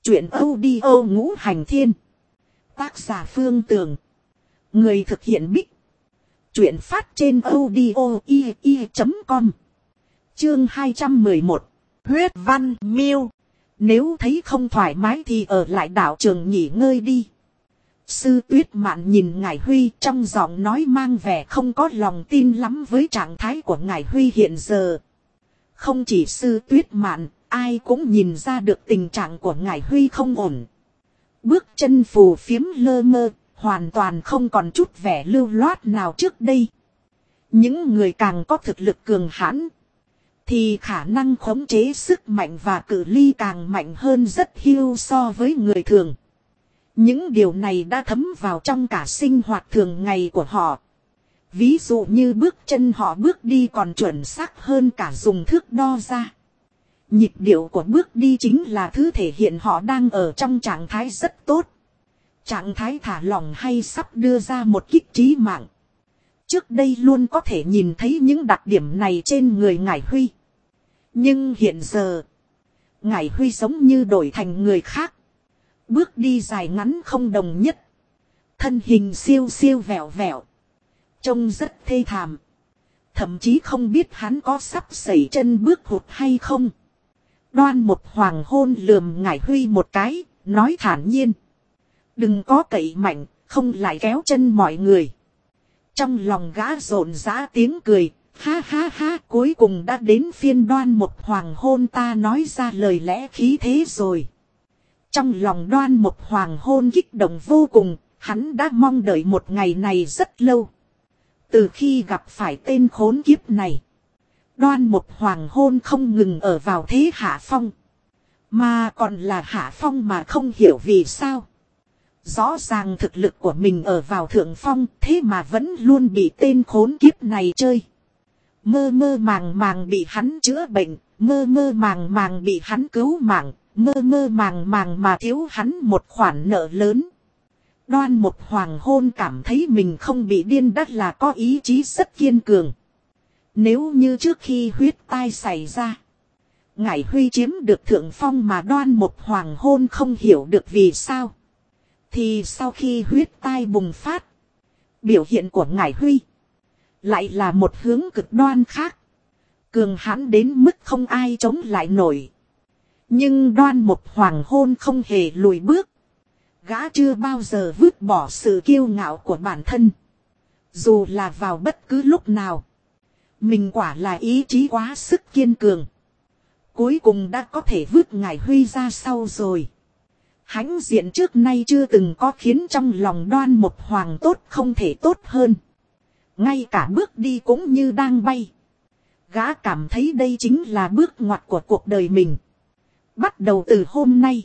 Chuyện audio ngũ hành thiên. Tác giả Phương Tường. Người thực hiện Bích. Chuyện phát trên audio i.com. Chương 211. Huyết Văn Miêu. Nếu thấy không thoải mái thì ở lại đạo trường nghỉ ngơi đi. Sư Tuyết Mạn nhìn Ngải Huy trong giọng nói mang vẻ không có lòng tin lắm với trạng thái của Ngải Huy hiện giờ. Không chỉ Sư Tuyết Mạn, ai cũng nhìn ra được tình trạng của Ngải Huy không ổn. Bước chân phù phiếm lơ mơ, hoàn toàn không còn chút vẻ lưu loát nào trước đây. Những người càng có thực lực cường hãn, thì khả năng khống chế sức mạnh và cự ly càng mạnh hơn rất hiu so với người thường. Những điều này đã thấm vào trong cả sinh hoạt thường ngày của họ. Ví dụ như bước chân họ bước đi còn chuẩn xác hơn cả dùng thước đo ra. Nhịp điệu của bước đi chính là thứ thể hiện họ đang ở trong trạng thái rất tốt. Trạng thái thả lỏng hay sắp đưa ra một kích chí mạng. Trước đây luôn có thể nhìn thấy những đặc điểm này trên người Ngải Huy. Nhưng hiện giờ, Ngải Huy giống như đổi thành người khác. Bước đi dài ngắn không đồng nhất. Thân hình siêu siêu vẹo vẹo. Trông rất thê thảm. Thậm chí không biết hắn có sắp sẩy chân bước hụt hay không. Đoan Mục Hoàng hôn lườm Ngải Huy một cái, nói thản nhiên. Đừng có cậy mạnh, không lại kéo chân mọi người. Trong lòng gã rộn rã tiếng cười, ha ha ha, cuối cùng đã đến phiên Đoan Mục Hoàng hôn ta nói ra lời lẽ khí thế rồi. Trong lòng Đoan Mục Hoàng hôn kích động vô cùng, hắn đã mong đợi một ngày này rất lâu. Từ khi gặp phải tên khốn kiếp này, Đoan Mục Hoàng hôn không ngừng ở vào thế hạ phong. Mà còn là hạ phong mà không hiểu vì sao. Rõ ràng thực lực của mình ở vào thượng phong, thế mà vẫn luôn bị tên khốn kiếp này chơi. Mơ mơ màng màng bị hắn chữa bệnh, mơ mơ màng màng bị hắn cứu mạng, mơ mơ màng màng mà thiếu hắn một khoản nợ lớn. Đoan Mục Hoàng hôn cảm thấy mình không bị điên đắt là có ý chí rất kiên cường. Nếu như trước khi huyết tai xảy ra, Ngải Huy chiếm được thượng phong mà Đoan Mục Hoàng hôn không hiểu được vì sao, thì sau khi huyết tai bùng phát, biểu hiện của Ngải Huy lại là một hướng cực đoan khác. Cường hãn đến mức không ai chống lại nổi. Nhưng Đoan Mục Hoàng hôn không hề lùi bước. Gã chưa bao giờ vứt bỏ sự kiêu ngạo của bản thân. Dù là vào bất cứ lúc nào, mình quả là ý chí quá sức kiên cường. Cuối cùng đã có thể vứt Ngải Huy ra sau rồi. Hãnh diện trước nay chưa từng có khiến trong lòng Đoan Mục Hoàng tốt không thể tốt hơn. Ngay cả bước đi cũng như đang bay. Gã cảm thấy đây chính là bước ngoặt của cuộc đời mình. Bắt đầu từ hôm nay,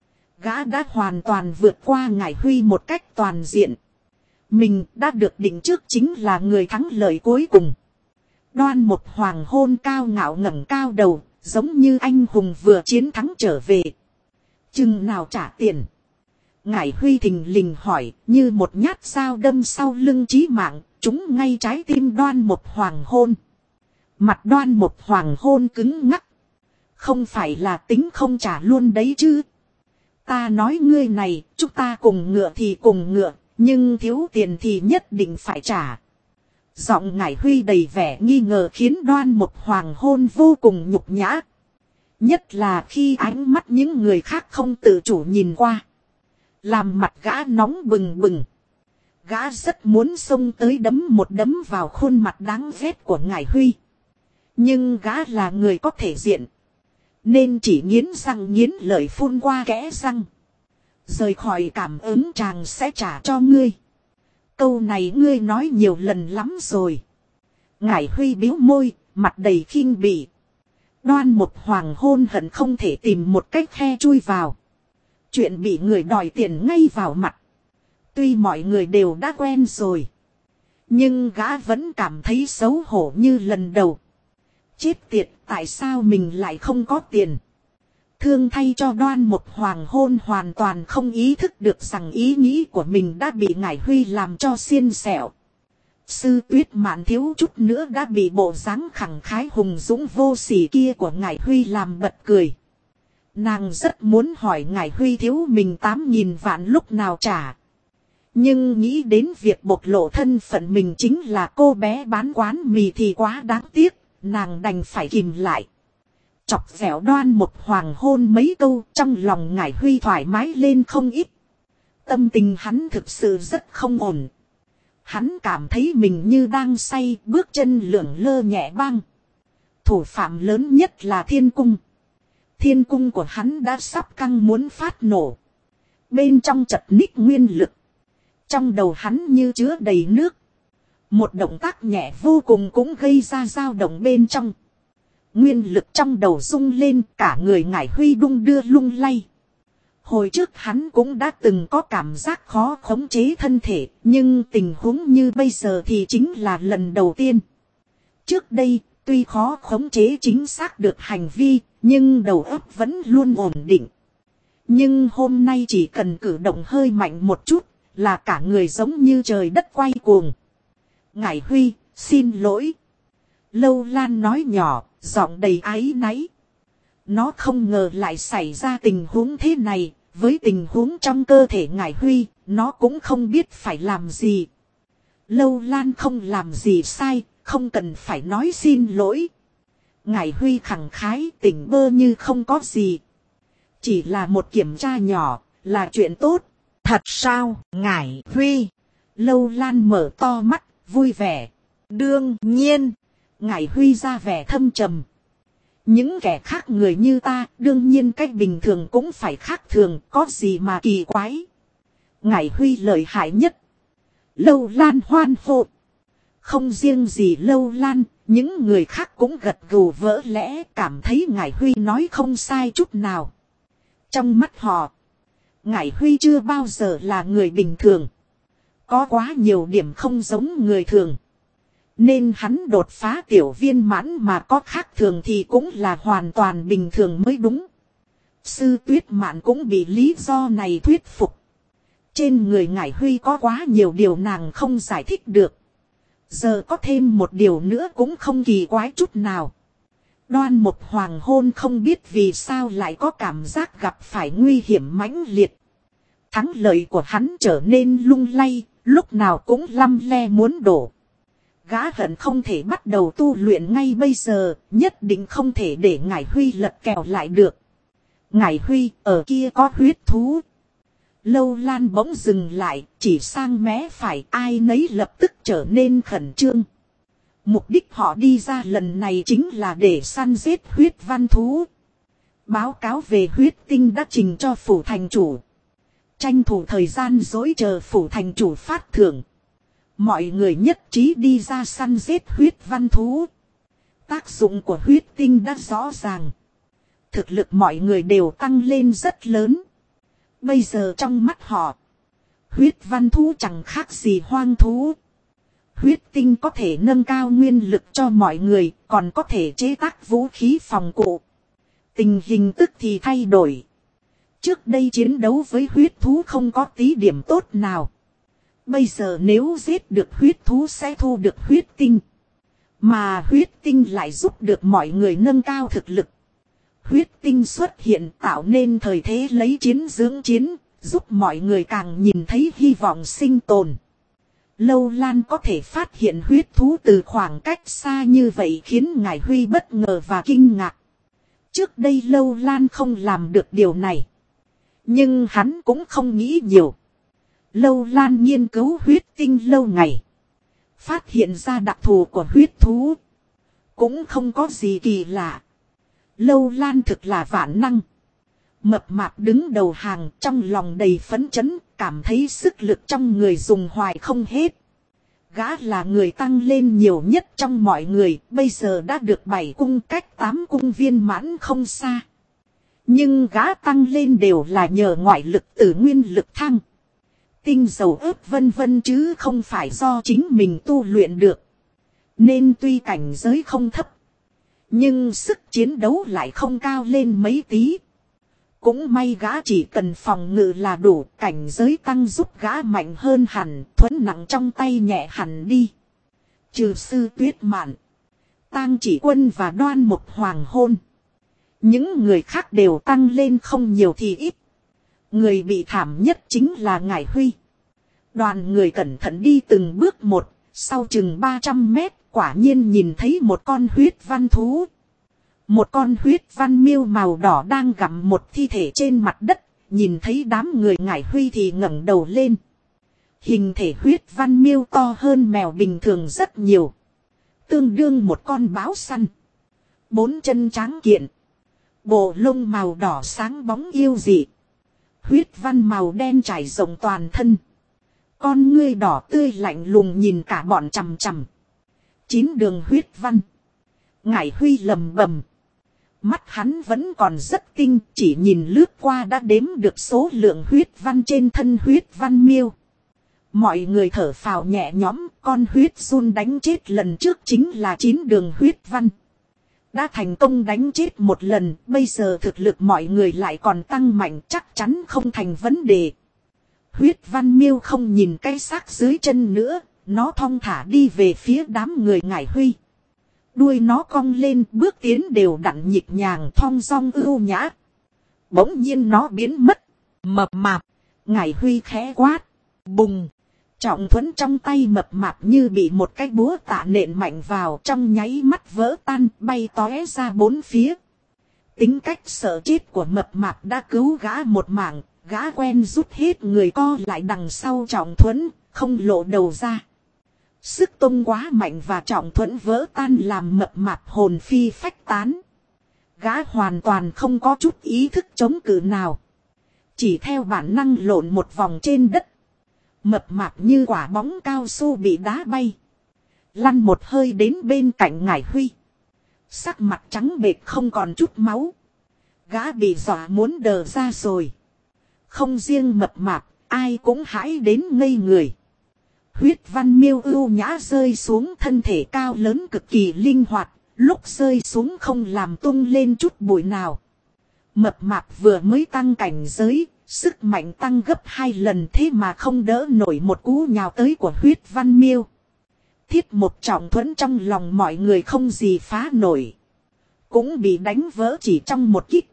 gã đã hoàn toàn vượt qua Ngải Huy một cách toàn diện. Mình đã được định trước chính là người thắng lợi cuối cùng. Đoan Mục Hoàng hôn cao ngạo ngẩng cao đầu, giống như anh hùng vừa chiến thắng trở về. Chừng nào trả tiền? Ngải Huy thình lình hỏi, như một nhát dao đâm sau lưng chí mạng, trúng ngay trái tim Đoan Mục Hoàng hôn. Mặt Đoan Mục Hoàng hôn cứng ngắc. Không phải là tính không trả luôn đấy chứ. Ta nói ngươi này, chúng ta cùng ngựa thì cùng ngựa, nhưng thiếu tiền thì nhất định phải trả. Giọng Ngải Huy đầy vẻ nghi ngờ khiến Đoan Mục Hoàng hôn vô cùng nhục nhã. Nhất là khi ánh mắt những người khác không tự chủ nhìn qua, làm mặt gã nóng bừng bừng. Gã rất muốn xông tới đấm một đấm vào khuôn mặt đáng ghét của Ngải Huy. Nhưng gã là người có thể diện, nên chỉ nghiến răng nghiến lợi phun qua kẽ răng. Rời khỏi cảm ứng chàng sẽ trả cho ngươi. Câu này ngươi nói nhiều lần lắm rồi. Ngải Huy bĩu môi, mặt đầy khinh bỉ. Đoan Mục Hoàng hôn hận không thể tìm một cách khe chui vào. Chuyện bị người đòi tiền ngay vào mặt. Tuy mọi người đều đã quen rồi, nhưng gã vẫn cảm thấy xấu hổ như lần đầu. Chết tiệt, tại sao mình lại không có tiền? Thương thay cho Đoan Mục Hoàng hôn hoàn toàn không ý thức được rằng ý nghĩ của mình đã bị Ngải Huy làm cho xiên xẻo. Sư Tuyết Mạn thiếu chút nữa đã bị bộ dáng khẳng khái hùng dũng vô sỉ kia của Ngải Huy làm bật cười. Nàng rất muốn hỏi Ngải Huy thiếu mình 8.000 vạn lúc nào trả. Nhưng nghĩ đến việc bộc lộ thân phận mình chính là cô bé bán quán mì thì quá đáng tiếc, nàng đành phải kìm lại. Chọc ghẹo Đoan Mục Hoàng hôn mấy câu, trong lòng Ngải Huy thoải mái lên không ít. Tâm tình hắn thực sự rất không ổn. Hắn cảm thấy mình như đang say, bước chân lượn lơ nhẹ băng. Thủ phạm lớn nhất là thiên cung. Thiên cung của hắn đã sắp căng muốn phát nổ. Bên trong chật ních nguyên lực. Trong đầu hắn như chứa đầy nước. Một động tác nhẹ vô cùng cũng gây ra dao động bên trong. Nguyên lực trong đầu rung lên, cả người Ngải Huy đung đưa lung lay. Hồi trước hắn cũng đã từng có cảm giác khó khống chế thân thể, nhưng tình huống như bây giờ thì chính là lần đầu tiên. Trước đây, tuy khó khống chế chính xác được hành vi, nhưng đầu óc vẫn luôn ổn định. Nhưng hôm nay chỉ cần cử động hơi mạnh một chút, là cả người giống như trời đất quay cuồng. Ngải Huy, xin lỗi. Lâu Lan nói nhỏ, giọng đầy áy náy. Nó không ngờ lại xảy ra tình huống thế này, với tình huống trong cơ thể Ngải Huy, nó cũng không biết phải làm gì. Lâu Lan không làm gì sai, không cần phải nói xin lỗi. Ngải Huy khẳng khái tỉnh bơ như không có gì. Chỉ là một kiểm tra nhỏ, là chuyện tốt. Thật sao, Ngải Huy? Lâu Lan mở to mắt, vui vẻ. Đương nhiên. Ngải Huy ra vẻ thâm trầm. Những kẻ khác người như ta, đương nhiên cách bình thường cũng phải khác thường, có gì mà kỳ quái. Ngải Huy lợi hại nhất. Lâu Lan hoan hô. Không riêng gì Lâu Lan, những người khác cũng gật gù vỡ lẽ, cảm thấy Ngải Huy nói không sai chút nào. Trong mắt họ, Ngải Huy chưa bao giờ là người bình thường. Có quá nhiều điểm không giống người thường. Nên hắn đột phá tiểu viên mãn mà có khác thường thì cũng là hoàn toàn bình thường mới đúng. Sư Tuyết Mạn cũng bị lý do này thuyết phục. Trên người Ngải Huy có quá nhiều điều nàng không giải thích được. Giờ có thêm một điều nữa cũng không kỳ quái chút nào. Đoan Mục Hoàng hôn không biết vì sao lại có cảm giác gặp phải nguy hiểm mãnh liệt. Thắng lợi của hắn trở nên lung lay, lúc nào cũng lăm le muốn đổ. Gã hận không thể bắt đầu tu luyện ngay bây giờ, nhất định không thể để Ngải Huy lật kèo lại được. Ngải Huy, ở kia có huyết thú. Lâu Lan bỗng dừng lại, chỉ sang mé phải, ai nấy lập tức trở nên khẩn trương. Mục đích họ đi ra lần này chính là để săn giết huyết văn thú. Báo cáo về huyết tinh đã trình cho phủ thành chủ. Tranh thủ thời gian dối chờ phủ thành chủ phát thưởng. Mọi người nhất trí đi ra săn giết huyết văn thú. Tác dụng của huyết tinh đã rõ ràng. Thực lực mọi người đều tăng lên rất lớn. Bây giờ trong mắt họ, huyết văn thú chẳng khác gì hoang thú. Huyết tinh có thể nâng cao nguyên lực cho mọi người, còn có thể chế tác vũ khí phòng cụ. Tình hình tức thì thay đổi. Trước đây chiến đấu với huyết thú không có tí điểm tốt nào. Bây giờ nếu giết được huyết thú sẽ thu được huyết tinh. Mà huyết tinh lại giúp được mọi người nâng cao thực lực. Huyết tinh xuất hiện tạo nên thời thế lấy chiến dưỡng chiến, giúp mọi người càng nhìn thấy hy vọng sinh tồn. Lâu Lan có thể phát hiện huyết thú từ khoảng cách xa như vậy khiến Ngải Huy bất ngờ và kinh ngạc. Trước đây Lâu Lan không làm được điều này. Nhưng hắn cũng không nghĩ nhiều. Lâu Lan nghiên cứu huyết tinh lâu ngày. Phát hiện ra đặc thù của huyết thú. Cũng không có gì kỳ lạ. Lâu Lan thực là vạn năng. Mập mạp đứng đầu hàng trong lòng đầy phấn chấn, cảm thấy sức lực trong người dùng hoài không hết. Gã là người tăng lên nhiều nhất trong mọi người, bây giờ đã được 7 cung cách 8 cung viên mãn không xa. Nhưng gã tăng lên đều là nhờ ngoại lực từ nguyên lực thăng. Tinh dầu ướp vân vân chứ không phải do chính mình tu luyện được. Nên tuy cảnh giới không thấp, nhưng sức chiến đấu lại không cao lên mấy tí. Cũng may gã chỉ cần phòng ngự là đủ, cảnh giới tăng giúp gã mạnh hơn hẳn, thuẫn nặng trong tay nhẹ hẳn đi. Trừ Sư Tuyết Mạn, Tang Chỉ Quân và Đoan Mục Hoàng hôn. Những người khác đều tăng lên không nhiều thì ít. Người bị thảm nhất chính là Ngải Huy. Đoàn người cẩn thận đi từng bước một, sau chừng 300 mét quả nhiên nhìn thấy một con huyết văn thú. Một con huyết văn miêu màu đỏ đang gặm một thi thể trên mặt đất, nhìn thấy đám người Ngải Huy thì ngẩng đầu lên. Hình thể huyết văn miêu to hơn mèo bình thường rất nhiều. Tương đương một con báo săn. 4 chân tráng kiện. Bộ lông màu đỏ sáng bóng yêu dị. Huyết văn màu đen trải rộng toàn thân. Con ngươi đỏ tươi lạnh lùng nhìn cả bọn chằm chằm. 9 đường huyết văn. Ngải Huy lầm bầm. Mắt hắn vẫn còn rất tinh, chỉ nhìn lướt qua đã đếm được số lượng huyết văn trên thân huyết văn miêu. Mọi người thở phào nhẹ nhõm, con huyết run đánh chết lần trước chính là 9 đường huyết văn. Đã thành công đánh chết một lần, bây giờ thực lực mọi người lại còn tăng mạnh, chắc chắn không thành vấn đề. Huyết văn miêu không nhìn cái xác dưới chân nữa, nó thong thả đi về phía đám người Ngải Huy. Đuôi nó cong lên, bước tiến đều đặn nhịp nhàng thong dong ưu nhã. Bỗng nhiên nó biến mất. Mập mạp. Ngải Huy khẽ quát. Bùng. Trọng thuẫn trong tay mập mạp như bị một cái búa tạ nện mạnh vào, trong nháy mắt vỡ tan, bay tóe ra bốn phía. Tính cách sợ chết của mập mạp đã cứu gã một mạng, gã quen rút hết người co lại đằng sau trọng thuẫn, không lộ đầu ra. Sức tung quá mạnh và trọng thuẫn vỡ tan làm mập mạp hồn phi phách tán. Gã hoàn toàn không có chút ý thức chống cự nào. Chỉ theo bản năng lộn một vòng trên đất. Mập mạp như quả bóng cao su bị đá bay. Lăn một hơi đến bên cạnh Ngải Huy. Sắc mặt trắng bệch không còn chút máu. Gã bị dọa muốn đờ ra rồi. Không riêng mập mạp, ai cũng hãi đến ngây người. Huyết văn miêu ưu nhã rơi xuống, thân thể cao lớn cực kỳ linh hoạt, lúc rơi xuống không làm tung lên chút bụi nào. Mập mạp vừa mới tăng cảnh giới, sức mạnh tăng gấp 2 lần thế mà không đỡ nổi một cú nhào tới của huyết văn miêu. Thiết một trọng thuẫn trong lòng mọi người không gì phá nổi. Cũng bị đánh vỡ chỉ trong một kích.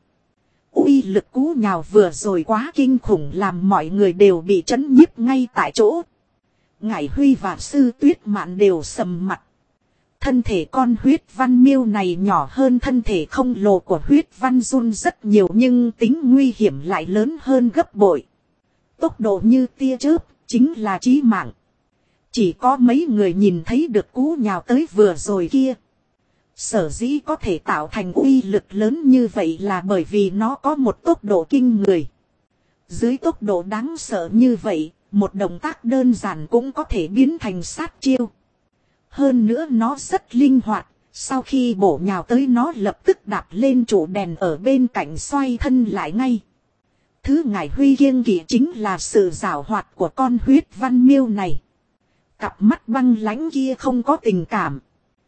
Uy lực cú nhào vừa rồi quá kinh khủng làm mọi người đều bị chấn nhiếp ngay tại chỗ. Ngải Huy và Sư Tuyết Mạn đều sầm mặt. Thân thể con huyết văn miêu này nhỏ hơn thân thể khổng lồ của huyết văn run rất nhiều nhưng tính nguy hiểm lại lớn hơn gấp bội. Tốc độ như tia chớp chính là chí mạng. Chỉ có mấy người nhìn thấy được cú nhào tới vừa rồi kia. Sở dĩ có thể tạo thành uy lực lớn như vậy là bởi vì nó có một tốc độ kinh người. Dưới tốc độ đáng sợ như vậy, một động tác đơn giản cũng có thể biến thành sát chiêu. Hơn nữa nó rất linh hoạt, sau khi bổ nhào tới nó lập tức đạp lên trụ đèn ở bên cạnh xoay thân lại ngay. Thứ Ngải Huy kiêng kỵ chính là sự giảo hoạt của con huyết văn miêu này. Cặp mắt băng lãnh kia không có tình cảm.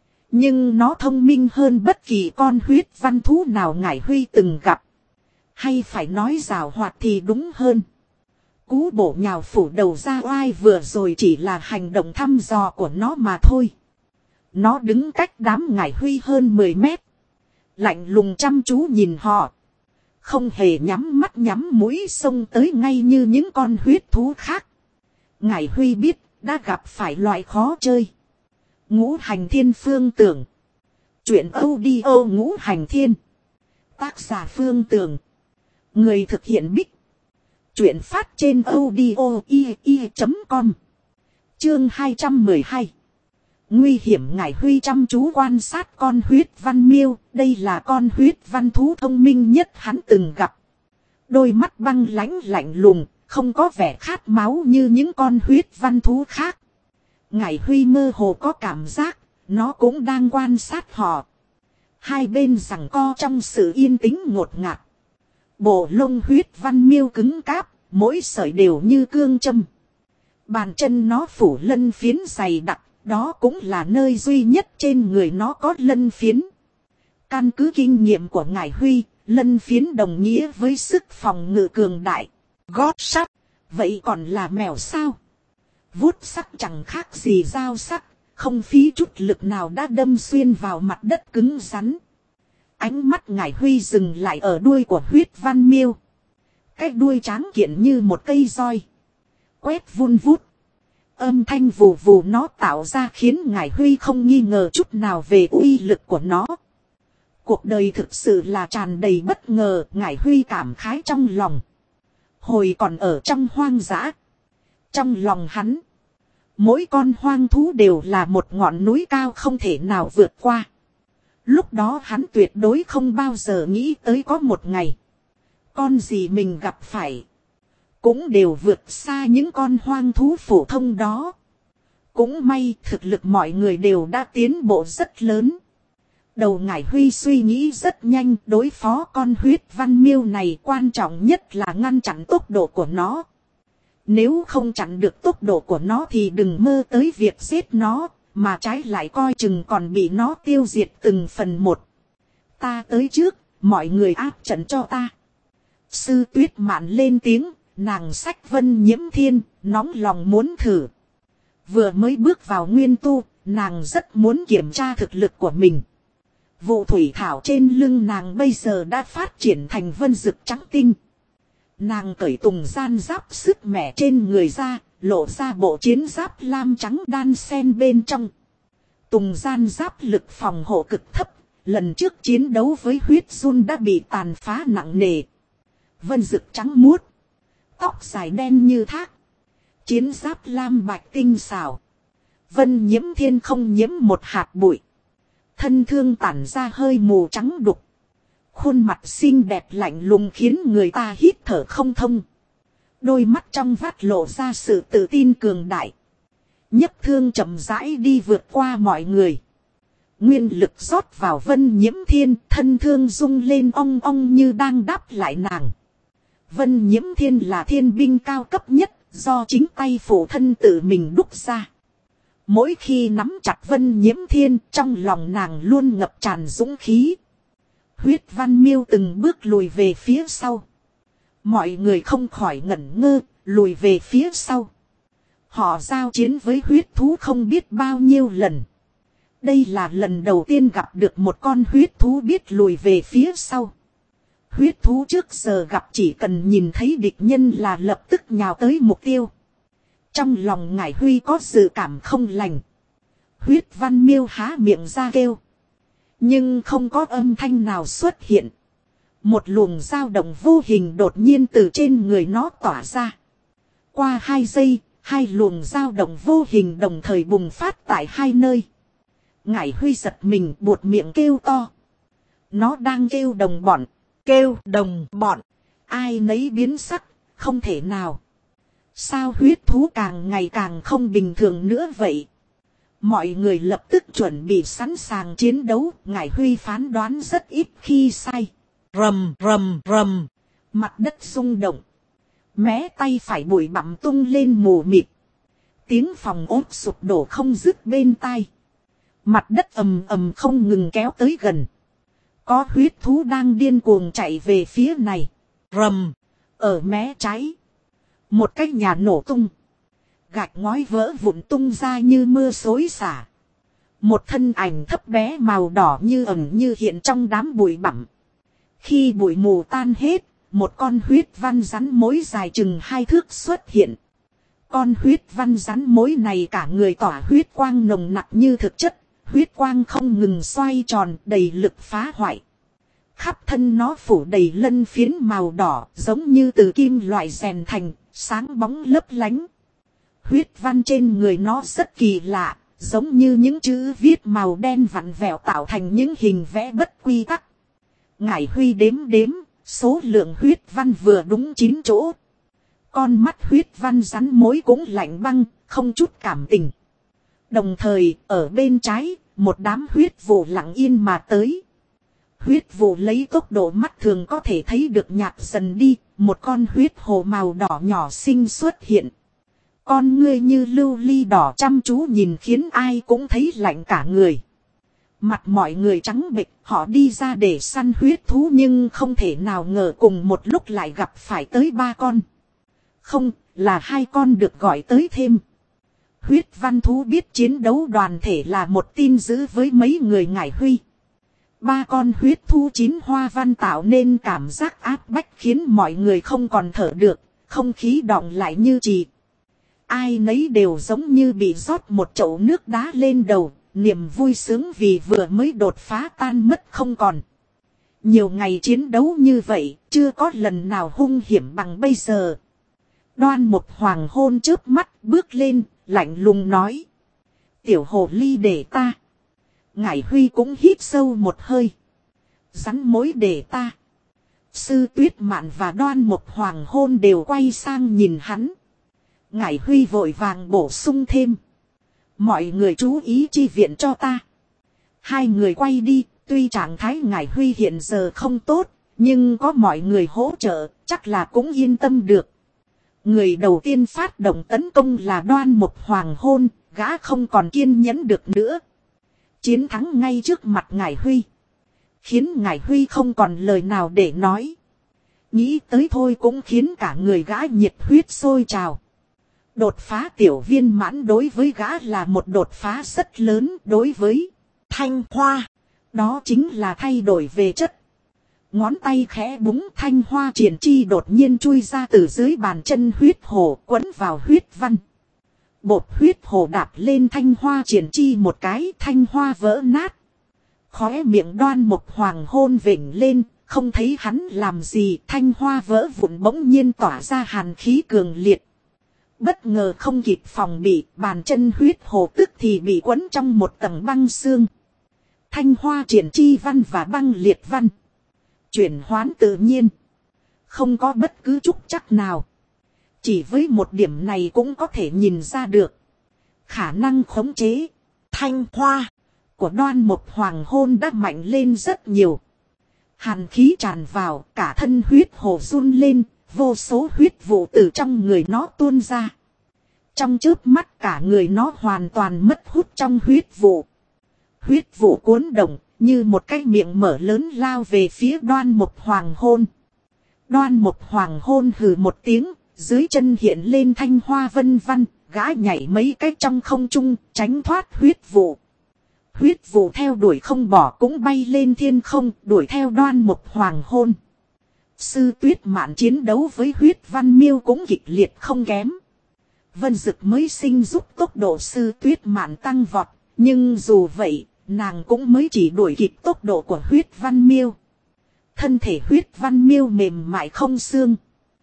Nhưng nó thông minh hơn bất kỳ con huyết văn thú nào Ngải Huy từng gặp. Hay phải nói giảo hoạt thì đúng hơn. Cú bổ nhào phủ đầu ra oai vừa rồi chỉ là hành động thăm dò của nó mà thôi. Nó đứng cách đám Ngải Huy hơn 10 mét. Lạnh lùng chăm chú nhìn họ. Không hề nhắm mắt nhắm mũi xông tới ngay như những con huyết thú khác. Ngải Huy biết đã gặp phải loại khó chơi. Ngũ Hành Thiên Phương Tưởng. Chuyện audio Ngũ Hành Thiên. Tác giả Phương Tưởng. Người thực hiện Bích. Chuyện phát trên audio.com. Chương 212. Nguy hiểm. Ngải Huy chăm chú quan sát con huyết văn miêu. Đây là con huyết văn thú thông minh nhất hắn từng gặp. Đôi mắt băng lãnh lạnh lùng, không có vẻ khát máu như những con huyết văn thú khác. Ngải Huy mơ hồ có cảm giác, nó cũng đang quan sát họ. Hai bên giằng co trong sự yên tĩnh ngột ngạt. Bộ lông huyết văn miêu cứng cáp, mỗi sợi đều như cương châm. Bàn chân nó phủ lân phiến dày đặc, đó cũng là nơi duy nhất trên người nó có lân phiến. Căn cứ kinh nghiệm của Ngải Huy, lân phiến đồng nghĩa với sức phòng ngự cường đại. Gót sắt, vậy còn là mèo sao? Vuốt sắc chẳng khác gì dao sắc, không phí chút lực nào đã đâm xuyên vào mặt đất cứng rắn. Ánh mắt Ngải Huy dừng lại ở đuôi của huyết văn miêu. Cái đuôi tráng kiện như một cây roi. Quét vun vút. Âm thanh vù vù nó tạo ra khiến Ngải Huy không nghi ngờ chút nào về uy lực của nó. Cuộc đời thực sự là tràn đầy bất ngờ, Ngải Huy cảm khái trong lòng. Hồi còn ở trong hoang dã. Trong lòng hắn, mỗi con hoang thú đều là một ngọn núi cao không thể nào vượt qua. Lúc đó hắn tuyệt đối không bao giờ nghĩ tới có một ngày. Con gì mình gặp phải cũng đều vượt xa những con hoang thú phổ thông đó. Cũng may thực lực mọi người đều đã tiến bộ rất lớn. Đầu Ngải Huy suy nghĩ rất nhanh, đối phó con huyết văn miêu này quan trọng nhất là ngăn chặn tốc độ của nó. Nếu không chặn được tốc độ của nó thì đừng mơ tới việc giết nó, mà trái lại coi chừng còn bị nó tiêu diệt từng phần một. Ta tới trước, mọi người áp trận cho ta. Sư Tuyết Mạn lên tiếng, nàng xách Vân Nhiễm Thiên, nóng lòng muốn thử. Vừa mới bước vào nguyên tu, nàng rất muốn kiểm tra thực lực của mình. Vụ thủy thảo trên lưng nàng bây giờ đã phát triển thành vân dực trắng tinh. Nàng cởi tùng gian giáp sức mẻ trên người ra, lộ ra bộ chiến giáp lam trắng đan xen bên trong. Tùng gian giáp lực phòng hộ cực thấp, lần trước chiến đấu với huyết run đã bị tàn phá nặng nề. Vân dực trắng muốt, tóc dài đen như thác, chiến giáp lam bạch tinh xảo. Vân Nhiễm Thiên không nhiễm một hạt bụi. Thân thương tản ra hơi mù trắng đục. Khuôn mặt xinh đẹp lạnh lùng khiến người ta hít thở không thông. Đôi mắt trong vắt lộ ra sự tự tin cường đại. Nhấc thương chậm rãi đi vượt qua mọi người. Nguyên lực rót vào Vân Nhiễm Thiên, thân thương rung lên ong ong như đang đáp lại nàng. Vân Nhiễm Thiên là thiên binh cao cấp nhất, do chính tay phụ thân tự mình đúc ra. Mỗi khi nắm chặt Vân Nhiễm Thiên, trong lòng nàng luôn ngập tràn dũng khí. Huyết văn miêu từng bước lùi về phía sau. Mọi người không khỏi ngẩn ngơ, lùi về phía sau. Họ giao chiến với huyết thú không biết bao nhiêu lần. Đây là lần đầu tiên gặp được một con huyết thú biết lùi về phía sau. Huyết thú trước giờ gặp chỉ cần nhìn thấy địch nhân là lập tức nhào tới mục tiêu. Trong lòng Ngải Huy có dự cảm không lành. Huyết văn miêu há miệng ra kêu. Nhưng không có âm thanh nào xuất hiện. Một luồng dao động vô hình đột nhiên từ trên người nó tỏa ra. Qua 2 giây, 2 luồng dao động vô hình đồng thời bùng phát tại 2 nơi. Ngải Huy giật mình buột miệng kêu to. Nó đang kêu đồng bọn. Kêu đồng bọn. Ai nấy biến sắc, không thể nào. Sao huyết thú càng ngày càng không bình thường nữa vậy? Mọi người lập tức chuẩn bị sẵn sàng chiến đấu. Ngải Huy phán đoán rất ít khi sai. Rầm rầm rầm. Mặt đất rung động. Mé tay phải bụi bặm tung lên mù mịt. Tiếng phòng ốt sụp đổ không dứt bên tai. Mặt đất ầm ầm không ngừng kéo tới gần. Có huyết thú đang điên cuồng chạy về phía này. Rầm. Ở mé trái. Một cái nhà nổ tung. Gạch ngói vỡ vụn tung ra như mưa xối xả. Một thân ảnh thấp bé màu đỏ như ẩn như hiện trong đám bụi bặm. Khi bụi mù tan hết, một con huyết văn rắn mối dài chừng 2 thước xuất hiện. Con huyết văn rắn mối này cả người tỏa huyết quang nồng nặc như thực chất. Huyết quang không ngừng xoay tròn đầy lực phá hoại. Khắp thân nó phủ đầy lân phiến màu đỏ giống như từ kim loại rèn thành, sáng bóng lấp lánh. Huyết văn trên người nó rất kỳ lạ, giống như những chữ viết màu đen vặn vẹo tạo thành những hình vẽ bất quy tắc. Ngải Huy đếm đếm, số lượng huyết văn vừa đúng 9 chỗ. Con mắt huyết văn rắn mối cũng lạnh băng, không chút cảm tình. Đồng thời, ở bên trái, một đám huyết vụ lặng yên mà tới. Huyết vụ lấy tốc độ mắt thường có thể thấy được nhạt dần đi, một con huyết hồ màu đỏ nhỏ xinh xuất hiện. Con ngươi như lưu ly đỏ chăm chú nhìn khiến ai cũng thấy lạnh cả người. Mặt mọi người trắng bệch, họ đi ra để săn huyết thú nhưng không thể nào ngờ cùng một lúc lại gặp phải tới 3 con. Không, là 2 con được gọi tới thêm. Huyết văn thú biết chiến đấu đoàn thể là một tin dữ với mấy người Ngải Huy. Ba con huyết thu chín hoa văn tạo nên cảm giác áp bách khiến mọi người không còn thở được, không khí đọng lại như trì. Ai nấy đều giống như bị rót một chậu nước đá lên đầu, niềm vui sướng vì vừa mới đột phá tan mất không còn. Nhiều ngày chiến đấu như vậy, chưa có lần nào hung hiểm bằng bây giờ. Đoan Mục Hoàng Hôn chớp mắt bước lên, lạnh lùng nói. Tiểu hồ ly để ta. Ngải Huy cũng hít sâu một hơi. Rắn mối để ta. Sư Tuyết Mạn và Đoan Mục Hoàng Hôn đều quay sang nhìn hắn. Ngải Huy vội vàng bổ sung thêm. Mọi người chú ý chi viện cho ta. Hai người quay đi, tuy trạng thái Ngải Huy hiện giờ không tốt, nhưng có mọi người hỗ trợ, chắc là cũng yên tâm được. Người đầu tiên phát động tấn công là Đoan Mục Hoàng Hôn, gã không còn kiên nhẫn được nữa. Chiến thắng ngay trước mặt Ngải Huy. Khiến Ngải Huy không còn lời nào để nói. Nghĩ tới thôi cũng khiến cả người gã nhiệt huyết sôi trào. Đột phá tiểu viên mãn đối với gã là một đột phá rất lớn đối với Thanh Hoa. Đó chính là thay đổi về chất. Ngón tay khẽ búng thanh hoa triển chi đột nhiên chui ra từ dưới bàn chân huyết hồ quấn vào huyết văn. Bột huyết hồ đạp lên thanh hoa triển chi một cái thanh hoa vỡ nát. Khóe miệng Đoan Mục Hoàng Hôn vểnh lên, không thấy hắn làm gì thanh hoa vỡ vụn bỗng nhiên tỏa ra hàn khí cường liệt. Bất ngờ không kịp phòng bị, bàn chân huyết hồ tức thì bị quấn trong một tầng băng xương. Thanh hoa triển chi văn và băng liệt văn. Chuyển hoán tự nhiên. Không có bất cứ trúc trắc nào. Chỉ với một điểm này cũng có thể nhìn ra được. Khả năng khống chế. Thanh hoa của Đoan Mục Hoàng Hôn đã mạnh lên rất nhiều. Hàn khí tràn vào, cả thân huyết hồ run lên, vô số huyết vụ từ trong người nó tuôn ra. Trong chớp mắt cả người nó hoàn toàn mất hút trong huyết vụ. Huyết vụ cuốn động, như một cái miệng mở lớn lao về phía Đoan Mục Hoàng Hôn. Đoan Mục Hoàng Hôn hừ một tiếng, dưới chân hiện lên thanh hoa vân văn, gã nhảy mấy cái trong không trung, tránh thoát huyết vụ. Huyết vụ theo đuổi không bỏ cũng bay lên thiên không, đuổi theo Đoan Mục Hoàng Hôn. Sư Tuyết Mạn chiến đấu với huyết văn miêu cũng kịch liệt không kém. Vân Dực mới sinh giúp tốc độ Sư Tuyết Mạn tăng vọt, nhưng dù vậy, nàng cũng mới chỉ đuổi kịp tốc độ của huyết văn miêu. Thân thể huyết văn miêu mềm mại không xương,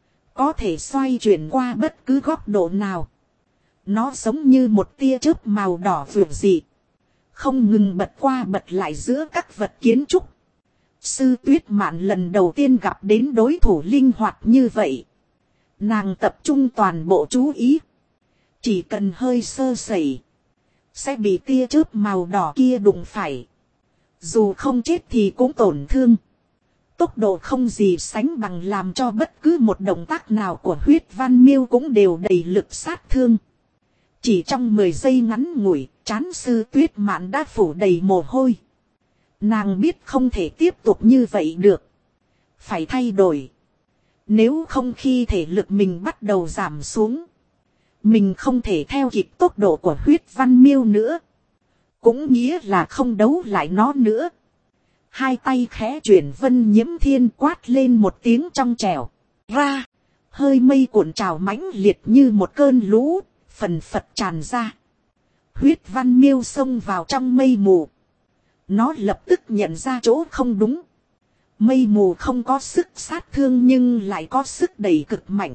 có thể xoay chuyển qua bất cứ góc độ nào. Nó giống như một tia chớp màu đỏ vượt dị, không ngừng bật qua bật lại giữa các vật kiến trúc. Sư Tuyết Mạn lần đầu tiên gặp đến đối thủ linh hoạt như vậy. Nàng tập trung toàn bộ chú ý. Chỉ cần hơi sơ sẩy, sẽ bị tia chớp màu đỏ kia đụng phải. Dù không chết thì cũng tổn thương. Tốc độ không gì sánh bằng làm cho bất cứ một động tác nào của huyết văn miêu cũng đều đầy lực sát thương. Chỉ trong 10 giây ngắn ngủi, trán Sư Tuyết Mạn đã phủ đầy mồ hôi. Nàng biết không thể tiếp tục như vậy được. Phải thay đổi. Nếu không khi thể lực mình bắt đầu giảm xuống, mình không thể theo kịp tốc độ của huyết văn miêu nữa. Cũng nghĩa là không đấu lại nó nữa. Hai tay khẽ chuyển Vân Nhiễm Thiên quát lên một tiếng trong trẻo. Ra, hơi mây cuộn trào mãnh liệt như một cơn lũ, phần phật tràn ra. Huyết văn miêu xông vào trong mây mù. Nó lập tức nhận ra chỗ không đúng. Mây mù không có sức sát thương nhưng lại có sức đẩy cực mạnh.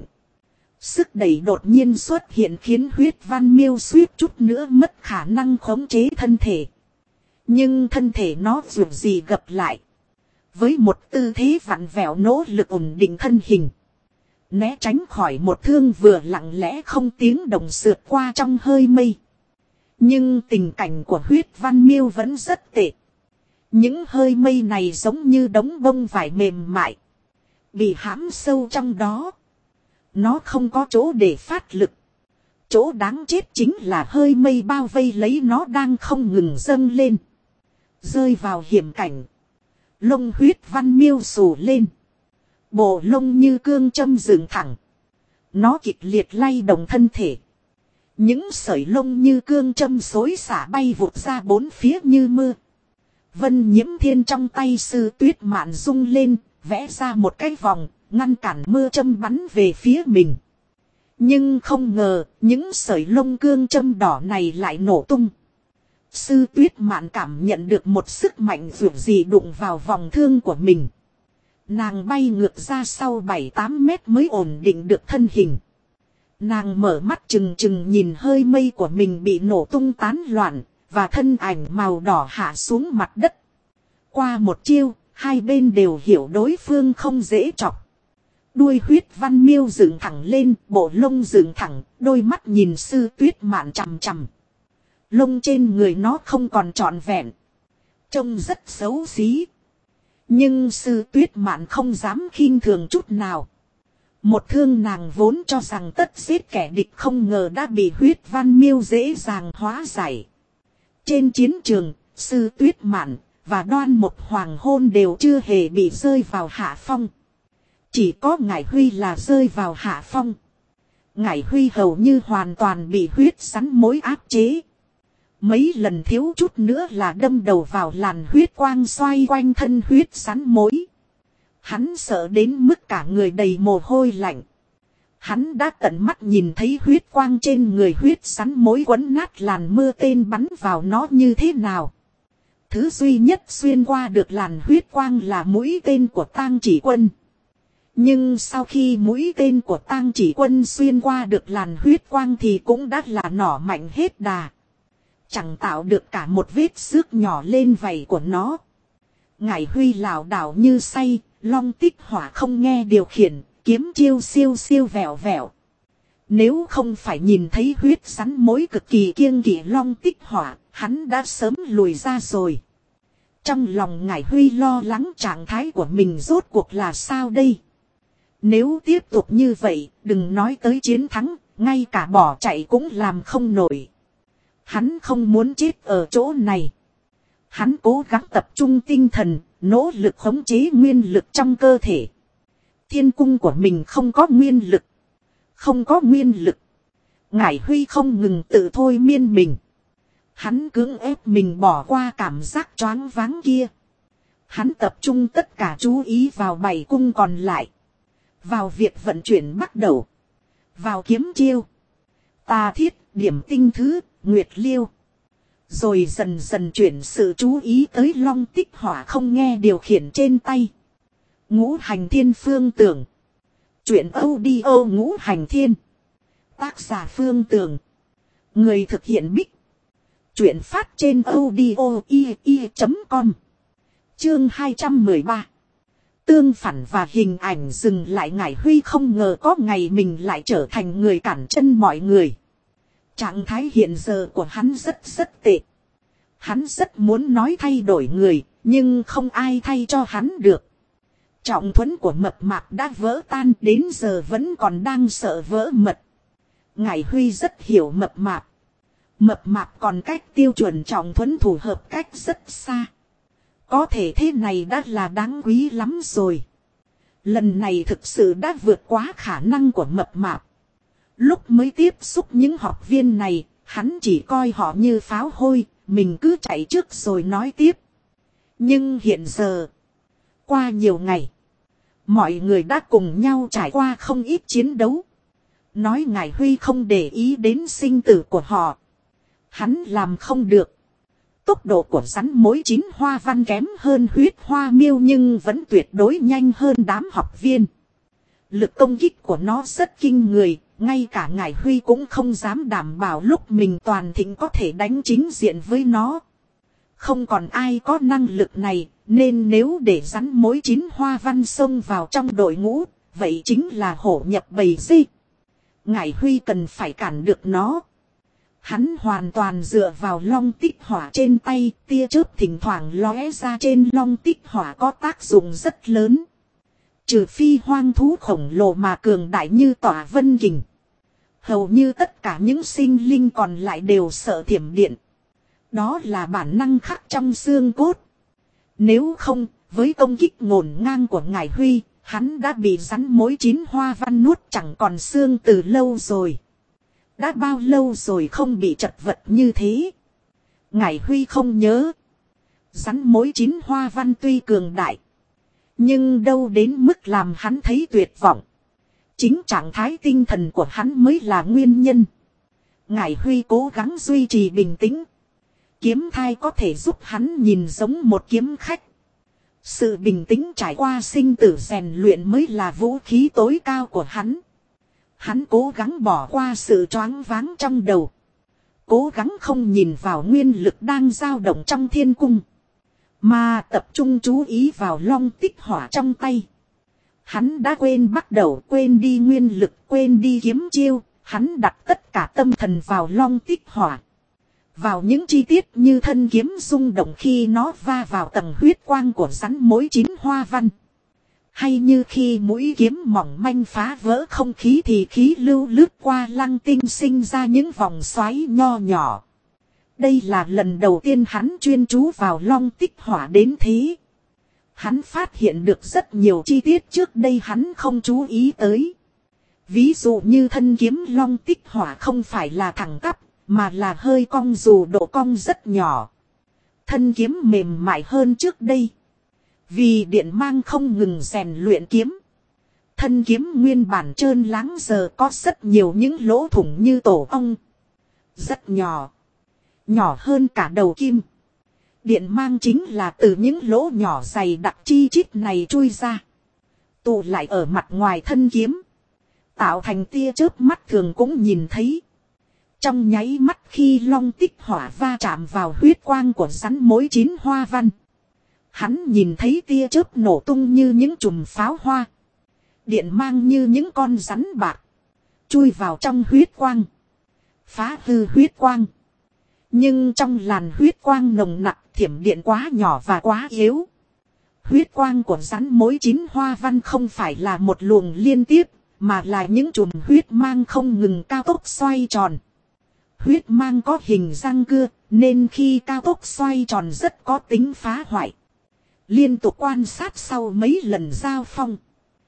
Sức đẩy đột nhiên xuất hiện khiến huyết văn miêu suýt chút nữa mất khả năng khống chế thân thể. Nhưng thân thể nó dù gì gập lại. Với một tư thế vặn vẹo nỗ lực ổn định thân hình. Né tránh khỏi một thương vừa lặng lẽ không tiếng động sượt qua trong hơi mây. Nhưng tình cảnh của huyết văn miêu vẫn rất tệ. Những hơi mây này giống như đống bông vải mềm mại. Bị hãm sâu trong đó. Nó không có chỗ để phát lực. Chỗ đáng chết chính là hơi mây bao vây lấy nó đang không ngừng dâng lên. Rơi vào hiểm cảnh. Lông huyết văn miêu xù lên. Bộ lông như cương châm dựng thẳng. Nó kịch liệt lay động thân thể. Những sợi lông như cương châm xối xả bay vụt ra bốn phía như mưa. Vân Nhiễm Thiên trong tay Sư Tuyết Mạn rung lên, vẽ ra một cái vòng, ngăn cản mưa châm bắn về phía mình. Nhưng không ngờ, những sợi lông cương châm đỏ này lại nổ tung. Sư Tuyết Mạn cảm nhận được một sức mạnh dữ dội đụng vào vòng thương của mình. Nàng bay ngược ra sau 7-8 mét mới ổn định được thân hình. Nàng mở mắt trừng trừng nhìn hơi mây của mình bị nổ tung tán loạn, và thân ảnh màu đỏ hạ xuống mặt đất. Qua một chiêu, hai bên đều hiểu đối phương không dễ chọc. Đuôi huyết văn miêu dựng thẳng lên, bộ lông dựng thẳng, đôi mắt nhìn Sư Tuyết Mạn chằm chằm. Lông trên người nó không còn trọn vẹn, trông rất xấu xí. Nhưng Sư Tuyết Mạn không dám khinh thường chút nào. Một thương nàng vốn cho rằng tất giết kẻ địch không ngờ đã bị huyết văn miêu dễ dàng hóa giải. Trên chiến trường, Sư Tuyết Mạn và Đoan Một Hoàng Hôn đều chưa hề bị rơi vào hạ phong. Chỉ có Ngải Huy là rơi vào hạ phong. Ngải Huy hầu như hoàn toàn bị huyết sắn mối áp chế. Mấy lần thiếu chút nữa là đâm đầu vào làn huyết quang xoay quanh thân huyết sắn mối. Hắn sợ đến mức cả người đầy mồ hôi lạnh. Hắn đã tận mắt nhìn thấy huyết quang trên người huyết sắn mối quấn nát làn mưa tên bắn vào nó như thế nào. Thứ duy nhất xuyên qua được làn huyết quang là mũi tên của Tang Chỉ Quân. Nhưng sau khi mũi tên của Tang Chỉ Quân xuyên qua được làn huyết quang thì cũng đã là nỏ mạnh hết đà. Chẳng tạo được cả một vết xước nhỏ lên vảy của nó. Ngải Huy lảo đảo như say, Long Tích Hỏa không nghe điều khiển, kiếm chiêu siêu siêu vẹo vẹo. Nếu không phải nhìn thấy huyết sắn mối cực kỳ kiêng kỵ Long Tích Hỏa, hắn đã sớm lùi ra rồi. Trong lòng Ngải Huy lo lắng trạng thái của mình rốt cuộc là sao đây? Nếu tiếp tục như vậy, đừng nói tới chiến thắng, ngay cả bỏ chạy cũng làm không nổi. Hắn không muốn chết ở chỗ này. Hắn cố gắng tập trung tinh thần, nỗ lực khống chế nguyên lực trong cơ thể. Thiên cung của mình không có nguyên lực. Không có nguyên lực. Ngải Huy không ngừng tự thôi miên mình. Hắn cưỡng ép mình bỏ qua cảm giác choáng váng kia. Hắn tập trung tất cả chú ý vào 7 cung còn lại. Vào việc vận chuyển bắt đầu. Vào kiếm chiêu. Tà thiết, điểm tinh thứ, nguyệt liêu. Rồi dần dần chuyển sự chú ý tới Long Tích Hỏa không nghe điều khiển trên tay. Ngũ Hành Thiên Phương Tường. Chuyện audio Ngũ Hành Thiên. Tác giả Phương Tường. Người thực hiện Bích. Chuyện phát trên audio.com. Chương 213. Tương phản và hình ảnh dừng lại. Ngải Huy không ngờ có ngày mình lại trở thành người cản chân mọi người. Trạng thái hiện giờ của hắn rất tệ. Hắn rất muốn nói thay đổi người, nhưng không ai thay cho hắn được. Trọng thuẫn của mập mạp đã vỡ tan, đến giờ vẫn còn đang sợ vỡ mật. Ngải Huy rất hiểu mập mạp. Mập mạp còn cách tiêu chuẩn trọng thuẫn thủ hợp cách rất xa. Có thể thế này đã là đáng quý lắm rồi. Lần này thực sự đã vượt quá khả năng của mập mạp. Lúc mới tiếp xúc những học viên này, hắn chỉ coi họ như pháo hôi, mình cứ chạy trước rồi nói tiếp. Nhưng hiện giờ, qua nhiều ngày, mọi người đã cùng nhau trải qua không ít chiến đấu. Nói Ngải Huy không để ý đến sinh tử của họ. Hắn làm không được. Tốc độ của rắn mối 9 hoa văn kém hơn huyết hoa miêu nhưng vẫn tuyệt đối nhanh hơn đám học viên. Lực công kích của nó rất kinh người, ngay cả Ngải Huy cũng không dám đảm bảo lúc mình toàn thịnh có thể đánh chính diện với nó. Không còn ai có năng lực này, nên nếu để rắn mối 9 hoa văn xông vào trong đội ngũ, vậy chính là hổ nhập bầy dê. Ngải Huy cần phải cản được nó. Hắn hoàn toàn dựa vào Long Tích Hỏa trên tay, tia chớp thỉnh thoảng lóe ra trên Long Tích Hỏa có tác dụng rất lớn. Trừ phi hoang thú khổng lồ mà cường đại như Tỏa Vân Kình. Hầu như tất cả những sinh linh còn lại đều sợ thiểm điện. Đó là bản năng khắc trong xương cốt. Nếu không, với công kích ngổn ngang của Ngải Huy, hắn đã bị rắn mối 9 hoa văn nuốt chẳng còn xương từ lâu rồi. Đã bao lâu rồi không bị chật vật như thế? Ngải Huy không nhớ. Rắn mối 9 hoa văn tuy cường đại, nhưng đâu đến mức làm hắn thấy tuyệt vọng. Chính trạng thái tinh thần của hắn mới là nguyên nhân. Ngải Huy cố gắng duy trì bình tĩnh. Kiếm thai có thể giúp hắn nhìn giống một kiếm khách. Sự bình tĩnh trải qua sinh tử rèn luyện mới là vũ khí tối cao của hắn. Hắn cố gắng bỏ qua sự choáng váng trong đầu. Cố gắng không nhìn vào nguyên lực đang dao động trong thiên cung, mà tập trung chú ý vào long tích hỏa trong tay. Hắn đã quên bắt đầu, quên đi nguyên lực, quên đi kiếm chiêu. Hắn đặt tất cả tâm thần vào long tích hỏa. Vào những chi tiết như thân kiếm rung động khi nó va vào tầng huyết quang của rắn mối 9 hoa văn. Hay như khi mũi kiếm mỏng manh phá vỡ không khí thì khí lưu lướt qua lăng tinh sinh ra những vòng xoáy nho nhỏ. Đây là lần đầu tiên hắn chuyên chú vào long tích hỏa đến thế. Hắn phát hiện được rất nhiều chi tiết trước đây hắn không chú ý tới. Ví dụ như thân kiếm long tích hỏa không phải là thẳng tắp, mà là hơi cong dù độ cong rất nhỏ. Thân kiếm mềm mại hơn trước đây. Vì điện mang không ngừng rèn luyện kiếm. Thân kiếm nguyên bản trơn láng giờ có rất nhiều những lỗ thủng như tổ ong. Rất nhỏ. Nhỏ hơn cả đầu kim. Điện mang chính là từ những lỗ nhỏ dày đặc chi chít này chui ra. Tụ lại ở mặt ngoài thân kiếm. Tạo thành tia chớp mắt thường cũng nhìn thấy. Trong nháy mắt khi long tích hỏa va chạm vào huyết quang của rắn mối 9 hoa văn. Hắn nhìn thấy tia chớp nổ tung như những chùm pháo hoa. Điện mang như những con rắn bạc. Chui vào trong huyết quang. Phá hư huyết quang. Nhưng trong làn huyết quang nồng nặc thiểm điện quá nhỏ và quá yếu. Huyết quang của rắn mối 9 hoa văn không phải là một luồng liên tiếp, mà là những chùm huyết mang không ngừng cao tốc xoay tròn. Huyết mang có hình răng cưa, nên khi cao tốc xoay tròn rất có tính phá hoại. Liên tục quan sát sau mấy lần giao phong.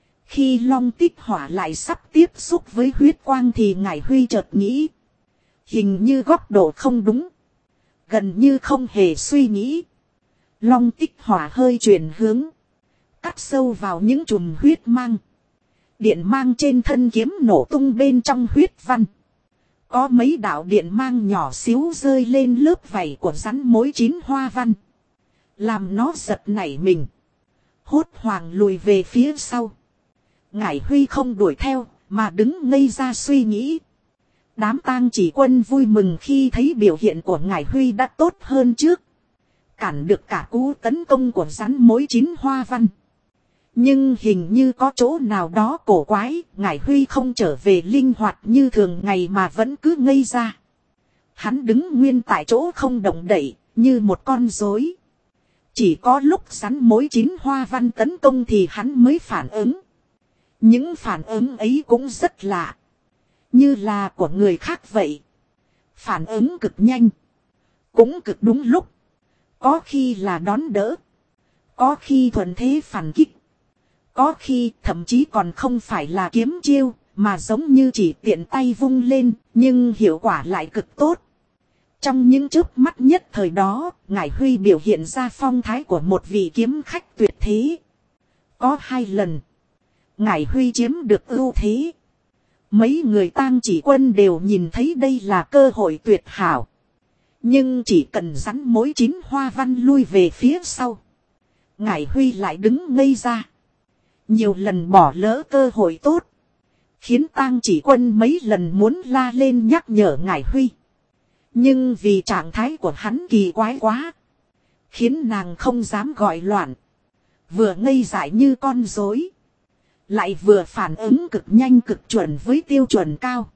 Khi long tích hỏa lại sắp tiếp xúc với huyết quang thì Ngải Huy chợt nghĩ. Hình như góc độ không đúng. Gần như không hề suy nghĩ. Long tích hỏa hơi chuyển hướng. Cắt sâu vào những chùm huyết mang. Điện mang trên thân kiếm nổ tung bên trong huyết văn. Có mấy đạo điện mang nhỏ xíu rơi lên lớp vảy của rắn mối 9 hoa văn. Làm nó giật nảy mình. Hốt hoảng lùi về phía sau. Ngải Huy không đuổi theo, mà đứng ngây ra suy nghĩ. Đám tang chỉ quân vui mừng khi thấy biểu hiện của Ngải Huy đã tốt hơn trước. Cản được cả cú tấn công của rắn mối 9 hoa văn. Nhưng hình như có chỗ nào đó cổ quái, Ngải Huy không trở về linh hoạt như thường ngày mà vẫn cứ ngây ra. Hắn đứng nguyên tại chỗ không động đậy, như một con rối. Chỉ có lúc rắn mối 9 hoa văn tấn công thì hắn mới phản ứng. Những phản ứng ấy cũng rất lạ. Như là của người khác vậy. Phản ứng cực nhanh. Cũng cực đúng lúc. Có khi là đón đỡ. Có khi thuận thế phản kích. Có khi thậm chí còn không phải là kiếm chiêu, mà giống như chỉ tiện tay vung lên, nhưng hiệu quả lại cực tốt. Trong những chớp mắt nhất thời đó, Ngải Huy biểu hiện ra phong thái của một vị kiếm khách tuyệt thế. Có 2 lần, Ngải Huy chiếm được ưu thế. Mấy người tang chỉ quân đều nhìn thấy đây là cơ hội tuyệt hảo. Nhưng chỉ cần rắn mối 9 hoa văn lui về phía sau, Ngải Huy lại đứng ngây ra. Nhiều lần bỏ lỡ cơ hội tốt, khiến tang chỉ quân mấy lần muốn la lên nhắc nhở Ngải Huy. Nhưng vì trạng thái của hắn kỳ quái quá, khiến nàng không dám gọi loạn. Vừa ngây dại như con rối, lại vừa phản ứng cực nhanh cực chuẩn với tiêu chuẩn cao.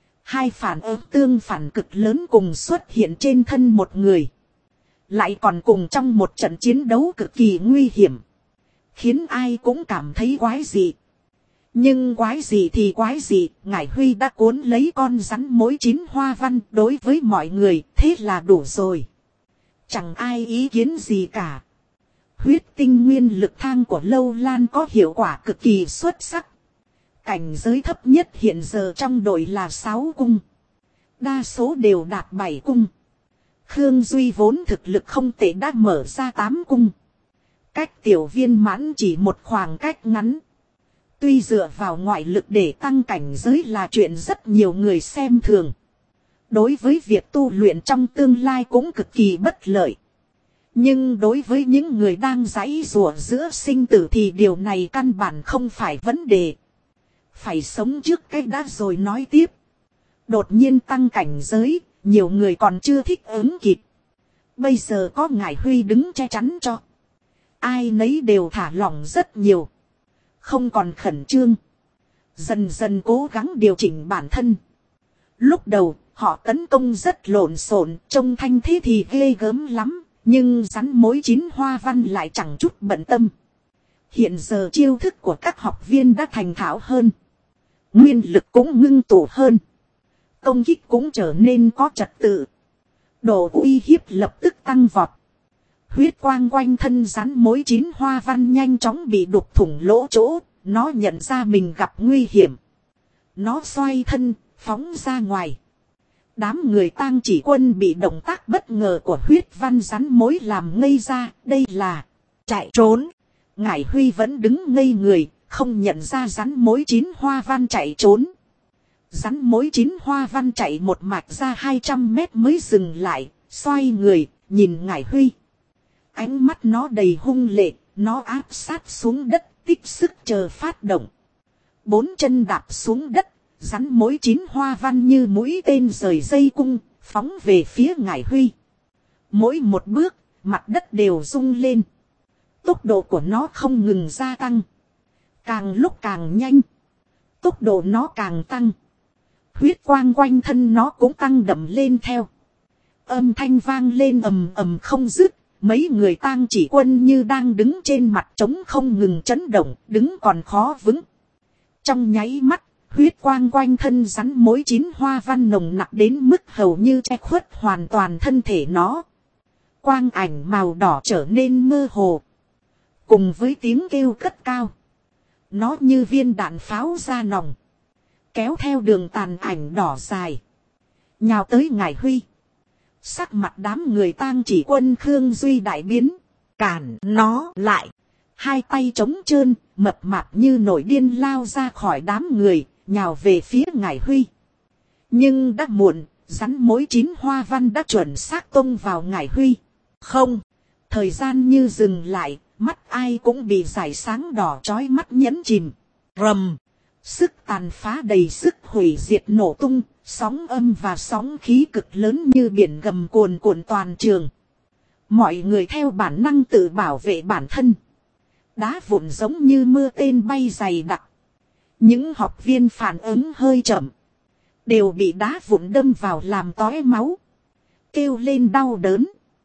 2 phản ứng tương phản cực lớn cùng xuất hiện trên thân một người. Lại còn cùng trong một trận chiến đấu cực kỳ nguy hiểm. Khiến ai cũng cảm thấy quái dị. Nhưng quái gì thì quái gì, Ngải Huy đã cuốn lấy con rắn mối 9 hoa văn đối với mọi người, thế là đủ rồi. Chẳng ai ý kiến gì cả. Huyết tinh nguyên lực thang của Lâu Lan có hiệu quả cực kỳ xuất sắc. Cảnh giới thấp nhất hiện giờ trong đội là 6 cung. Đa số đều đạt 7 cung. Khương Duy vốn thực lực không tệ đã mở ra 8 cung. Cách tiểu viên mãn chỉ một khoảng cách ngắn. Tuy dựa vào ngoại lực để tăng cảnh giới là chuyện rất nhiều người xem thường. Đối với việc tu luyện trong tương lai cũng cực kỳ bất lợi. Nhưng đối với những người đang giãy giụa giữa sinh tử thì điều này căn bản không phải vấn đề. Phải sống trước cái đã rồi nói tiếp. Đột nhiên tăng cảnh giới, nhiều người còn chưa thích ứng kịp. Bây giờ có Ngải Huy đứng che chắn cho. Ai nấy đều thả lỏng rất nhiều. Không còn khẩn trương. Dần dần cố gắng điều chỉnh bản thân. Lúc đầu, họ tấn công rất lộn xộn, trông thanh thế thì ghê gớm lắm. Nhưng rắn mối 9 hoa văn lại chẳng chút bận tâm. Hiện giờ chiêu thức của các học viên đã thành thạo hơn. Nguyên lực cũng ngưng tụ hơn. Công kích cũng trở nên có trật tự. Độ uy hiếp lập tức tăng vọt. Huyết quang quanh thân rắn mối 9 hoa văn nhanh chóng bị đục thủng lỗ chỗ. Nó nhận ra mình gặp nguy hiểm. Nó xoay thân, phóng ra ngoài. Đám người tang chỉ quân bị động tác bất ngờ của huyết văn rắn mối làm ngây ra. Đây là chạy trốn. Ngải Huy vẫn đứng ngây người, không nhận ra rắn mối 9 hoa văn chạy trốn. Rắn mối 9 hoa văn chạy một mạch ra 200 mét mới dừng lại, xoay người, nhìn Ngải Huy. Ánh mắt nó đầy hung lệ, nó áp sát xuống đất, tích sức chờ phát động. 4 chân đạp xuống đất, rắn mối 9 hoa văn như mũi tên rời dây cung, phóng về phía Ngải Huy. Mỗi một bước, mặt đất đều rung lên. Tốc độ của nó không ngừng gia tăng. Càng lúc càng nhanh. Tốc độ nó càng tăng. Huyết quang quanh thân nó cũng tăng đậm lên theo. Âm thanh vang lên ầm ầm không dứt. Mấy người tang chỉ quân như đang đứng trên mặt trống không ngừng chấn động, đứng còn khó vững. Trong nháy mắt, huyết quang quanh thân rắn mối 9 hoa văn nồng nặc đến mức hầu như che khuất hoàn toàn thân thể nó. Quang ảnh màu đỏ trở nên mơ hồ. Cùng với tiếng kêu cất cao. Nó như viên đạn pháo ra nòng. Kéo theo đường tàn ảnh đỏ dài. Nhào tới Ngải Huy. Sắc mặt đám người tang chỉ quân Khương Duy đại biến. Cản nó lại. Hai tay trống trơn, mập mạp như nổi điên lao ra khỏi đám người, nhào về phía Ngải Huy. Nhưng đã muộn, rắn mối 9 hoa văn đã chuẩn xác tông vào Ngải Huy. Không, thời gian như dừng lại, mắt ai cũng bị dải sáng đỏ chói mắt nhấn chìm. Rầm, sức tàn phá đầy sức hủy diệt nổ tung, sóng âm và sóng khí cực lớn như biển gầm cuồn cuộn toàn trường. Mọi người theo bản năng tự bảo vệ bản thân. Đá vụn giống như mưa tên bay dày đặc. Những học viên phản ứng hơi chậm. Đều bị đá vụn đâm vào làm tóe máu. Kêu lên đau đớn.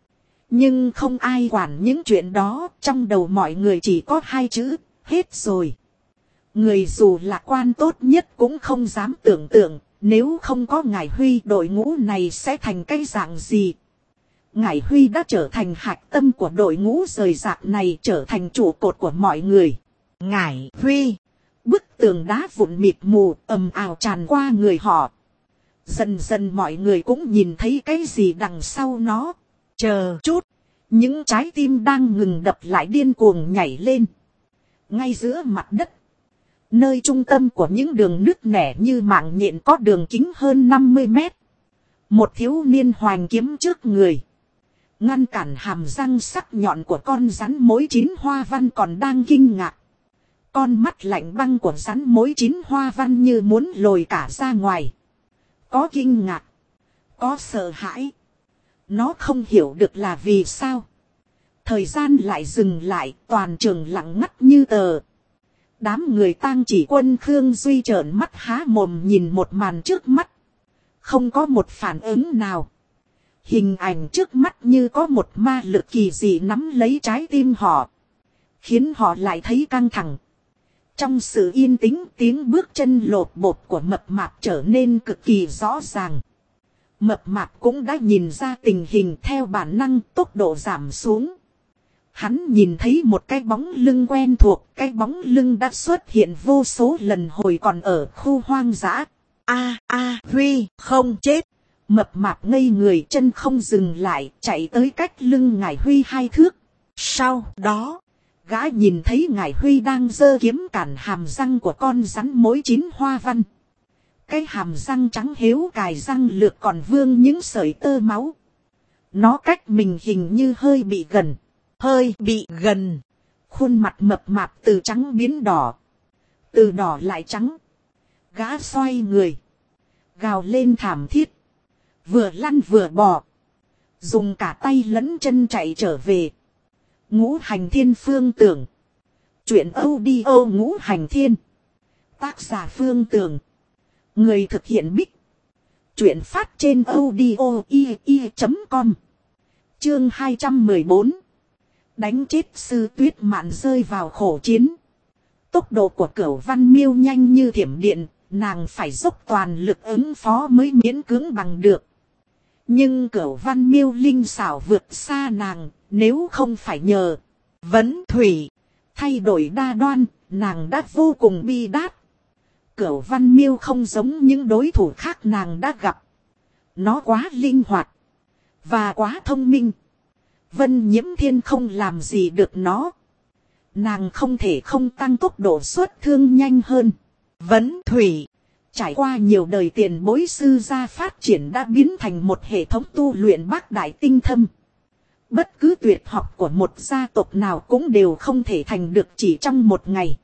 Nhưng không ai quản những chuyện đó. Trong đầu mọi người chỉ có 2 chữ. Hết rồi. Người dù lạc quan tốt nhất cũng không dám tưởng tượng. Nếu không có Ngải Huy, đội ngũ này sẽ thành cái dạng gì. Ngải Huy đã trở thành hạch tâm của đội ngũ rời rạc này, trở thành trụ cột của mọi người. Ngải Huy. Bức tường đá vụn mịt mù ầm ào tràn qua người họ. Dần dần mọi người cũng nhìn thấy cái gì đằng sau nó. Chờ chút. Những trái tim đang ngừng đập lại điên cuồng nhảy lên. Ngay giữa mặt đất. Nơi trung tâm của những đường nứt nẻ như mạng nhện có đường kính hơn 50 mét. Một thiếu niên hoành kiếm trước người. Ngăn cản hàm răng sắc nhọn của con rắn mối 9 hoa văn còn đang kinh ngạc. Con mắt lạnh băng của rắn mối 9 hoa văn như muốn lồi cả ra ngoài. Có kinh ngạc. Có sợ hãi. Nó không hiểu được là vì sao. Thời gian lại dừng lại, toàn trường lặng ngắt như tờ. Đám người tang chỉ quân Khương Duy trợn mắt há mồm nhìn một màn trước mắt. Không có một phản ứng nào. Hình ảnh trước mắt như có một ma lực kỳ dị nắm lấy trái tim họ. Khiến họ lại thấy căng thẳng. Trong sự yên tĩnh, tiếng bước chân lột bột của mập mạp trở nên cực kỳ rõ ràng. Mập mạp cũng đã nhìn ra tình hình, theo bản năng tốc độ giảm xuống. Hắn nhìn thấy một cái bóng lưng quen thuộc, cái bóng lưng đã xuất hiện vô số lần hồi còn ở khu hoang dã. Huy không chết. Mập mạp ngây người, chân không dừng lại, chạy tới cách lưng Ngải Huy 2 thước. Sau đó, gã nhìn thấy Ngải Huy đang giơ kiếm cản hàm răng của con rắn mối 9 hoa văn. Cái hàm răng trắng hiếu cài răng lược còn vương những sợi tơ máu. Nó cách mình hình như hơi bị gần. Khuôn mặt mập mạp từ trắng biến đỏ. Từ đỏ lại trắng. Gã xoay người. Gào lên thảm thiết. Vừa lăn vừa bò. Dùng cả tay lẫn chân chạy trở về. Ngũ Hành Thiên Phương Tưởng. Chuyện audio Ngũ Hành Thiên. Tác giả Phương Tưởng. Người thực hiện Bích. Chuyện phát trên audio.com. Chương 214. Đánh chết Sư Tuyết Mạn rơi vào khổ chiến. Tốc độ của Cửu Văn Miêu nhanh như thiểm điện. Nàng phải dốc toàn lực ứng phó mới miễn cưỡng bằng được. Nhưng Cửu Văn Miêu linh xảo vượt xa nàng. Nếu không phải nhờ Vấn Thủy thay đổi đa đoan, nàng đã vô cùng bi đát. Cửu Văn Miêu không giống những đối thủ khác nàng đã gặp. Nó quá linh hoạt và quá thông minh. Vân Nhiễm Thiên không làm gì được nó. Nàng không thể không tăng tốc độ xuất thương nhanh hơn. Vấn Thủy trải qua nhiều đời tiền bối sư gia phát triển đã biến thành một hệ thống tu luyện bác đại tinh thâm. Bất cứ tuyệt học của một gia tộc nào cũng đều không thể thành được chỉ trong một ngày.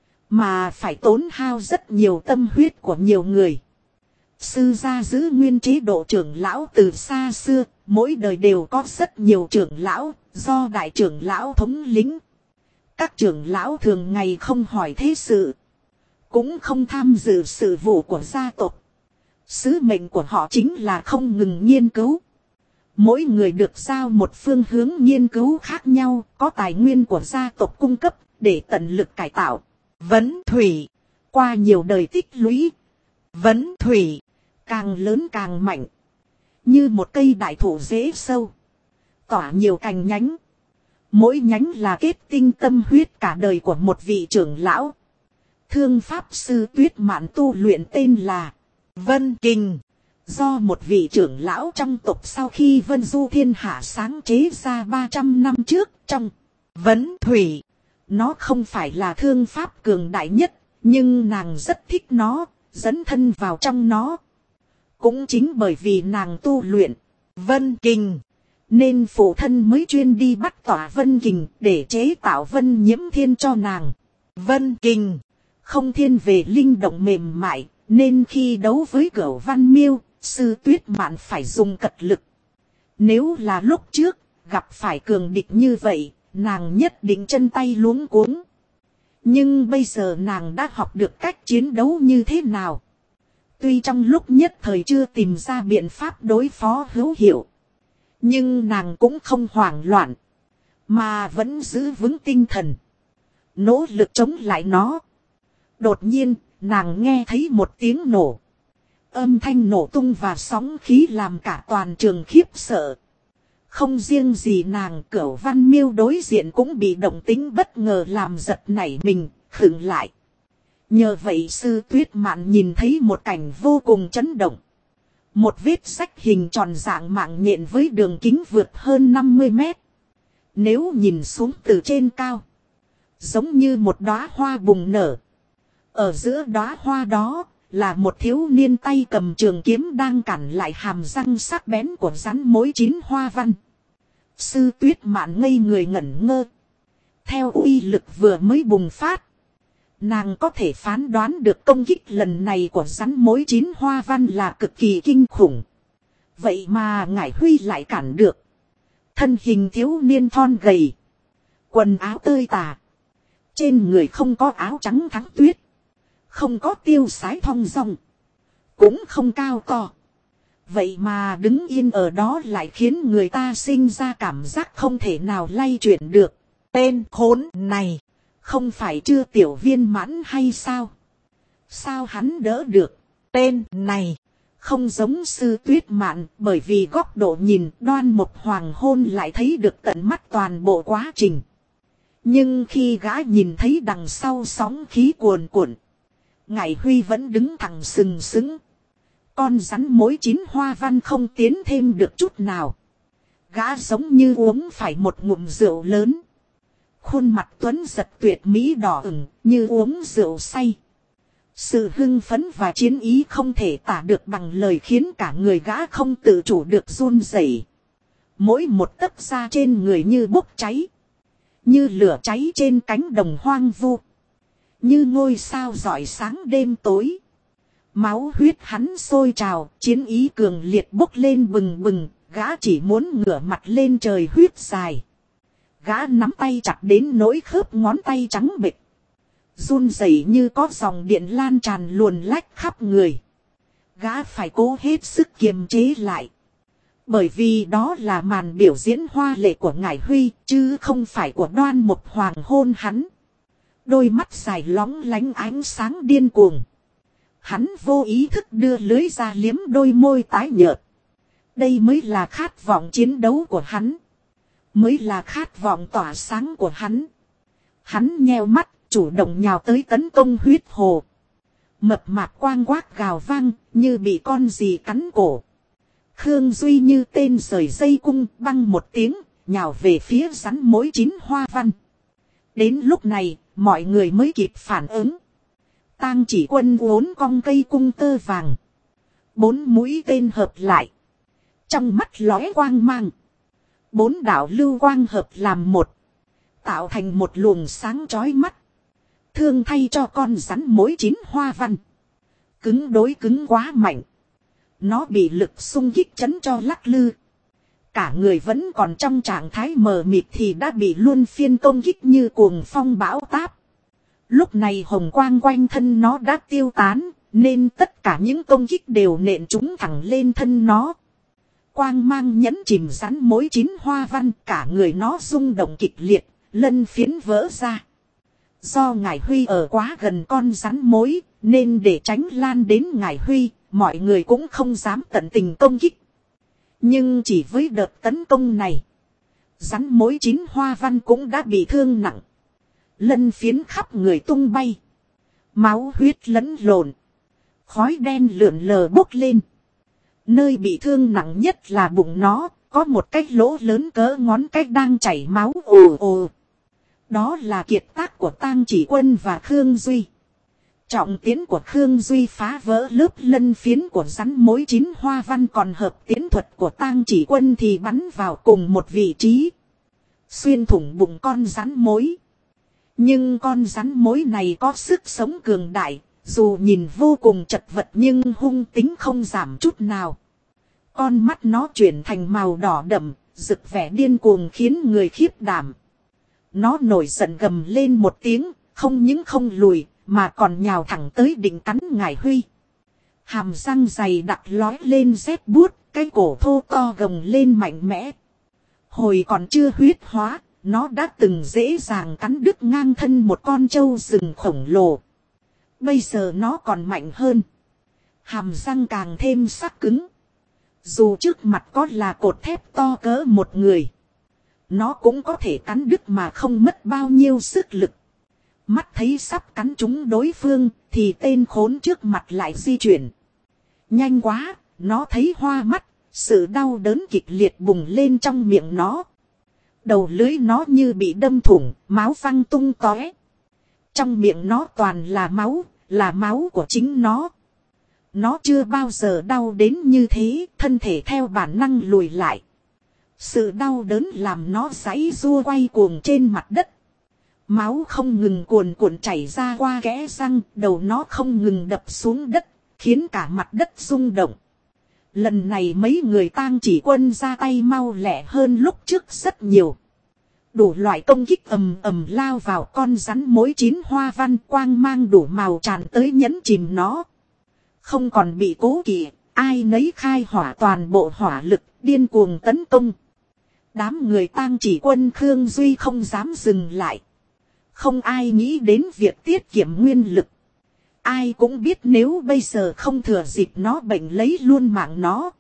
Mà phải tốn hao rất nhiều tâm huyết của nhiều người. Sư gia giữ nguyên chế độ trưởng lão từ xa xưa. Mỗi đời đều có rất nhiều trưởng lão, do đại trưởng lão thống lĩnh. Các trưởng lão thường ngày không hỏi thế sự. Cũng không tham dự sự vụ của gia tộc. Sứ mệnh của họ chính là không ngừng nghiên cứu. Mỗi người được giao một phương hướng nghiên cứu khác nhau, có tài nguyên của gia tộc cung cấp, để tận lực cải tạo. Vấn Thủy, qua nhiều đời tích lũy. Vấn Thủy, càng lớn càng mạnh. Như một cây đại thụ rễ sâu. Tỏa nhiều cành nhánh. Mỗi nhánh là kết tinh tâm huyết cả đời của một vị trưởng lão. Thương Pháp Sư Tuyết Mạn tu luyện tên là Vân Kình. Do một vị trưởng lão trong tộc sau khi Vân Du Thiên Hạ sáng chế ra 300 năm trước trong Vấn Thủy. Nó không phải là thương pháp cường đại nhất, nhưng nàng rất thích nó, dẫn thân vào trong nó. Cũng chính bởi vì nàng tu luyện Vân Kình, nên phụ thân mới chuyên đi bắt tỏa Vân Kình để chế tạo Vân Nhiễm Thiên cho nàng. Vân Kình không thiên về linh động mềm mại, nên khi đấu với Cửu Văn Miêu, Sư Tuyết Mạn phải dùng cật lực. Nếu là lúc trước, gặp phải cường địch như vậy, nàng nhất định chân tay luống cuống. Nhưng bây giờ nàng đã học được cách chiến đấu như thế nào. Tuy trong lúc nhất thời chưa tìm ra biện pháp đối phó hữu hiệu. Nhưng nàng cũng không hoảng loạn. Mà vẫn giữ vững tinh thần. Nỗ lực chống lại nó. Đột nhiên, nàng nghe thấy một tiếng nổ. Âm thanh nổ tung và sóng khí làm cả toàn trường khiếp sợ. Không riêng gì nàng, Cửu Văn Miêu đối diện cũng bị động tính bất ngờ làm giật nảy mình, khựng lại. Nhờ vậy Sư Tuyết Mạn nhìn thấy một cảnh vô cùng chấn động. Một vết rách hình tròn dạng mạng nhện với đường kính vượt hơn 50 mét. Nếu nhìn xuống từ trên cao, giống như một đóa hoa bùng nở. Ở giữa đóa hoa đó là một thiếu niên tay cầm trường kiếm đang cản lại hàm răng sắc bén của rắn mối 9 hoa văn. Sư Tuyết Mạn ngây người ngẩn ngơ. Theo uy lực vừa mới bùng phát, nàng có thể phán đoán được công kích lần này của rắn mối 9 hoa văn là cực kỳ kinh khủng. Vậy mà Ngải Huy lại cản được. Thân hình thiếu niên thon gầy, quần áo tơi tả, trên người không có áo trắng thắng tuyết, không có tiêu sái thong dong, cũng không cao to. Vậy mà đứng yên ở đó lại khiến người ta sinh ra cảm giác không thể nào lay chuyển được. Tên khốn này không phải chưa tiểu viên mãn hay sao? Sao hắn đỡ được? Tên này không giống Sư Tuyết Mạn, bởi vì góc độ nhìn Đoan Mục Hoàng Hôn lại thấy được tận mắt toàn bộ quá trình. Nhưng khi gã nhìn thấy đằng sau sóng khí cuồn cuộn, Ngải Huy vẫn đứng thẳng sừng sững. Con rắn mối chín hoa văn không tiến thêm được chút nào. Gã giống như uống phải một ngụm rượu lớn. Khuôn mặt tuấn giật tuyệt mỹ đỏ ửng như uống rượu say. Sự hưng phấn và chiến ý không thể tả được bằng lời khiến cả người gã không tự chủ được run rẩy. Mỗi một tấc da trên người như bốc cháy. Như lửa cháy trên cánh đồng hoang vu. Như ngôi sao rọi sáng đêm tối. Máu huyết hắn sôi trào, chiến ý cường liệt bốc lên bừng bừng, gã chỉ muốn ngửa mặt lên trời huyết dài. Gã nắm tay chặt đến nỗi khớp ngón tay trắng bệch. Run rẩy như có dòng điện lan tràn luồn lách khắp người. Gã phải cố hết sức kiềm chế lại. Bởi vì đó là màn biểu diễn hoa lệ của Ngải Huy, chứ không phải của Đoan Mục Hoàng hôn hắn. Đôi mắt dài lóng lánh ánh sáng điên cuồng. Hắn vô ý thức đưa lưới ra liếm đôi môi tái nhợt. Đây mới là khát vọng chiến đấu của hắn. Mới là khát vọng tỏa sáng của hắn. Hắn nheo mắt, chủ động nhào tới tấn công huyết hồ. Mập mạp quang quác gào vang, như bị con gì cắn cổ. Khương Duy như tên rời dây cung, băng một tiếng, nhào về phía rắn mối chín hoa văn. Đến lúc này, mọi người mới kịp phản ứng. Tang Chỉ Quân uốn cong cây cung tơ vàng. 4 mũi tên hợp lại. Trong mắt lóe quang mang. 4 đạo lưu quang hợp làm một. Tạo thành một luồng sáng chói mắt. Thương thay cho con rắn mối chín hoa văn. Cứng đối cứng quá mạnh. Nó bị lực xung kích chấn cho lắc lư. Cả người vẫn còn trong trạng thái mờ mịt thì đã bị luân phiên công kích như cuồng phong bão táp. Lúc này hồng quang quanh thân nó đã tiêu tán, nên tất cả những công kích đều nện trúng thẳng lên thân nó. Quang mang nhẫn chìm rắn mối chín hoa văn, cả người nó rung động kịch liệt, lân phiến vỡ ra. Do Ngải Huy ở quá gần con rắn mối, nên để tránh lan đến Ngải Huy, mọi người cũng không dám tận tình công kích. Nhưng chỉ với đợt tấn công này, rắn mối chín hoa văn cũng đã bị thương nặng. Lân phiến khắp người tung bay. Máu huyết lẫn lộn. Khói đen lượn lờ bốc lên. Nơi bị thương nặng nhất là bụng nó, có một cái lỗ lớn cỡ ngón cái đang chảy máu ồ ồ. Đó là kiệt tác của Tang Chỉ Quân và Khương Duy. Trọng tiến của Khương Duy phá vỡ lớp lân phiến của rắn mối chín hoa văn, còn hợp tiến thuật của Tang Chỉ Quân thì bắn vào cùng một vị trí. Xuyên thủng bụng con rắn mối. Nhưng con rắn mối này có sức sống cường đại, dù nhìn vô cùng chật vật nhưng hung tính không giảm chút nào. Con mắt nó chuyển thành màu đỏ đậm, rực vẻ điên cuồng khiến người khiếp đảm. Nó nổi giận gầm lên một tiếng, không những không lùi, mà còn nhào thẳng tới định cắn Ngải Huy. Hàm răng dày đặc lói lên rét buốt, cái cổ thô to gồng lên mạnh mẽ. Hồi còn chưa huyết hóa, nó đã từng dễ dàng cắn đứt ngang thân một con trâu rừng khổng lồ. Bây giờ nó còn mạnh hơn. Hàm răng càng thêm sắc cứng. Dù trước mặt có là cột thép to cỡ một người, nó cũng có thể cắn đứt mà không mất bao nhiêu sức lực. Mắt thấy sắp cắn trúng đối phương, thì tên khốn trước mặt lại di chuyển. Nhanh quá, nó thấy hoa mắt, sự đau đớn kịch liệt bùng lên trong miệng nó. Đầu lưỡi nó như bị đâm thủng, máu văng tung tóe. Trong miệng nó toàn là máu của chính nó. Nó chưa bao giờ đau đến như thế, thân thể theo bản năng lùi lại. Sự đau đớn làm nó giãy giụa quay cuồng trên mặt đất. Máu không ngừng cuồn cuộn chảy ra qua kẽ răng, đầu nó không ngừng đập xuống đất, khiến cả mặt đất rung động. Lần này mấy người Tang Chỉ Quân ra tay mau lẹ hơn lúc trước rất nhiều. Đủ loại công kích ầm ầm lao vào con rắn mối chín hoa văn, quang mang đủ màu tràn tới nhấn chìm nó. Không còn bị cố kỵ, ai nấy khai hỏa toàn bộ hỏa lực, điên cuồng tấn công. Đám người Tang Chỉ Quân Khương Duy không dám dừng lại. Không ai nghĩ đến việc tiết kiệm nguyên lực. Ai cũng biết nếu bây giờ không thừa dịp nó bệnh lấy luôn mạng nó.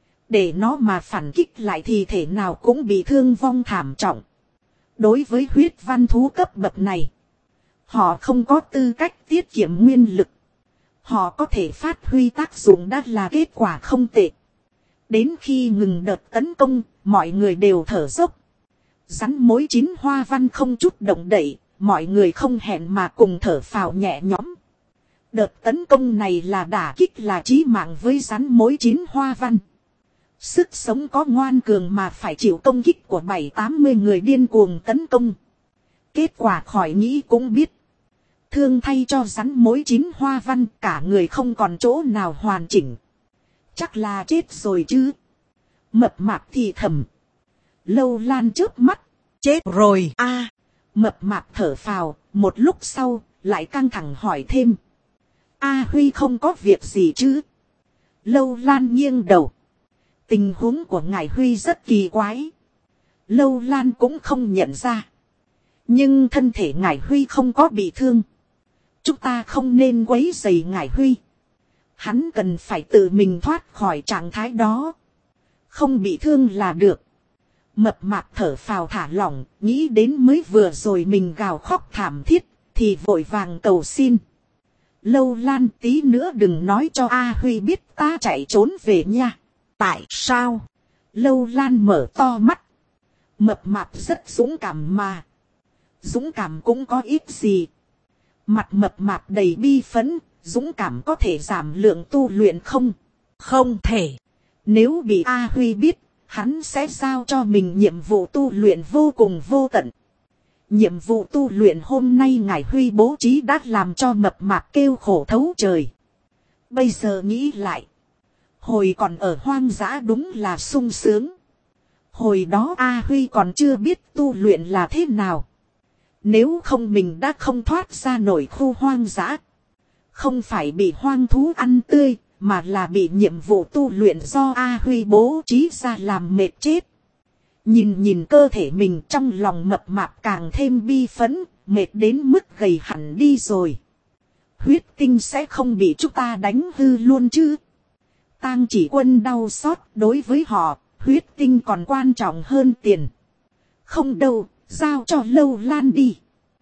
Để nó mà phản kích lại thì thể nào cũng bị thương vong thảm trọng. Đối với huyết văn thú cấp bậc này, họ không có tư cách tiết kiệm nguyên lực. Họ có thể phát huy tác dụng đã là kết quả không tệ. Đến khi ngừng đợt tấn công, mọi người đều thở dốc. Rắn mối chín hoa văn không chút động đậy, mọi người không hẹn mà cùng thở phào nhẹ nhõm. Đợt tấn công này là đả kích là chí mạng với rắn mối chín hoa văn. Sức sống có ngoan cường mà phải chịu công kích của 70-80 người điên cuồng tấn công. Kết quả khỏi nghĩ cũng biết. Thương thay cho rắn mối chín hoa văn, cả người không còn chỗ nào hoàn chỉnh. Chắc là chết rồi chứ. Mập mạp thì thầm. Lâu Lan chớp mắt. Chết rồi a. Mập mạp thở phào, một lúc sau, lại căng thẳng hỏi thêm. A Huy không có việc gì chứ? Lâu Lan nghiêng đầu. Tình huống của ngài Huy rất kỳ quái. Lâu Lan cũng không nhận ra. Nhưng thân thể ngài Huy không có bị thương. Chúng ta không nên quấy rầy ngài Huy. Hắn cần phải tự mình thoát khỏi trạng thái đó. Không bị thương là được. Mập mạp thở phào thả lỏng, nghĩ đến mới vừa rồi mình gào khóc thảm thiết, thì vội vàng cầu xin. Lâu Lan, tí nữa đừng nói cho A Huy biết ta chạy trốn về nha. Tại sao? Lâu Lan mở to mắt. Mập mạp rất dũng cảm mà. Dũng cảm cũng có ít gì. Mặt mập mạp đầy bi phấn, dũng cảm có thể giảm lượng tu luyện không? Không thể. Nếu bị A Huy biết, hắn sẽ giao cho mình nhiệm vụ tu luyện vô cùng vô tận. Nhiệm vụ tu luyện hôm nay ngài Huy bố trí đã làm cho mập mạp kêu khổ thấu trời. Bây giờ nghĩ lại. Hồi còn ở hoang dã đúng là sung sướng. Hồi đó A Huy còn chưa biết tu luyện là thế nào. Nếu không mình đã không thoát ra nổi khu hoang dã. Không phải bị hoang thú ăn tươi, mà là bị nhiệm vụ tu luyện do A Huy bố trí ra làm mệt chết. Nhìn cơ thể mình trong lòng mập mạp càng thêm bi phấn, mệt đến mức gầy hẳn đi rồi. Huyết tinh sẽ không bị chúng ta đánh hư luôn chứ. Tang Chỉ Quân đau xót, đối với họ, huyết tinh còn quan trọng hơn tiền. Không đâu, giao cho Lâu Lan đi.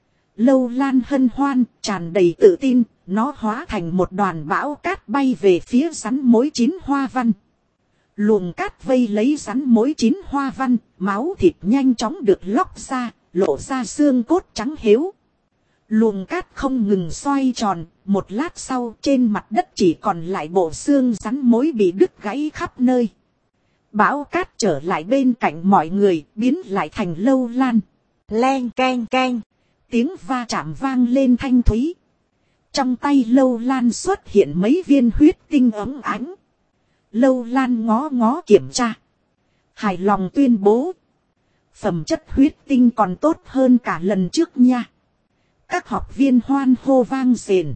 Lâu Lan hân hoan, tràn đầy tự tin, nó hóa thành một đoàn bão cát bay về phía rắn mối chín hoa văn. Luồng cát vây lấy rắn mối chín hoa văn, máu thịt nhanh chóng được lóc ra, lộ ra xương cốt trắng héo. Luồng cát không ngừng xoay tròn, một lát sau trên mặt đất chỉ còn lại bộ xương rắn mối bị đứt gãy khắp nơi. Bão cát trở lại bên cạnh mọi người, biến lại thành Lâu Lan. Len keng keng. Tiếng va chạm vang lên thanh thúy. Trong tay Lâu Lan xuất hiện mấy viên huyết tinh ấm ánh. Lâu Lan ngó ngó kiểm tra. Hài lòng tuyên bố. Phẩm chất huyết tinh còn tốt hơn cả lần trước nha. Các học viên hoan hô vang rền.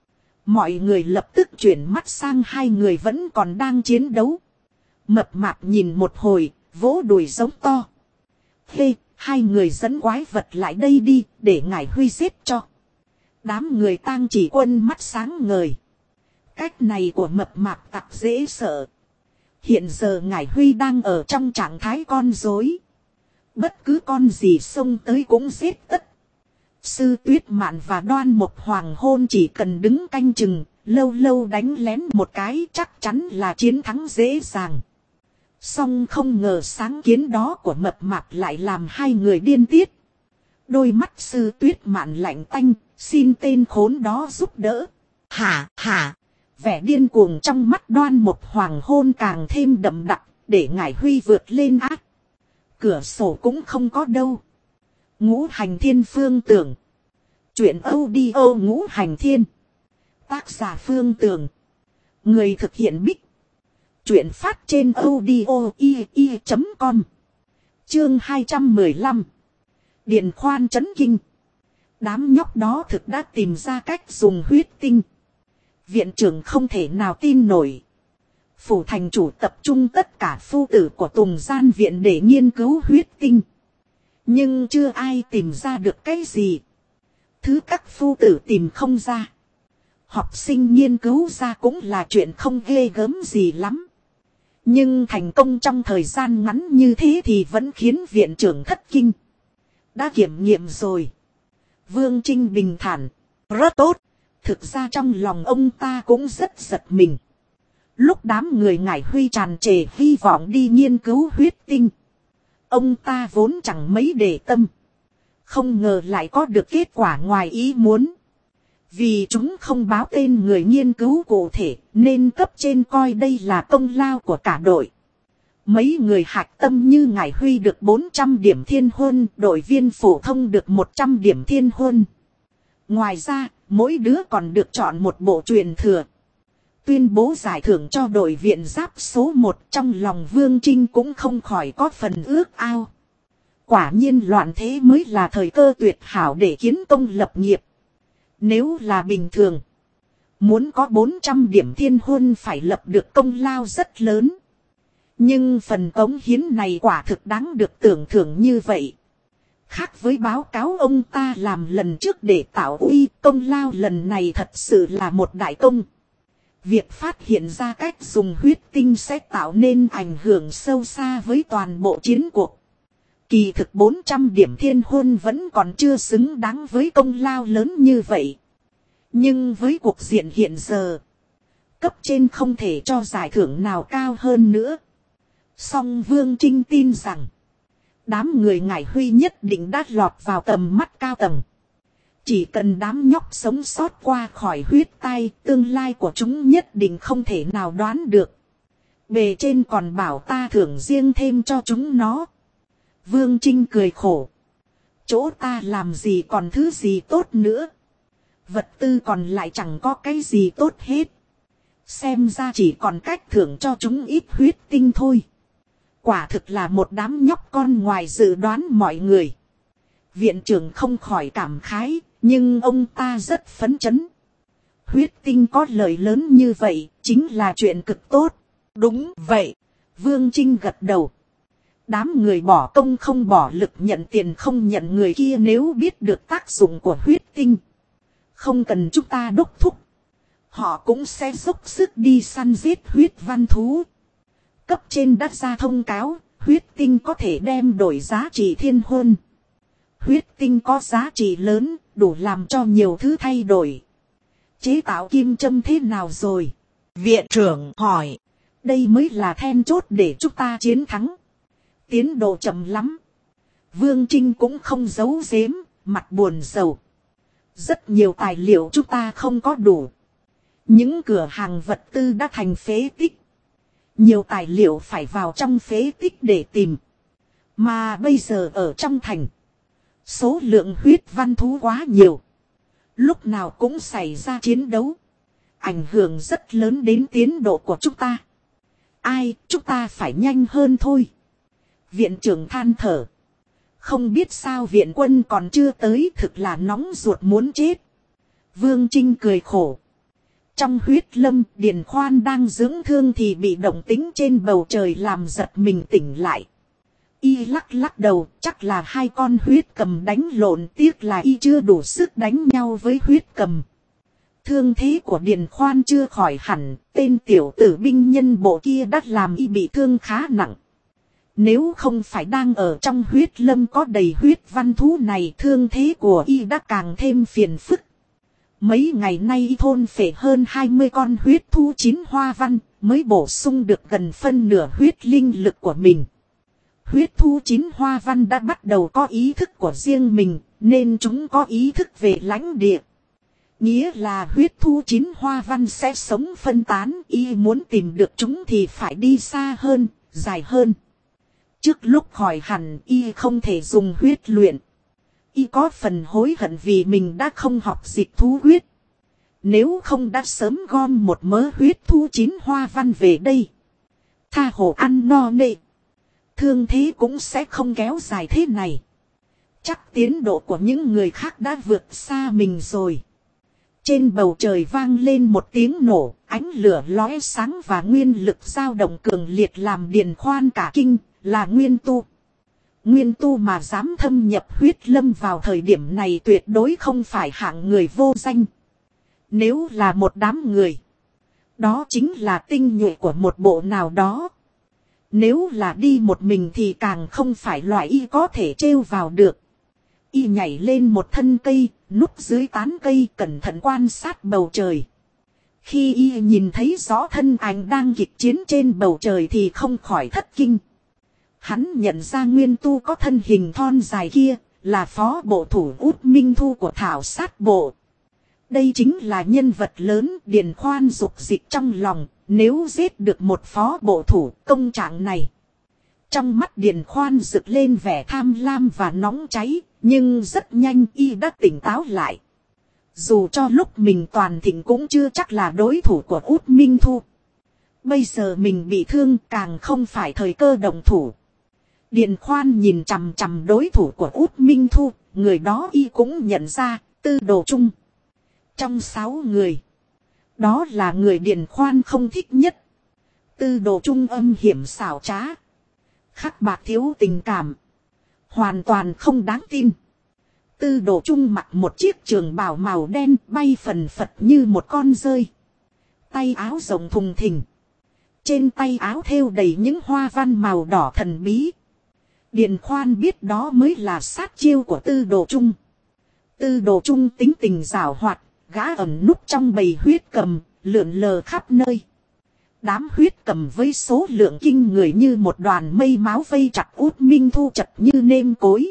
Mọi người lập tức chuyển mắt sang hai người vẫn còn đang chiến đấu. Mập mạp nhìn một hồi, vỗ đùi giống to. Hê, hai người dẫn quái vật lại đây đi, để ngài Huy giết cho. Đám người Tang Chỉ Quân mắt sáng ngời. Cách này của mập mạp tặc dễ sợ. Hiện giờ ngài Huy đang ở trong trạng thái con rối. Bất cứ con gì xông tới cũng giết tất. Sư Tuyết Mạn và Đoan Mộc Hoàng Hôn chỉ cần đứng canh chừng, lâu lâu đánh lén một cái chắc chắn là chiến thắng dễ dàng. Song không ngờ sáng kiến đó của mập mạp lại làm hai người điên tiết. Đôi mắt Sư Tuyết Mạn lạnh tanh, xin tên khốn đó giúp đỡ. Hả. Vẻ điên cuồng trong mắt Đoan Mộc Hoàng Hôn càng thêm đậm đặc, để ngải Huy vượt lên ác. Cửa sổ cũng không có đâu. Ngũ Hành Thiên Phương Tưởng. Chuyện audio Ngũ Hành Thiên. Tác giả Phương Tưởng. Người thực hiện Bích. Chuyện phát trên audio.com. Chương 215. Điện khoan chấn kinh. Đám nhóc đó thực đã tìm ra cách dùng huyết tinh. Viện trưởng không thể nào tin nổi. Phủ thành chủ tập trung tất cả phu tử của Tùng Gian viện để nghiên cứu huyết tinh. Nhưng chưa ai tìm ra được cái gì. Thứ các phu tử tìm không ra. Học sinh nghiên cứu ra cũng là chuyện không ghê gớm gì lắm. Nhưng thành công trong thời gian ngắn như thế thì vẫn khiến viện trưởng thất kinh. Đã kiểm nghiệm rồi. Vương Trinh bình thản. Rất tốt. Thực ra trong lòng ông ta cũng rất giật mình. Lúc đám người Ngải Huy tràn trề hy vọng đi nghiên cứu huyết tinh, ông ta vốn chẳng mấy để tâm. Không ngờ lại có được kết quả ngoài ý muốn. Vì chúng không báo tên người nghiên cứu cụ thể nên cấp trên coi đây là công lao của cả đội. Mấy người hạch tâm như Ngải Huy được 400 điểm thiên huân, đội viên phổ thông được 100 điểm thiên huân. Ngoài ra, mỗi đứa còn được chọn một bộ truyền thừa. Tuyên bố giải thưởng cho đội viện giáp số 1, trong lòng Vương Trinh cũng không khỏi có phần ước ao. Quả nhiên loạn thế mới là thời cơ tuyệt hảo để kiến công lập nghiệp. Nếu là bình thường, muốn có 400 điểm thiên huân phải lập được công lao rất lớn. Nhưng phần cống hiến này quả thực đáng được tưởng thưởng như vậy. Khác với báo cáo ông ta làm lần trước để tạo uy, công lao lần này thật sự là một đại công. Việc phát hiện ra cách dùng huyết tinh sẽ tạo nên ảnh hưởng sâu xa với toàn bộ chiến cuộc. Kỳ thực 400 điểm thiên huân vẫn còn chưa xứng đáng với công lao lớn như vậy. Nhưng với cuộc diện hiện giờ, cấp trên không thể cho giải thưởng nào cao hơn nữa. Song Vương Trinh tin rằng, đám người Ngải Huy nhất định đã lọt vào tầm mắt cao tầng. Chỉ cần đám nhóc sống sót qua khỏi huyết tai, tương lai của chúng nhất định không thể nào đoán được. Bề trên còn bảo ta thưởng riêng thêm cho chúng nó. Vương Trinh cười khổ. Chỗ ta làm gì còn thứ gì tốt nữa. Vật tư còn lại chẳng có cái gì tốt hết. Xem ra chỉ còn cách thưởng cho chúng ít huyết tinh thôi. Quả thực là một đám nhóc con ngoài dự đoán mọi người. Viện trưởng không khỏi cảm khái, nhưng ông ta rất phấn chấn. Huyết tinh có lợi lớn như vậy, chính là chuyện cực tốt. Đúng vậy. Vương Trinh gật đầu. Đám người bỏ công không bỏ lực, nhận tiền không nhận người kia nếu biết được tác dụng của huyết tinh. Không cần chúng ta đốc thúc. Họ cũng sẽ dốc sức đi săn giết huyết văn thú. Cấp trên đã ra thông cáo, huyết tinh có thể đem đổi giá trị thiên huân. Huyết tinh có giá trị lớn, đủ làm cho nhiều thứ thay đổi. Chế tạo kim châm thế nào rồi? Viện trưởng hỏi. Đây mới là then chốt để chúng ta chiến thắng. Tiến độ chậm lắm. Vương Trinh cũng không giấu giếm, mặt buồn rầu. Rất nhiều tài liệu chúng ta không có đủ. Những cửa hàng vật tư đã thành phế tích. Nhiều tài liệu phải vào trong phế tích để tìm. Mà bây giờ ở trong thành, số lượng huyết văn thú quá nhiều. Lúc nào cũng xảy ra chiến đấu. Ảnh hưởng rất lớn đến tiến độ của chúng ta. Chúng ta phải nhanh hơn thôi. Viện trưởng than thở. Không biết sao viện quân còn chưa tới, thực là nóng ruột muốn chết. Vương Trinh cười khổ. Trong huyết lâm, Điền Khoan đang dưỡng thương thì bị động tĩnh trên bầu trời làm giật mình tỉnh lại. Y lắc lắc đầu, chắc là hai con huyết cầm đánh lộn, tiếc là y chưa đủ sức đánh nhau với huyết cầm. Thương thế của Điền Khoan chưa khỏi hẳn, tên tiểu tử binh nhân bộ kia đã làm y bị thương khá nặng. Nếu không phải đang ở trong huyết lâm có đầy huyết văn thú này, thương thế của y đã càng thêm phiền phức. Mấy ngày nay y thôn phệ hơn 20 con huyết thú 9 hoa văn, mới bổ sung được gần phân nửa huyết linh lực của mình. Huyết thú 9 hoa văn đã bắt đầu có ý thức của riêng mình, nên chúng có ý thức về lãnh địa. Nghĩa là huyết thú 9 hoa văn sẽ sống phân tán, y muốn tìm được chúng thì phải đi xa hơn, dài hơn. Trước lúc khỏi hẳn, y không thể dùng huyết luyện. Y có phần hối hận vì mình đã không học dịch thú huyết. Nếu không đã sớm gom một mớ huyết thú 9 hoa văn về đây. Tha hồ ăn no nê. Thương thế cũng sẽ không kéo dài thế này. Chắc tiến độ của những người khác đã vượt xa mình rồi. Trên bầu trời vang lên một tiếng nổ, ánh lửa lóe sáng và nguyên lực dao động cường liệt làm Điền Khoan cả kinh, là nguyên tu. Nguyên tu mà dám thâm nhập huyết lâm vào thời điểm này tuyệt đối không phải hạng người vô danh. Nếu là một đám người, đó chính là tinh nhuệ của một bộ nào đó. Nếu là đi một mình thì càng không phải loại y có thể trêu vào được. Y nhảy lên một thân cây, núp dưới tán cây cẩn thận quan sát bầu trời. Khi y nhìn thấy rõ thân ảnh đang kịch chiến trên bầu trời thì không khỏi thất kinh. Hắn nhận ra nguyên tu có thân hình thon dài kia là phó bộ thủ Út Minh Thu của Thảo Sát Bộ. Đây chính là nhân vật lớn. Điền Khoan dục dịch trong lòng, nếu giết được một phó bộ thủ công trạng này. Trong mắt Điền Khoan rực lên vẻ tham lam và nóng cháy, nhưng rất nhanh y đã tỉnh táo lại. Dù cho lúc mình toàn thịnh cũng chưa chắc là đối thủ của Út Minh Thu. Bây giờ mình bị thương càng không phải thời cơ động thủ. Điền Khoan nhìn chằm chằm đối thủ của Út Minh Thu, người đó y cũng nhận ra, Tư Đồ Trung. Trong 6 người, đó là người Điền Khoan không thích nhất. Tư Đồ Trung âm hiểm xảo trá, khắc bạc thiếu tình cảm, hoàn toàn không đáng tin. Tư Đồ Trung mặc một chiếc trường bào màu đen bay phần phật như một con rơi. Tay áo rộng thùng thình. Trên tay áo thêu đầy những hoa văn màu đỏ thần bí. Điền Khoan biết đó mới là sát chiêu của Tư Đồ Trung. Tư Đồ Trung tính tình giảo hoạt, gã ẩn núp trong bầy huyết cầm, lượn lờ khắp nơi. Đám huyết cầm với số lượng kinh người như một đoàn mây máu vây chặt Út Minh Thu chật như nêm cối.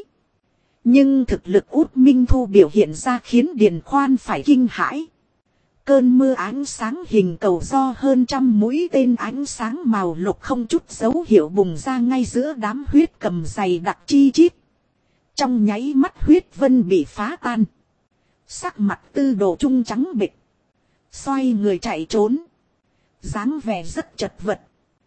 Nhưng thực lực Út Minh Thu biểu hiện ra khiến Điền Khoan phải kinh hãi. Cơn mưa ánh sáng hình cầu do hơn 100 mũi tên ánh sáng màu lục không chút dấu hiệu bùng ra ngay giữa đám huyết cầm dày đặc chi chít. Trong nháy mắt huyết vân bị phá tan. Sắc mặt Tư Đồ Trung trắng bệch, xoay người chạy trốn, dáng vẻ rất chật vật.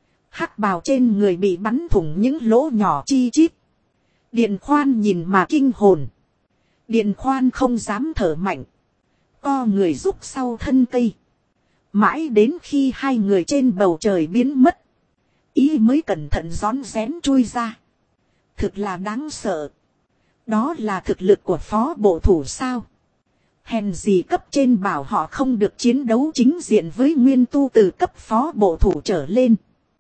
Hắc bào trên người bị bắn thủng những lỗ nhỏ chi chít. Điền Khoan nhìn mà kinh hồn. Điền Khoan không dám thở mạnh, co người rúc sau thân cây. Mãi đến khi hai người trên bầu trời biến mất, ý mới cẩn thận rón rén chui ra. Thực là đáng sợ. Đó là thực lực của phó bộ thủ sao? Hèn gì cấp trên bảo họ không được chiến đấu chính diện với nguyên tu từ cấp phó bộ thủ trở lên,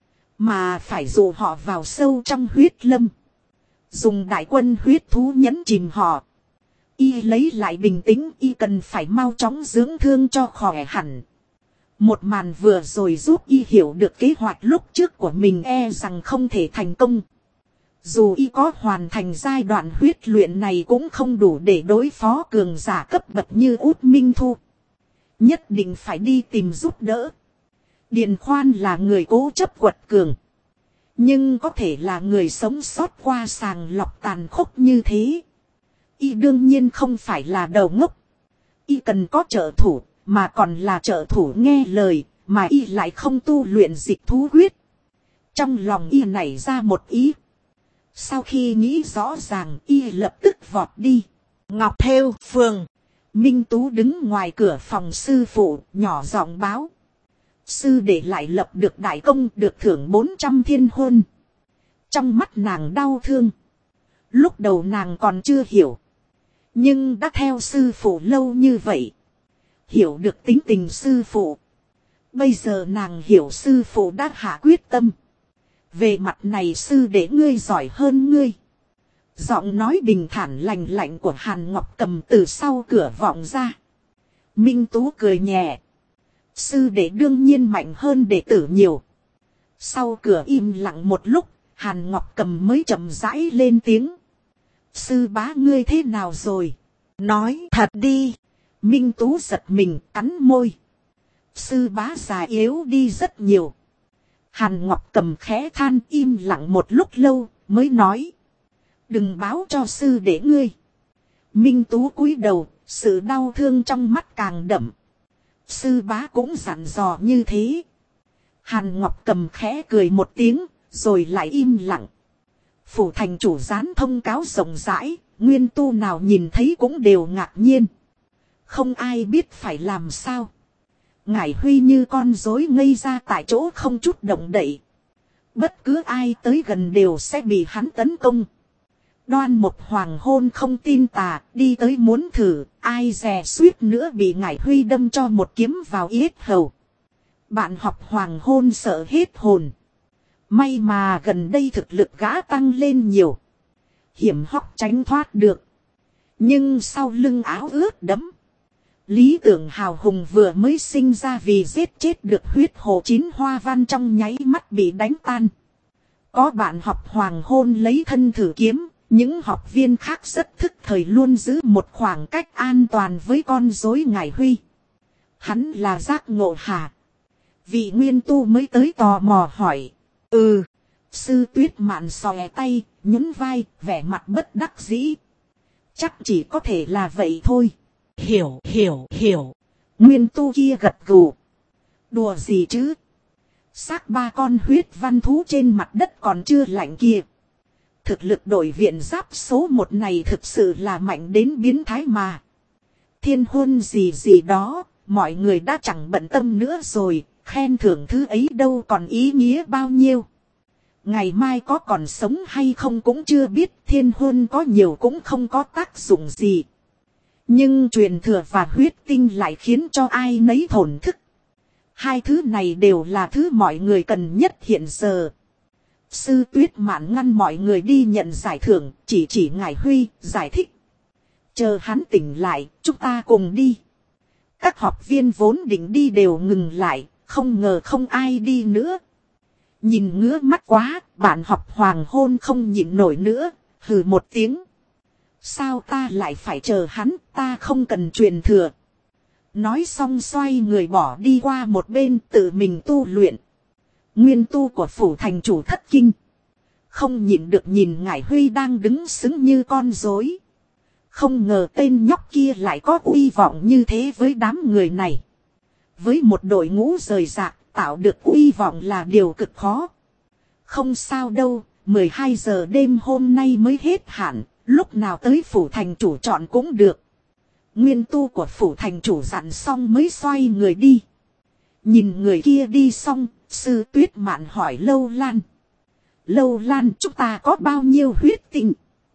mà phải dụ họ vào sâu trong huyết lâm, dùng đại quân huyết thú nhấn chìm họ. Y lấy lại bình tĩnh, y cần phải mau chóng dưỡng thương cho khỏe hẳn. Một màn vừa rồi giúp y hiểu được kế hoạch lúc trước của mình e rằng không thể thành công. Dù y có hoàn thành giai đoạn huyết luyện này cũng không đủ để đối phó cường giả cấp bậc như Út Minh Thu. Nhất định phải đi tìm giúp đỡ. Điền Khoan là người cố chấp quật cường, nhưng có thể là người sống sót qua sàng lọc tàn khốc như thế. Y đương nhiên không phải là đầu ngốc. Y cần có trợ thủ, mà còn là trợ thủ nghe lời, mà y lại không tu luyện dịch thú quyết. Trong lòng y nảy ra một ý. Sau khi nghĩ rõ ràng, y lập tức vọt đi. Ngọc Thêu Phường. Minh Tú đứng ngoài cửa phòng sư phụ, nhỏ giọng báo. Sư đệ lại lập được đại công, được thưởng 400 thiên huân. Trong mắt nàng đau thương. Lúc đầu nàng còn chưa hiểu, nhưng đã theo sư phụ lâu như vậy, hiểu được tính tình sư phụ. Bây giờ nàng hiểu sư phụ đã hạ quyết tâm. Về mặt này sư đệ ngươi giỏi hơn ngươi. Giọng nói bình thản lành lạnh của Hàn Ngọc Cầm từ sau cửa vọng ra. Minh Tú cười nhẹ. Sư đệ đương nhiên mạnh hơn đệ tử nhiều. Sau cửa im lặng một lúc, Hàn Ngọc Cầm mới chậm rãi lên tiếng. Sư bá ngươi thế nào rồi? Nói thật đi. Minh Tú giật mình, cắn môi. Sư bá già yếu đi rất nhiều. Hàn Ngọc Cầm khẽ than, im lặng một lúc lâu, mới nói. Đừng báo cho sư đệ ngươi. Minh Tú cúi đầu, sự đau thương trong mắt càng đậm. Sư bá cũng dặn dò như thế. Hàn Ngọc Cầm khẽ cười một tiếng, rồi lại im lặng. Phủ thành chủ gián thông cáo rộng rãi, nguyên tu nào nhìn thấy cũng đều ngạc nhiên. Không ai biết phải làm sao. Ngải Huy như con rối ngây ra tại chỗ không chút động đậy. Bất cứ ai tới gần đều sẽ bị hắn tấn công. Đoan Mục Hoàng Hôn không tin tà, đi tới muốn thử, ai dè suýt nữa bị Ngải Huy đâm cho một kiếm vào yết hầu. Bạn học Hoàng Hôn sợ hết hồn. May mà gần đây thực lực gã tăng lên nhiều, hiểm hóc tránh thoát được. Nhưng sau lưng áo ướt đẫm. Lý tưởng hào hùng vừa mới sinh ra vì giết chết được huyết hồ chín hoa văn trong nháy mắt bị đánh tan. Có bạn học hoàng hôn lấy thân thử kiếm, những học viên khác rất thức thời luôn giữ một khoảng cách an toàn với con rối Ngải Huy. Hắn là giác ngộ hả? Vị nguyên tu mới tới tò mò hỏi. Ừ. Sư Tuyết Mạn xòe tay, nhún vai, vẻ mặt bất đắc dĩ. Chắc chỉ có thể là vậy thôi. Hiểu. Nguyên tu kia gật gù. Đùa gì chứ? Xác ba con huyết văn thú trên mặt đất còn chưa lạnh kia. Thực lực đội viện giáp số 1 này thực sự là mạnh đến biến thái mà. Thiên hôn gì đó, mọi người đã chẳng bận tâm nữa rồi, khen thưởng thứ ấy đâu còn ý nghĩa bao nhiêu. Ngày mai có còn sống hay không cũng chưa biết, thiên hôn có nhiều cũng không có tác dụng gì. Nhưng truyền thừa và huyết tinh lại khiến cho ai nấy thổn thức. Hai thứ này đều là thứ mọi người cần nhất hiện giờ. Sư Tuyết Mạn ngăn mọi người đi nhận giải thưởng, chỉ Ngải Huy, giải thích. Chờ hắn tỉnh lại, chúng ta cùng đi. Các học viên vốn định đi đều ngừng lại, không ngờ không ai đi nữa. Nhìn ngứa mắt quá, bạn học hoàng hôn không nhịn nổi nữa, hừ một tiếng. Sao ta lại phải chờ hắn, ta không cần truyền thừa. Nói xong xoay người bỏ đi qua một bên tự mình tu luyện. Nguyên tu của phủ thành chủ thất kinh. Không nhịn được nhìn Ngải Huy đang đứng xứng như con rối. Không ngờ tên nhóc kia lại có uy vọng như thế với đám người này. Với một đội ngũ rời rạc, tạo được uy vọng là điều cực khó. Không sao đâu, 12 giờ đêm hôm nay mới hết hạn, lúc nào tới phủ thành chủ chọn cũng được. Nguyên tu của phủ thành chủ dặn xong mới xoay người đi. Nhìn người kia đi xong, sư Tuyết Mạn hỏi Lâu Lan. Lâu Lan, chúng ta có bao nhiêu huyết tinh?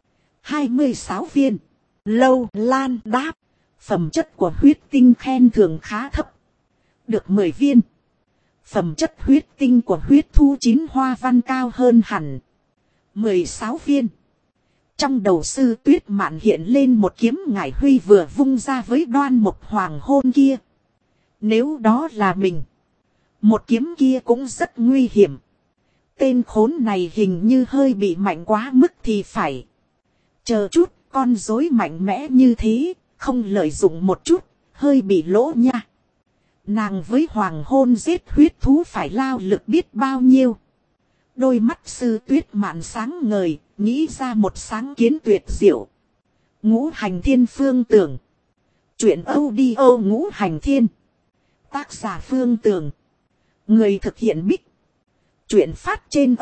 26 viên. Lâu Lan đáp. Phẩm chất của huyết tinh khen thưởng khá thấp. Được 10 viên. Phẩm chất huyết tinh của huyết thu chín hoa văn cao hơn hẳn. 16 viên. Trong đầu sư Tuyết Mạn hiện lên một kiếm Ngải Huy vừa vung ra với Đoan Mục hoàng hôn kia. Nếu đó là mình, một kiếm kia cũng rất nguy hiểm. Tên khốn này hình như hơi bị mạnh quá mức thì phải. Chờ chút, con rối mạnh mẽ như thế, không lợi dụng một chút, hơi bị lỗ nha. Nàng với hoàng hôn giết huyết thú phải lao lực biết bao nhiêu. Đôi mắt sư Tuyết Mạn sáng ngời, nghĩ ra một sáng kiến tuyệt diệu. Ngũ hành thiên phương tưởng. Chuyện audio ngũ hành thiên. Tác giả Phương Tường. Người thực hiện Bích. Chuyện phát trên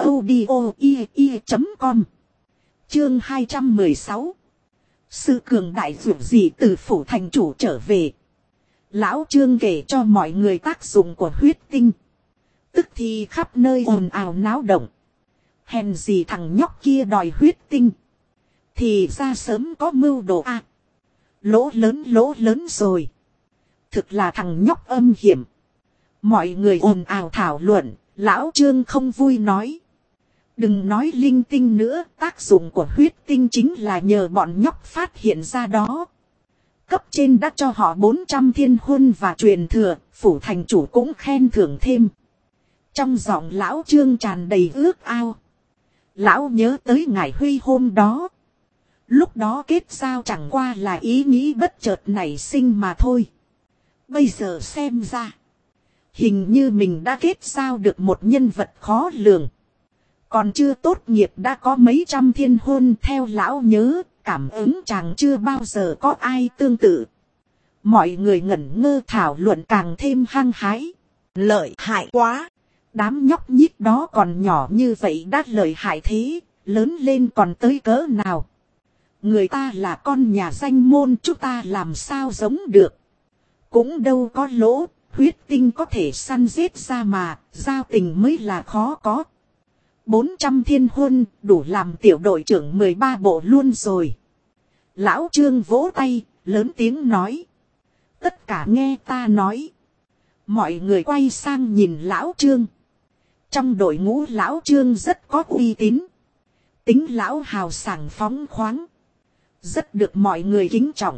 audio.com. Chương 216. Sự cường đại dù gì từ phủ thành chủ trở về. Lão Trương kể cho mọi người tác dụng của huyết tinh. Tức thì khắp nơi ồn ào náo động. Hèn gì thằng nhóc kia đòi huyết tinh. Thì ra sớm có mưu đồ à. Lỗ lớn rồi. Thực là thằng nhóc âm hiểm. Mọi người ồn ào thảo luận. Lão Trương không vui nói. Đừng nói linh tinh nữa. Tác dụng của huyết tinh chính là nhờ bọn nhóc phát hiện ra đó. Cấp trên đã cho họ 400 thiên huân và truyền thừa. Phủ thành chủ cũng khen thưởng thêm. Trong giọng lão Trương tràn đầy ước ao. Lão nhớ tới Ngải Huy hôm đó. Lúc đó kết giao chẳng qua là ý nghĩ bất chợt nảy sinh mà thôi. Bây giờ xem ra. Hình như mình đã kết giao được một nhân vật khó lường. Còn chưa tốt nghiệp đã có mấy trăm thiên hôn theo lão nhớ. Cảm ứng chàng chưa bao giờ có ai tương tự. Mọi người ngẩn ngơ thảo luận càng thêm hăng hái. Lợi hại quá. Đám nhóc nhít đó còn nhỏ như vậy đã lợi hại thế. Lớn lên còn tới cỡ nào. Người ta là con nhà danh môn, chúng ta làm sao giống được. Cũng đâu có lỗ, huyết tinh có thể săn giết ra mà, giao tình mới là khó có. 400 thiên huân đủ làm tiểu đội trưởng 13 bộ luôn rồi. Lão Trương vỗ tay, lớn tiếng nói. Tất cả nghe ta nói. Mọi người quay sang nhìn Lão Trương. Trong đội ngũ Lão Trương rất có uy tín. Tính lão hào sảng phóng khoáng. rất được mọi người kính trọng.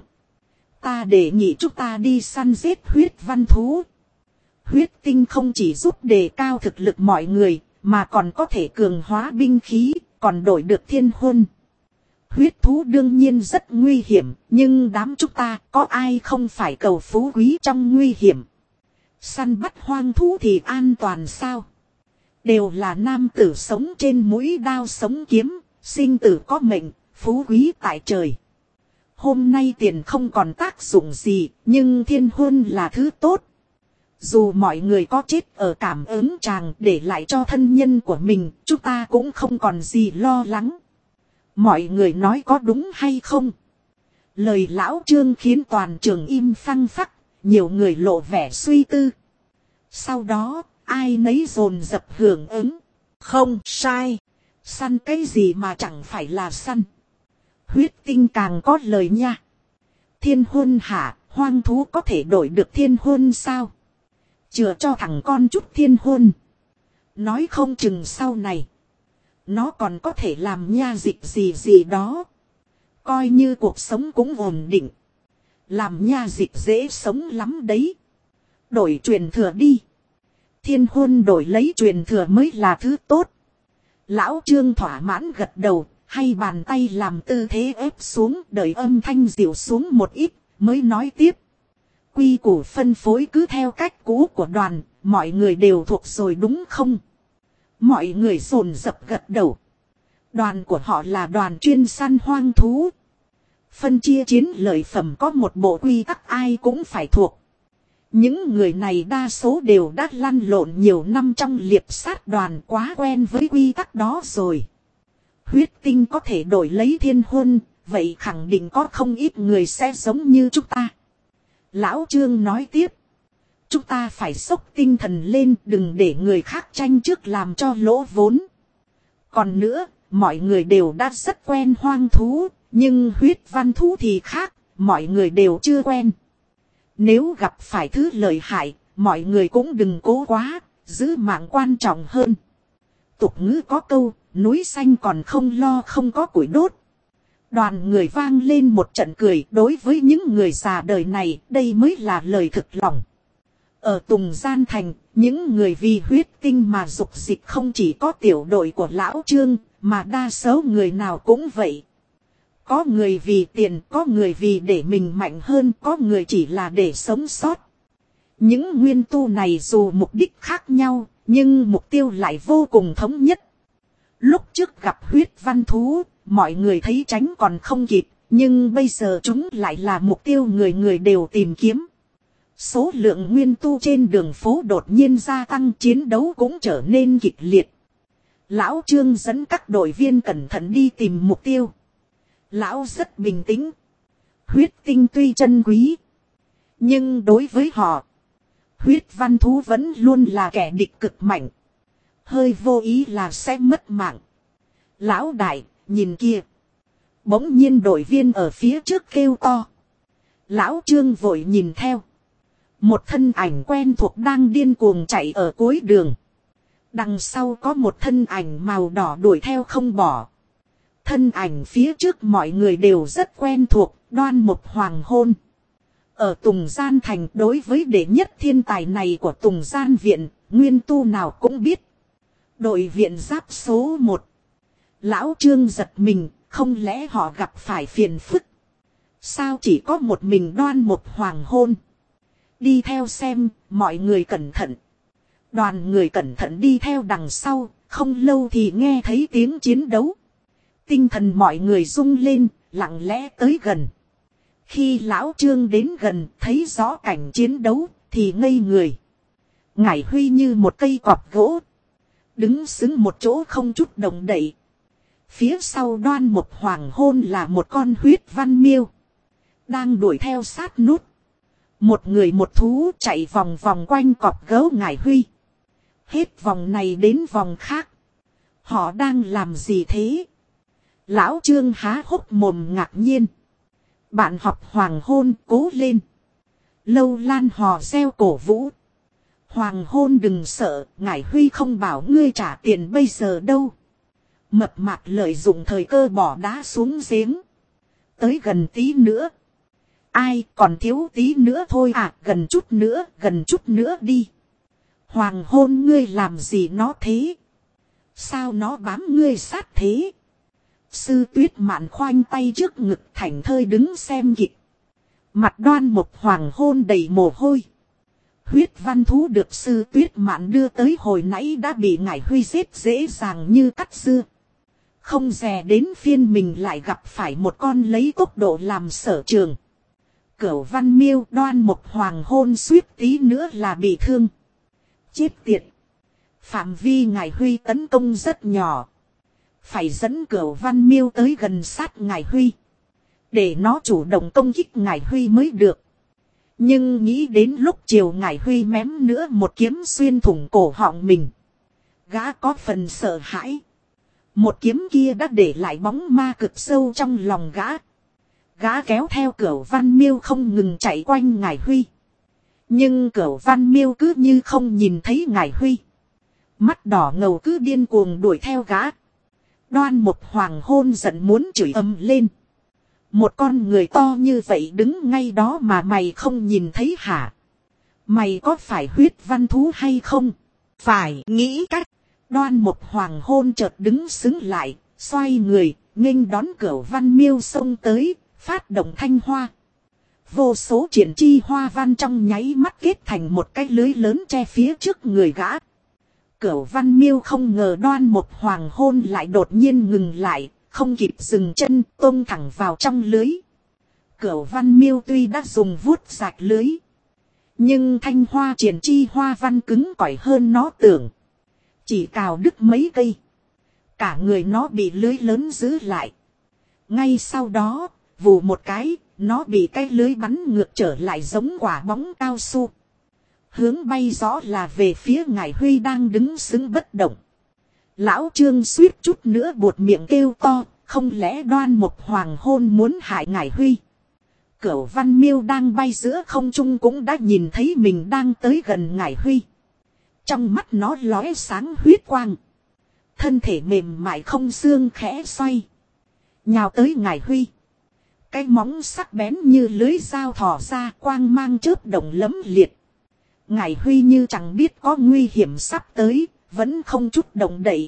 Ta đề nghị chúng ta đi săn giết huyết văn thú. Huyết tinh không chỉ giúp đề cao thực lực mọi người, mà còn có thể cường hóa binh khí, còn đổi được thiên huân. Huyết thú đương nhiên rất nguy hiểm, nhưng đám chúng ta có ai không phải cầu phú quý trong nguy hiểm. Săn bắt hoang thú thì an toàn sao? Đều là nam tử sống trên mũi đao sống kiếm, sinh tử có mệnh, phú quý tại trời. Hôm nay tiền không còn tác dụng gì, nhưng thiên huân là thứ tốt. Dù mọi người có chết ở cảm ứng tràng để lại cho thân nhân của mình, chúng ta cũng không còn gì lo lắng. Mọi người nói có đúng hay không? Lời lão Trương khiến toàn trường im phăng phắc, nhiều người lộ vẻ suy tư. Sau đó, ai nấy dồn dập hưởng ứng. Không sai. Săn cái gì mà chẳng phải là săn. Huyết tinh càng có lời nha. Thiên huân hả, hoang thú có thể đổi được thiên huân sao? Chừa cho thằng con chút thiên huân. Nói không chừng sau này. Nó còn có thể làm nha dịch gì gì đó. Coi như cuộc sống cũng ổn định. Làm nha dịch dễ sống lắm đấy. Đổi truyền thừa đi. Thiên huân đổi lấy truyền thừa mới là thứ tốt. Lão Trương thỏa mãn gật đầu. Hay bàn tay làm tư thế ép xuống, đợi âm thanh dịu xuống một ít, mới nói tiếp. Quy củ phân phối cứ theo cách cũ của đoàn, mọi người đều thuộc rồi đúng không? Mọi người dồn dập gật đầu. Đoàn của họ là đoàn chuyên săn hoang thú. Phân chia chiến lợi phẩm có một bộ quy tắc ai cũng phải thuộc. Những người này đa số đều đã lăn lộn nhiều năm trong liệp sát đoàn, quá quen với quy tắc đó rồi. Huyết tinh có thể đổi lấy thiên huân, vậy khẳng định có không ít người sẽ giống như chúng ta. Lão Trương nói tiếp. Chúng ta phải xốc tinh thần lên, đừng để người khác tranh trước làm cho lỗ vốn. Còn nữa, mọi người đều đã rất quen hoang thú, nhưng huyết văn thú thì khác, mọi người đều chưa quen. Nếu gặp phải thứ lợi hại, mọi người cũng đừng cố quá, giữ mạng quan trọng hơn. Tục ngữ có câu, núi xanh còn không lo không có củi đốt. Đoàn người vang lên một trận cười, đối với những người già đời này, đây mới là lời thực lòng. Ở Tùng Gian Thành, những người vì huyết tinh mà dục dịch không chỉ có tiểu đội của Lão Trương, mà đa số người nào cũng vậy. Có người vì tiền, có người vì để mình mạnh hơn, có người chỉ là để sống sót. Những nguyên tu này dù mục đích khác nhau, nhưng mục tiêu lại vô cùng thống nhất. Lúc trước gặp huyết văn thú, mọi người thấy tránh còn không kịp, nhưng bây giờ chúng lại là mục tiêu người người đều tìm kiếm. Số lượng nguyên tu trên đường phố đột nhiên gia tăng, chiến đấu cũng trở nên kịch liệt. Lão Trương dẫn các đội viên cẩn thận đi tìm mục tiêu. Lão rất bình tĩnh. Huyết tinh tuy chân quý, nhưng đối với họ, huyết văn thú vẫn luôn là kẻ địch cực mạnh. Hơi vô ý là sẽ mất mạng. Lão đại, nhìn kia. Bỗng nhiên đội viên ở phía trước kêu to. Lão Trương vội nhìn theo. Một thân ảnh quen thuộc đang điên cuồng chạy ở cuối đường. Đằng sau có một thân ảnh màu đỏ đuổi theo không bỏ. Thân ảnh phía trước mọi người đều rất quen thuộc, Đoan Mục Hoàng Hôn. Ở Tùng Gian Thành, đối với đệ nhất thiên tài này của Tùng Gian Viện, nguyên tu nào cũng biết. Đội viện giáp số 1. Lão Trương giật mình, không lẽ họ gặp phải phiền phức? Sao chỉ có một mình Đoan Mục Hoàng Hôn? Đi theo xem, mọi người cẩn thận. Đoàn người cẩn thận đi theo đằng sau, không lâu thì nghe thấy tiếng chiến đấu. Tinh thần mọi người rung lên, lặng lẽ tới gần. Khi Lão Trương đến gần, thấy rõ cảnh chiến đấu, thì ngây người. Ngải Huy như một cây cọp gỗ, đứng xứng một chỗ không chút động đậy. Phía sau Đoan Mục Hoàng Hôn là một con huyết văn miêu, đang đuổi theo sát nút. Một người một thú chạy vòng vòng quanh cọp gấu Ngải Huy. Hết vòng này đến vòng khác. Họ đang làm gì thế? Lão Trương há hốc mồm ngạc nhiên. Bạn học Hoàng Hôn cố lên. Lâu Lan hò reo cổ vũ. Hoàng Hôn đừng sợ, Ngải Huy không bảo ngươi trả tiền bây giờ đâu. Mập mạp lợi dụng thời cơ bỏ đá xuống giếng. tới gần tí nữa. Ai còn thiếu tí nữa thôi à, gần chút nữa đi. Hoàng hôn ngươi làm gì nó thế? Sao nó bám ngươi sát thế? Sư Tuyết Mạn khoanh tay trước ngực thảnh thơi đứng xem kịch. Mặt Đoan Mục Hoàng hôn đầy mồ hôi. Huyết văn thú được Sư Tuyết Mạn đưa tới hồi nãy đã bị Ngải Huy giết dễ dàng như cắt dưa. Không dè đến phiên mình lại gặp phải một con lấy tốc độ làm sở trường. Cửu Văn Miêu. Đoan Mục Hoàng hôn suýt tí nữa là bị thương. Chết tiệt. Phạm vi Ngải Huy tấn công rất nhỏ. Phải dẫn Cửu Văn Miêu tới gần sát Ngải Huy. Để nó chủ động công kích Ngải Huy mới được. Nhưng nghĩ đến lúc chiều Ngải Huy mém nữa một kiếm xuyên thủng cổ họng mình. Gã có phần sợ hãi. Một kiếm kia đã để lại bóng ma cực sâu trong lòng gã. Gã kéo theo Cửu Văn Miêu không ngừng chạy quanh Ngải Huy. Nhưng Cửu Văn Miêu cứ như không nhìn thấy Ngải Huy. Mắt đỏ ngầu cứ điên cuồng đuổi theo gã. Đoan Mục Hoàng hôn giận muốn chửi ầm lên. Một con người to như vậy đứng ngay đó mà mày không nhìn thấy hả? Mày có phải huyết văn thú hay không? Phải nghĩ cách. Đoan Mục Hoàng hôn chợt đứng xứng lại, xoay người, nghênh đón Cửu Văn Miêu xông tới, phát động thanh hoa. Vô số triển chi hoa văn trong nháy mắt kết thành một cái lưới lớn che phía trước người gã. Cửu Văn Miêu không ngờ Đoan Mục Hoàng hôn lại đột nhiên ngừng lại, không kịp dừng chân, tông thẳng vào trong lưới. Cửu Văn Miêu tuy đã dùng vuốt rạch lưới, nhưng thanh hoa triển chi hoa văn cứng cỏi hơn nó tưởng. Chỉ cào đứt mấy cây, cả người nó bị lưới lớn giữ lại. Ngay sau đó, vù một cái, nó bị cái lưới bắn ngược trở lại giống quả bóng cao su. Hướng bay rõ là về phía Ngải Huy đang đứng sững bất động. Lão Trương suýt chút nữa buột miệng kêu to, không lẽ Đoan Mục Hoàng hôn muốn hại Ngải Huy? Cửu Văn Miêu đang bay giữa không trung cũng đã nhìn thấy mình đang tới gần Ngải Huy. Trong mắt nó lóe sáng huyết quang. Thân thể mềm mại không xương khẽ xoay. Nhào tới Ngải Huy. Cái móng sắc bén như lưới dao thò ra, quang mang chớp động lấm liệt. Ngải Huy như chẳng biết có nguy hiểm sắp tới, vẫn không chút động đậy.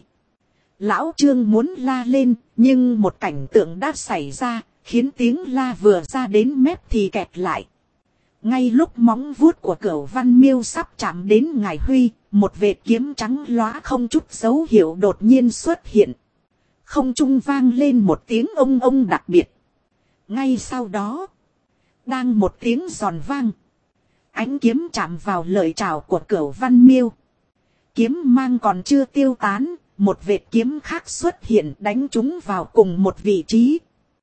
Lão Trương muốn la lên, nhưng một cảnh tượng đã xảy ra, khiến tiếng la vừa ra đến mép thì kẹt lại. Ngay lúc móng vuốt của Cửu Văn Miêu sắp chạm đến Ngải Huy, một vệt kiếm trắng lóa không chút dấu hiệu đột nhiên xuất hiện. Không trung vang lên một tiếng ông ông đặc biệt. Ngay sau đó, đang một tiếng giòn vang. Ánh kiếm chạm vào lợi trảo của Cửu Văn Miêu. Kiếm mang còn chưa tiêu tán, một vệt kiếm khác xuất hiện đánh chúng vào cùng một vị trí.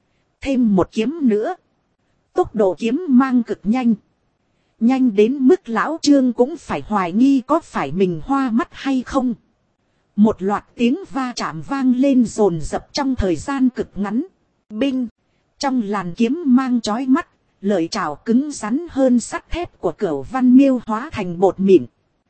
Thêm một kiếm nữa. Tốc độ kiếm mang cực nhanh. Nhanh đến mức Lão Trương cũng phải hoài nghi có phải mình hoa mắt hay không. Một loạt tiếng va chạm vang lên dồn dập trong thời gian cực ngắn. Binh! Trong làn kiếm mang chói mắt, lợi trảo cứng rắn hơn sắt thép của Cửu Văn Miêu hóa thành bột mịn.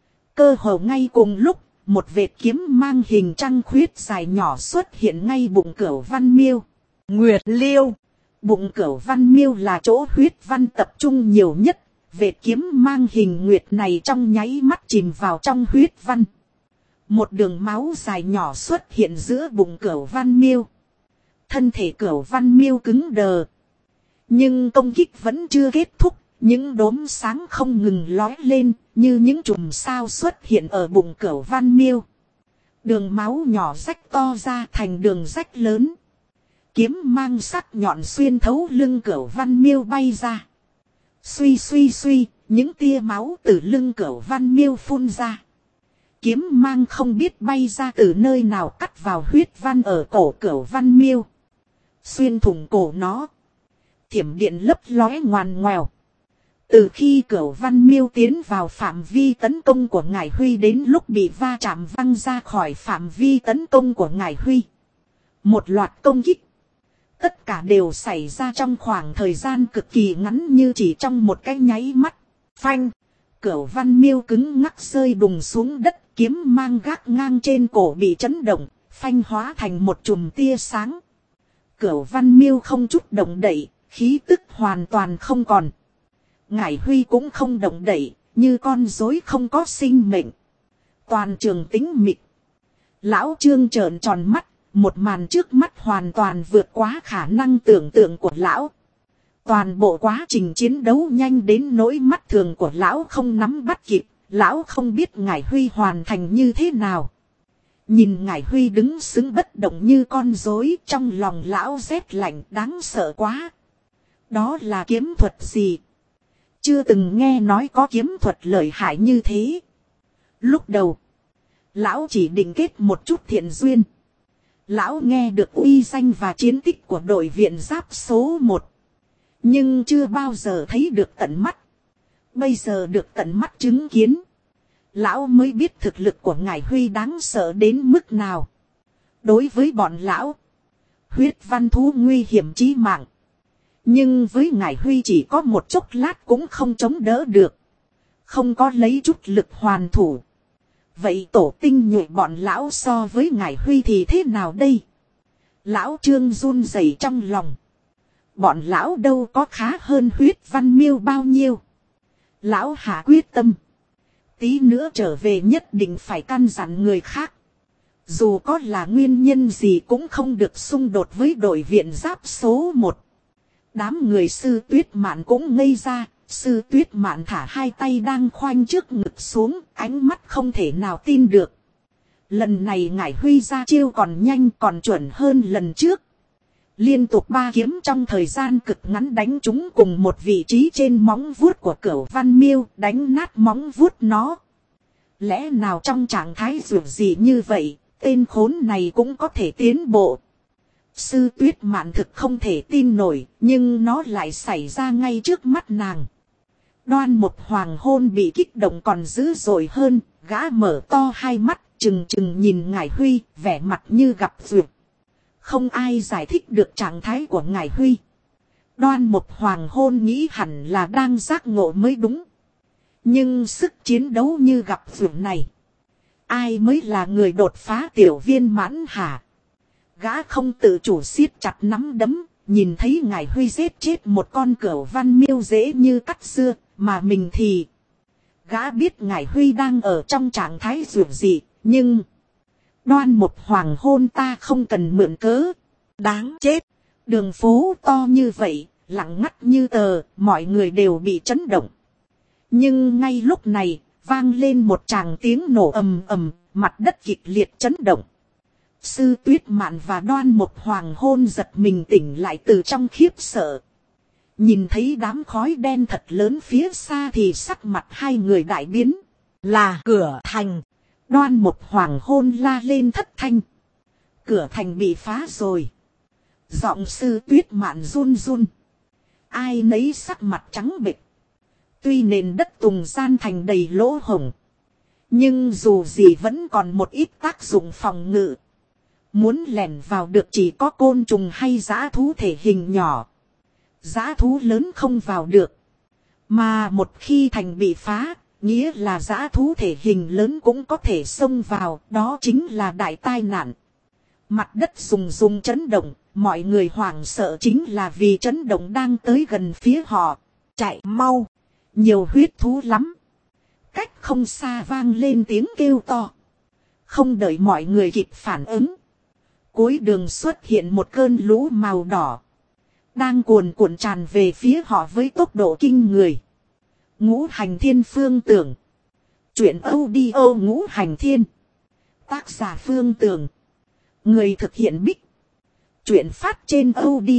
Cơ hồ ngay cùng lúc, một vệt kiếm mang hình trăng khuyết dài nhỏ xuất hiện ngay bụng Cửu Văn Miêu. Nguyệt Liêu. Bụng Cửu Văn Miêu là chỗ huyết văn tập trung nhiều nhất. Vệt kiếm mang hình nguyệt này trong nháy mắt chìm vào trong huyết văn. Một đường máu dài nhỏ xuất hiện giữa bụng Cửu Văn Miêu. Thân thể Cửu Văn Miêu cứng đờ. Nhưng công kích vẫn chưa kết thúc. Những đốm sáng không ngừng lói lên như những chùm sao xuất hiện ở bụng Cửu Văn Miêu. Đường máu nhỏ rách to ra thành đường rách lớn. Kiếm mang sắc nhọn xuyên thấu lưng Cửu Văn Miêu bay ra. Suy suy suy, những tia máu từ lưng Cửu Văn Miêu phun ra. Kiếm mang không biết bay ra từ nơi nào cắt vào huyết văn ở cổ Cửu Văn Miêu. Xuyên thủng cổ nó. Thiểm điện lấp lóe ngoằn ngoèo. Từ khi Cửu Văn Miêu tiến vào phạm vi tấn công của Ngải Huy đến lúc bị va chạm văng ra khỏi phạm vi tấn công của Ngải Huy. Một loạt công kích. Tất cả đều xảy ra trong khoảng thời gian cực kỳ ngắn như chỉ trong một cái nháy mắt. Phanh. Cửu Văn Miêu cứng ngắc rơi đùng xuống đất, kiếm mang gác ngang trên cổ bị chấn động, phanh hóa thành một chùm tia sáng. Cửu Văn Miêu không chút động đậy, khí tức hoàn toàn không còn. Ngải Huy cũng không động đậy, như con rối không có sinh mệnh. Toàn trường tĩnh mịch. Lão Trương trợn tròn mắt, một màn trước mắt hoàn toàn vượt quá khả năng tưởng tượng của lão. Toàn bộ quá trình chiến đấu nhanh đến nỗi mắt thường của lão không nắm bắt kịp, lão không biết Ngải Huy hoàn thành như thế nào. Nhìn Ngải Huy đứng sững bất động như con rối, trong lòng lão rét lạnh đáng sợ quá. Đó là kiếm thuật gì? Chưa từng nghe nói có kiếm thuật lợi hại như thế. Lúc đầu, lão chỉ định kết một chút thiện duyên. Lão nghe được uy danh và chiến tích của đội viện giáp số 1. Nhưng chưa bao giờ thấy được tận mắt. Bây giờ được tận mắt chứng kiến. Lão mới biết thực lực của Ngải Huy đáng sợ đến mức nào. Đối với bọn lão, huyết văn thú nguy hiểm chí mạng. Nhưng với Ngải Huy chỉ có một chốc lát cũng không chống đỡ được. Không có lấy chút lực hoàn thủ. Vậy tổ tinh nhuệ bọn lão so với Ngải Huy thì thế nào đây? Lão Trương run rẩy trong lòng. Bọn lão đâu có khá hơn huyết văn miêu bao nhiêu. Lão hạ quyết tâm. Tí nữa trở về nhất định phải căn dặn người khác. Dù có là nguyên nhân gì cũng không được xung đột với đội viện giáp số 1. Đám người Sư Tuyết Mạn cũng ngây ra. Sư Tuyết Mạn thả hai tay đang khoanh trước ngực xuống, ánh mắt không thể nào tin được. Lần này Ngải Huy ra chiêu còn nhanh còn chuẩn hơn lần trước. Liên tục 3 kiếm trong thời gian cực ngắn đánh trúng cùng một vị trí trên móng vuốt của Cửu Văn Miêu, đánh nát móng vuốt nó. Lẽ nào trong trạng thái dù gì như vậy, tên khốn này cũng có thể tiến bộ. Sư Tuyết Mạn thực không thể tin nổi, nhưng nó lại xảy ra ngay trước mắt nàng. Đoan Một Hoàng Hôn bị kích động còn dữ dội hơn, gã mở to hai mắt, trừng trừng nhìn Ngải Huy, vẻ mặt như gặp duyệt. Không ai giải thích được trạng thái của Ngải Huy. Đoan Một Hoàng Hôn nghĩ hẳn là đang giác ngộ mới đúng. Nhưng sức chiến đấu như gặp duyệt này. Ai mới là người đột phá tiểu viên mãn hả? Gã không tự chủ siết chặt nắm đấm, nhìn thấy Ngải Huy giết chết một con Cửu Văn Miêu dễ như cắt xưa, mà mình thì... Gã biết Ngải Huy đang ở trong trạng thái duyệt dị, nhưng... Đoan Một Hoàng Hôn ta không cần mượn cớ. Đáng chết. Đường phố to như vậy, lặng ngắt như tờ, mọi người đều bị chấn động. Nhưng ngay lúc này, vang lên một tràng tiếng nổ ầm ầm, mặt đất kịch liệt chấn động. Sư Tuyết Mạn và Đoan Một Hoàng Hôn giật mình tỉnh lại từ trong khiếp sợ. Nhìn thấy đám khói đen thật lớn phía xa thì sắc mặt hai người đại biến. Là cửa thành. Đoan Một Hoàng Hôn la lên thất thanh. Cửa thành bị phá rồi. Giọng Sư Tuyết Mạn run run. Ai nấy sắc mặt trắng bệch. Tuy nền đất Tùng Gian thành đầy lỗ hổng. Nhưng dù gì vẫn còn một ít tác dụng phòng ngự. Muốn lẻn vào được chỉ có côn trùng hay dã thú thể hình nhỏ. Dã thú lớn không vào được. Mà một khi thành bị phá, nghĩa là dã thú thể hình lớn cũng có thể xông vào, đó chính là đại tai nạn. Mặt đất rùng chấn động, mọi người hoảng sợ chính là vì chấn động đang tới gần phía họ. Chạy mau, nhiều huyết thú lắm. Cách không xa vang lên tiếng kêu to. Không đợi mọi người kịp phản ứng. Cuối đường xuất hiện một cơn lũ màu đỏ. Đang cuồn cuộn tràn về phía họ với tốc độ kinh người. Ngũ Hành Thiên Phương Tưởng. Chuyện audio Ngũ Hành Thiên. Tác giả Phương Tưởng. Người thực hiện Bích. Chuyện phát trên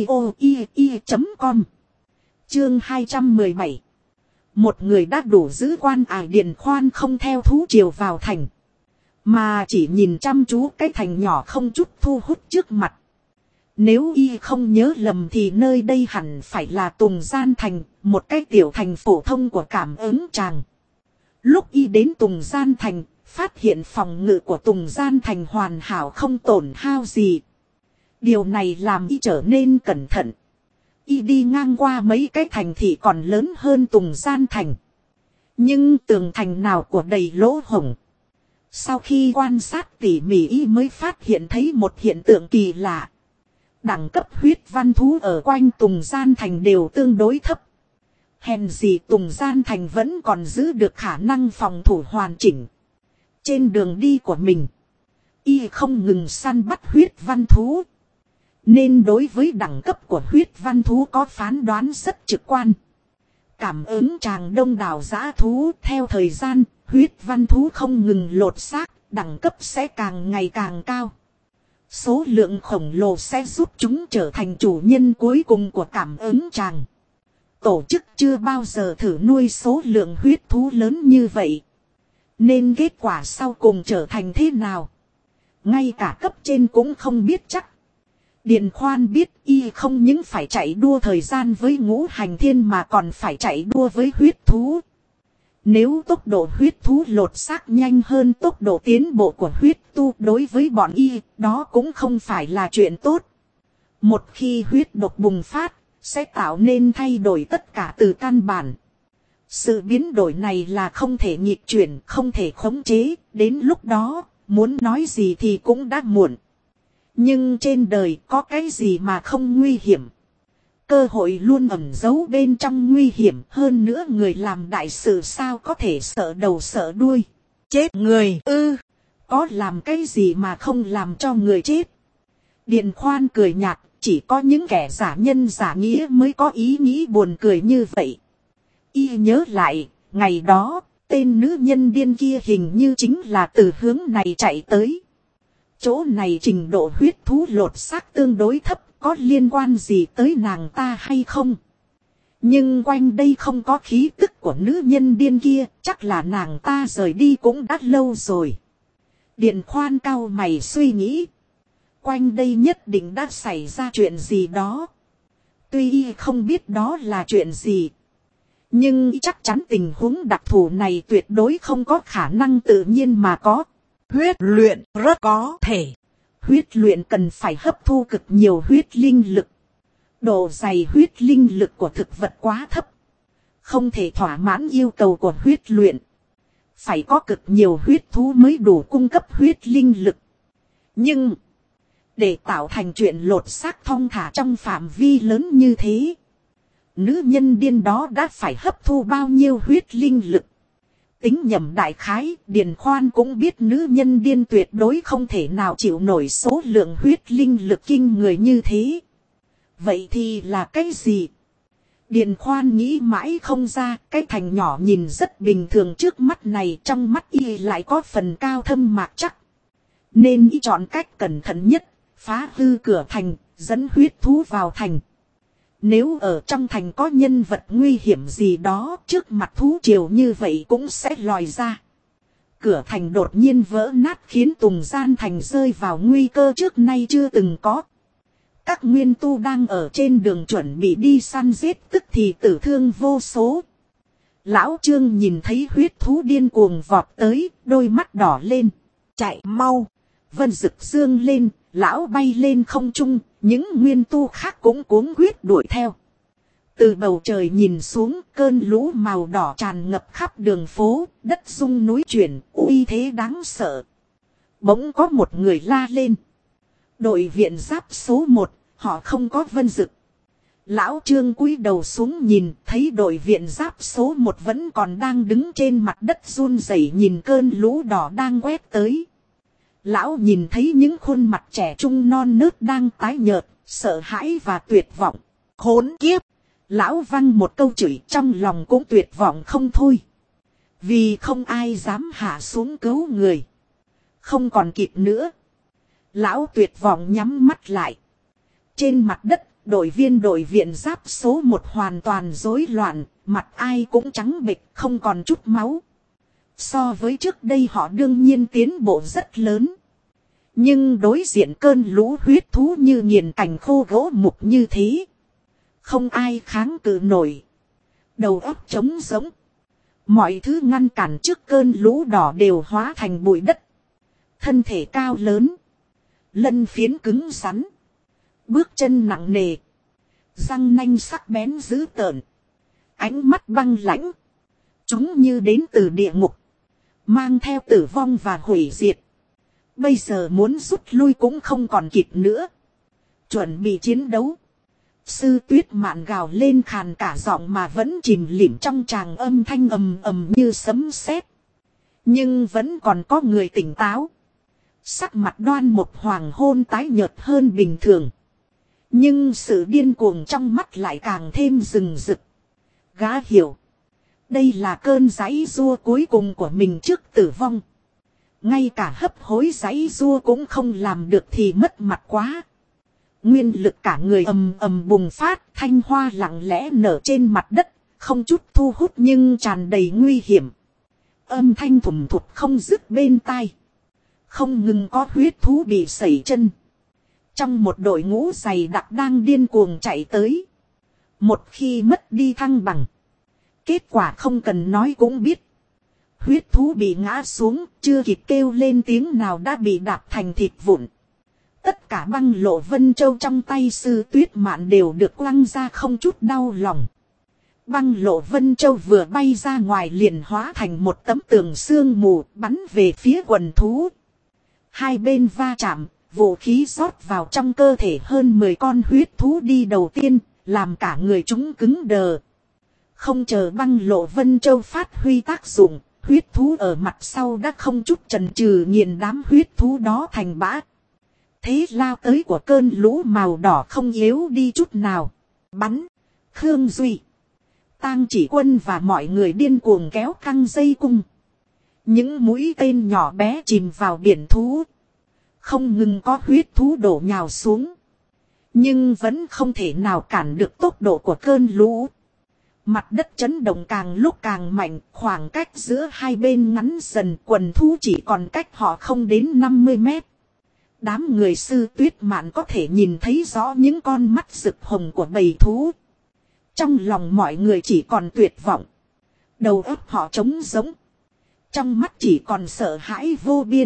audio.com. Chương 217. Một người đã đủ giữ quan ải Điền Khoan không theo thú triều vào thành. Mà chỉ nhìn chăm chú cái thành nhỏ không chút thu hút trước mặt. Nếu y không nhớ lầm thì nơi đây hẳn phải là Tùng Gian Thành, một cái tiểu thành phổ thông của Cảm Ứng Tràng. Lúc y đến Tùng Gian Thành, phát hiện phòng ngự của Tùng Gian Thành hoàn hảo không tổn hao gì. Điều này làm y trở nên cẩn thận. Y đi ngang qua mấy cái thành thị còn lớn hơn Tùng Gian Thành. Nhưng tường thành nào của đầy lỗ hổng. Sau khi quan sát tỉ mỉ y mới phát hiện thấy một hiện tượng kỳ lạ. Đẳng cấp huyết văn thú ở quanh Tùng Gian Thành đều tương đối thấp. Hèn gì Tùng Gian Thành vẫn còn giữ được khả năng phòng thủ hoàn chỉnh. Trên đường đi của mình, y không ngừng săn bắt huyết văn thú. Nên đối với đẳng cấp của huyết văn thú có phán đoán rất trực quan. Cảm ứng tràng đông đảo dã thú theo thời gian, huyết văn thú không ngừng lột xác, đẳng cấp sẽ càng ngày càng cao. Số lượng khổng lồ sẽ giúp chúng trở thành chủ nhân cuối cùng của cảm ứng tràng. Tổ chức chưa bao giờ thử nuôi số lượng huyết thú lớn như vậy. Nên kết quả sau cùng trở thành thế nào? Ngay cả cấp trên cũng không biết chắc. Điền Khoan biết y không những phải chạy đua thời gian với Ngũ Hành Thiên mà còn phải chạy đua với huyết thú. Nếu tốc độ huyết thú lột xác nhanh hơn tốc độ tiến bộ của huyết tu đối với bọn y, đó cũng không phải là chuyện tốt. Một khi huyết độc bùng phát, sẽ tạo nên thay đổi tất cả từ căn bản. Sự biến đổi này là không thể nghịch chuyển, không thể khống chế, đến lúc đó, muốn nói gì thì cũng đã muộn. Nhưng trên đời có cái gì mà không nguy hiểm. Cơ hội luôn ẩn giấu bên trong nguy hiểm, hơn nữa người làm đại sự sao có thể sợ đầu sợ đuôi. Chết người ư, có làm cái gì mà không làm cho người chết. Điền Khoan cười nhạt, chỉ có những kẻ giả nhân giả nghĩa mới có ý nghĩ buồn cười như vậy. Y nhớ lại, ngày đó, tên nữ nhân điên kia hình như chính là từ hướng này chạy tới. Chỗ này trình độ huyết thú lột xác tương đối thấp, có liên quan gì tới nàng ta hay không? Nhưng quanh đây không có khí tức của nữ nhân điên kia, chắc là nàng ta rời đi cũng đã lâu rồi. Điền Khoan cau mày suy nghĩ. Quanh đây nhất định đã xảy ra chuyện gì đó. Tuy y không biết đó là chuyện gì. Nhưng chắc chắn tình huống đặc thù này tuyệt đối không có khả năng tự nhiên mà có. Huyết luyện rất có thể. Huyết luyện cần phải hấp thu cực nhiều huyết linh lực. Độ dày huyết linh lực của thực vật quá thấp. Không thể thỏa mãn yêu cầu của huyết luyện. Phải có cực nhiều huyết thú mới đủ cung cấp huyết linh lực. Nhưng, để tạo thành chuyện lột xác thong thả trong phạm vi lớn như thế, nữ nhân điên đó đã phải hấp thu bao nhiêu huyết linh lực. Tính nhầm đại khái, Điền Khoan cũng biết nữ nhân điên tuyệt đối không thể nào chịu nổi số lượng huyết linh lực kinh người như thế. Vậy thì là cái gì? Điền Khoan nghĩ mãi không ra, cái thành nhỏ nhìn rất bình thường trước mắt này, trong mắt y lại có phần cao thâm mạc chắc. Nên y chọn cách cẩn thận nhất, phá hư cửa thành, dẫn huyết thú vào thành. Nếu ở trong thành có nhân vật nguy hiểm gì đó, trước mặt thú triều như vậy cũng sẽ lòi ra. Cửa thành đột nhiên vỡ nát khiến Tùng Gian Thành rơi vào nguy cơ trước nay chưa từng có. Các nguyên tu đang ở trên đường chuẩn bị đi săn giết tức thì tử thương vô số. Lão Trương nhìn thấy huyết thú điên cuồng vọt tới, đôi mắt đỏ lên. Chạy mau! Vân Dực dương lên, lão bay lên không trung, những nguyên tu khác cũng cuống quýt đuổi theo. Từ bầu trời nhìn xuống, cơn lũ màu đỏ tràn ngập khắp đường phố, đất rung núi chuyển, uy thế đáng sợ. Bỗng có một người la lên. Đội viện giáp số 1, họ không có Vân Dực. Lão Trương cúi đầu xuống nhìn, thấy đội viện giáp số 1 vẫn còn đang đứng trên mặt đất run rẩy nhìn cơn lũ đỏ đang quét tới. Lão nhìn thấy những khuôn mặt trẻ trung non nớt đang tái nhợt, sợ hãi và tuyệt vọng. Khốn kiếp! Lão văng một câu chửi, trong lòng cũng tuyệt vọng không thôi. Vì không ai dám hạ xuống cứu người. Không còn kịp nữa. Lão tuyệt vọng nhắm mắt lại. Trên mặt đất, đội viện giáp số 1 hoàn toàn rối loạn, mặt ai cũng trắng bệch, không còn chút máu. So với trước đây họ đương nhiên tiến bộ rất lớn. Nhưng đối diện cơn lũ huyết thú như nghiền cành khô gỗ mục như thế. Không ai kháng cự nổi. Đầu óc trống rỗng. Mọi thứ ngăn cản trước cơn lũ đỏ đều hóa thành bụi đất. Thân thể cao lớn. Lân phiến cứng rắn. Bước chân nặng nề. Răng nanh sắc bén dữ tợn. Ánh mắt băng lãnh. Chúng như đến từ địa ngục. Mang theo tử vong và hủy diệt. Bây giờ muốn rút lui cũng không còn kịp nữa. Chuẩn bị chiến đấu. Sư Tuyết Mạn gào lên khàn cả giọng mà vẫn chìm lìm trong tràng âm thanh ầm ầm như sấm sét. Nhưng vẫn còn có người tỉnh táo. Sắc mặt Đoan Mục Hoàng hôn tái nhợt hơn bình thường. Nhưng sự điên cuồng trong mắt lại càng thêm rừng rực. Gã hiểu. Đây là cơn giãy giụa cuối cùng của mình trước tử vong. Ngay cả hấp hối giãy giụa cũng không làm được thì mất mặt quá. Nguyên lực cả người ầm ầm bùng phát, thanh hoa lặng lẽ nở trên mặt đất, không chút thu hút nhưng tràn đầy nguy hiểm. Âm thanh thủng thụt không dứt bên tai. Không ngừng có huyết thú bị sẩy chân. Trong một đội ngũ dày đặc đang điên cuồng chạy tới. Một khi mất đi thăng bằng, kết quả không cần nói cũng biết. Huyết thú bị ngã xuống, chưa kịp kêu lên tiếng nào đã bị đạp thành thịt vụn. Tất cả băng lộ vân châu trong tay Sư Tuyết Mạn đều được quăng ra không chút đau lòng. Băng lộ vân châu vừa bay ra ngoài liền hóa thành một tấm tường sương mù bắn về phía quần thú. Hai bên va chạm, vũ khí rót vào trong cơ thể hơn 10 con huyết thú đi đầu tiên, làm cả người chúng cứng đờ. Không chờ băng lộ vân châu phát huy tác dụng, huyết thú ở mặt sau đã không chút chần chừ nghiền đám huyết thú đó thành bã. Thế lao tới của cơn lũ màu đỏ không yếu đi chút nào. Bắn. Khương Duy, Tang Chỉ Quân và mọi người điên cuồng kéo căng dây cung. Những mũi tên nhỏ bé chìm vào biển thú. Không ngừng có huyết thú đổ nhào xuống. Nhưng vẫn không thể nào cản được tốc độ của cơn lũ. Mặt đất chấn động càng lúc càng mạnh, khoảng cách giữa hai bên ngắn dần, quần thú chỉ còn cách họ không đến 50 mét. Đám người Sư Tuyết Mạn có thể nhìn thấy rõ những con mắt rực hồng của bầy thú. Trong lòng mọi người chỉ còn tuyệt vọng. Đầu óc họ trống rỗng. Trong mắt chỉ còn sợ hãi vô biên.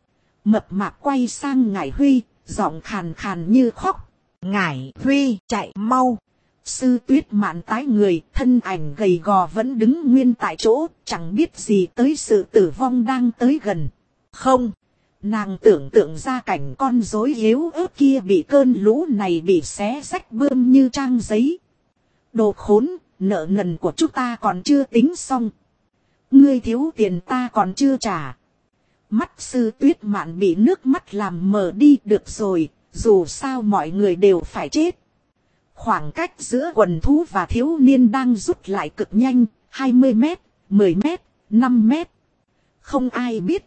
Mập mạp quay sang Ngải Huy, giọng khàn khàn như khóc. Ngải Huy, chạy mau. Sư Tuyết Mạn tái người, thân ảnh gầy gò vẫn đứng nguyên tại chỗ, chẳng biết gì tới sự tử vong đang tới gần. Không, nàng tưởng tượng ra cảnh con rối yếu ớt kia bị cơn lũ này bị xé rách bươm như trang giấy. Đồ khốn, nợ nần của chúng ta còn chưa tính xong. Ngươi thiếu tiền ta còn chưa trả. Mắt Sư Tuyết Mạn bị nước mắt làm mờ đi. Được rồi, dù sao mọi người đều phải chết. Khoảng cách giữa quần thú và thiếu niên đang rút lại cực nhanh, 20 mét, 10 mét, 5 mét. Không ai biết.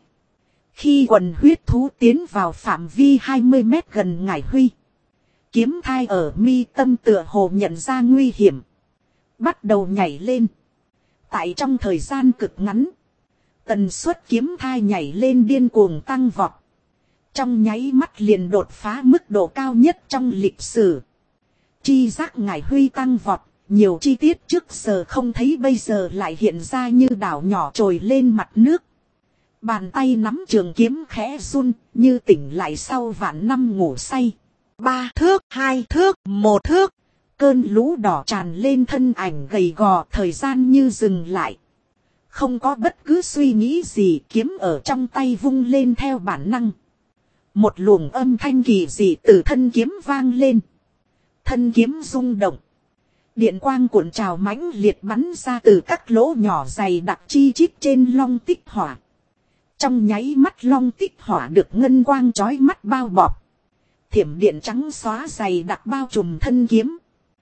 Khi quần huyết thú tiến vào phạm vi 20 mét gần Ngải Huy, kiếm thai ở mi tâm tựa hồ nhận ra nguy hiểm, bắt đầu nhảy lên. Tại trong thời gian cực ngắn, tần suất kiếm thai nhảy lên điên cuồng tăng vọt. Trong nháy mắt liền đột phá mức độ cao nhất trong lịch sử. Chi giác Ngải Huy tăng vọt, nhiều chi tiết trước giờ không thấy bây giờ lại hiện ra như đảo nhỏ trồi lên mặt nước. Bàn tay nắm trường kiếm khẽ run, như tỉnh lại sau vạn năm ngủ say. 3 thước, 2 thước, 1 thước. Cơn lũ đỏ tràn lên thân ảnh gầy gò, thời gian như dừng lại. Không có bất cứ suy nghĩ gì, kiếm ở trong tay vung lên theo bản năng. Một luồng âm thanh kỳ dị từ thân kiếm vang lên. Thân kiếm rung động. Điện quang cuộn trào mãnh liệt bắn ra từ các lỗ nhỏ dày đặc chi chít trên long tích hỏa. Trong nháy mắt long tích hỏa được ngân quang chói mắt bao bọc. Thiểm điện trắng xóa dày đặc bao trùm thân kiếm.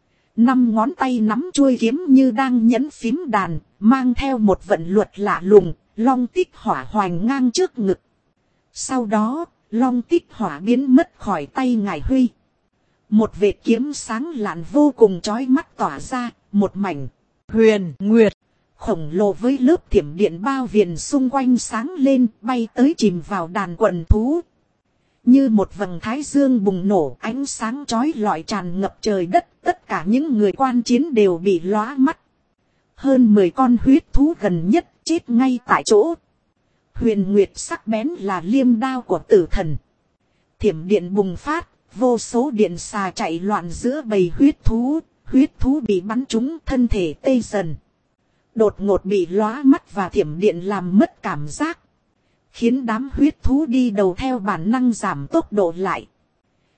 5 ngón tay nắm chuôi kiếm như đang nhấn phím đàn, mang theo một vận luật lạ lùng, long tích hỏa hoành ngang trước ngực. Sau đó, long tích hỏa biến mất khỏi tay Ngải Huy. Một vệt kiếm sáng lạn vô cùng chói mắt tỏa ra, một mảnh huyền nguyệt khổng lồ với lớp thiểm điện bao viền xung quanh sáng lên, bay tới chìm vào đàn quần thú. Như một vầng thái dương bùng nổ, ánh sáng chói lọi tràn ngập trời đất, tất cả những người quan chiến đều bị lóa mắt. Hơn 10 con huyết thú gần nhất chết ngay tại chỗ. Huyền nguyệt sắc bén là liêm đao của tử thần. Thiểm điện bùng phát, vô số điện xà chạy loạn giữa bầy huyết thú bị bắn trúng, thân thể tê dần. Đột ngột bị lóa mắt và thiểm điện làm mất cảm giác, khiến đám huyết thú đi đầu theo bản năng giảm tốc độ lại.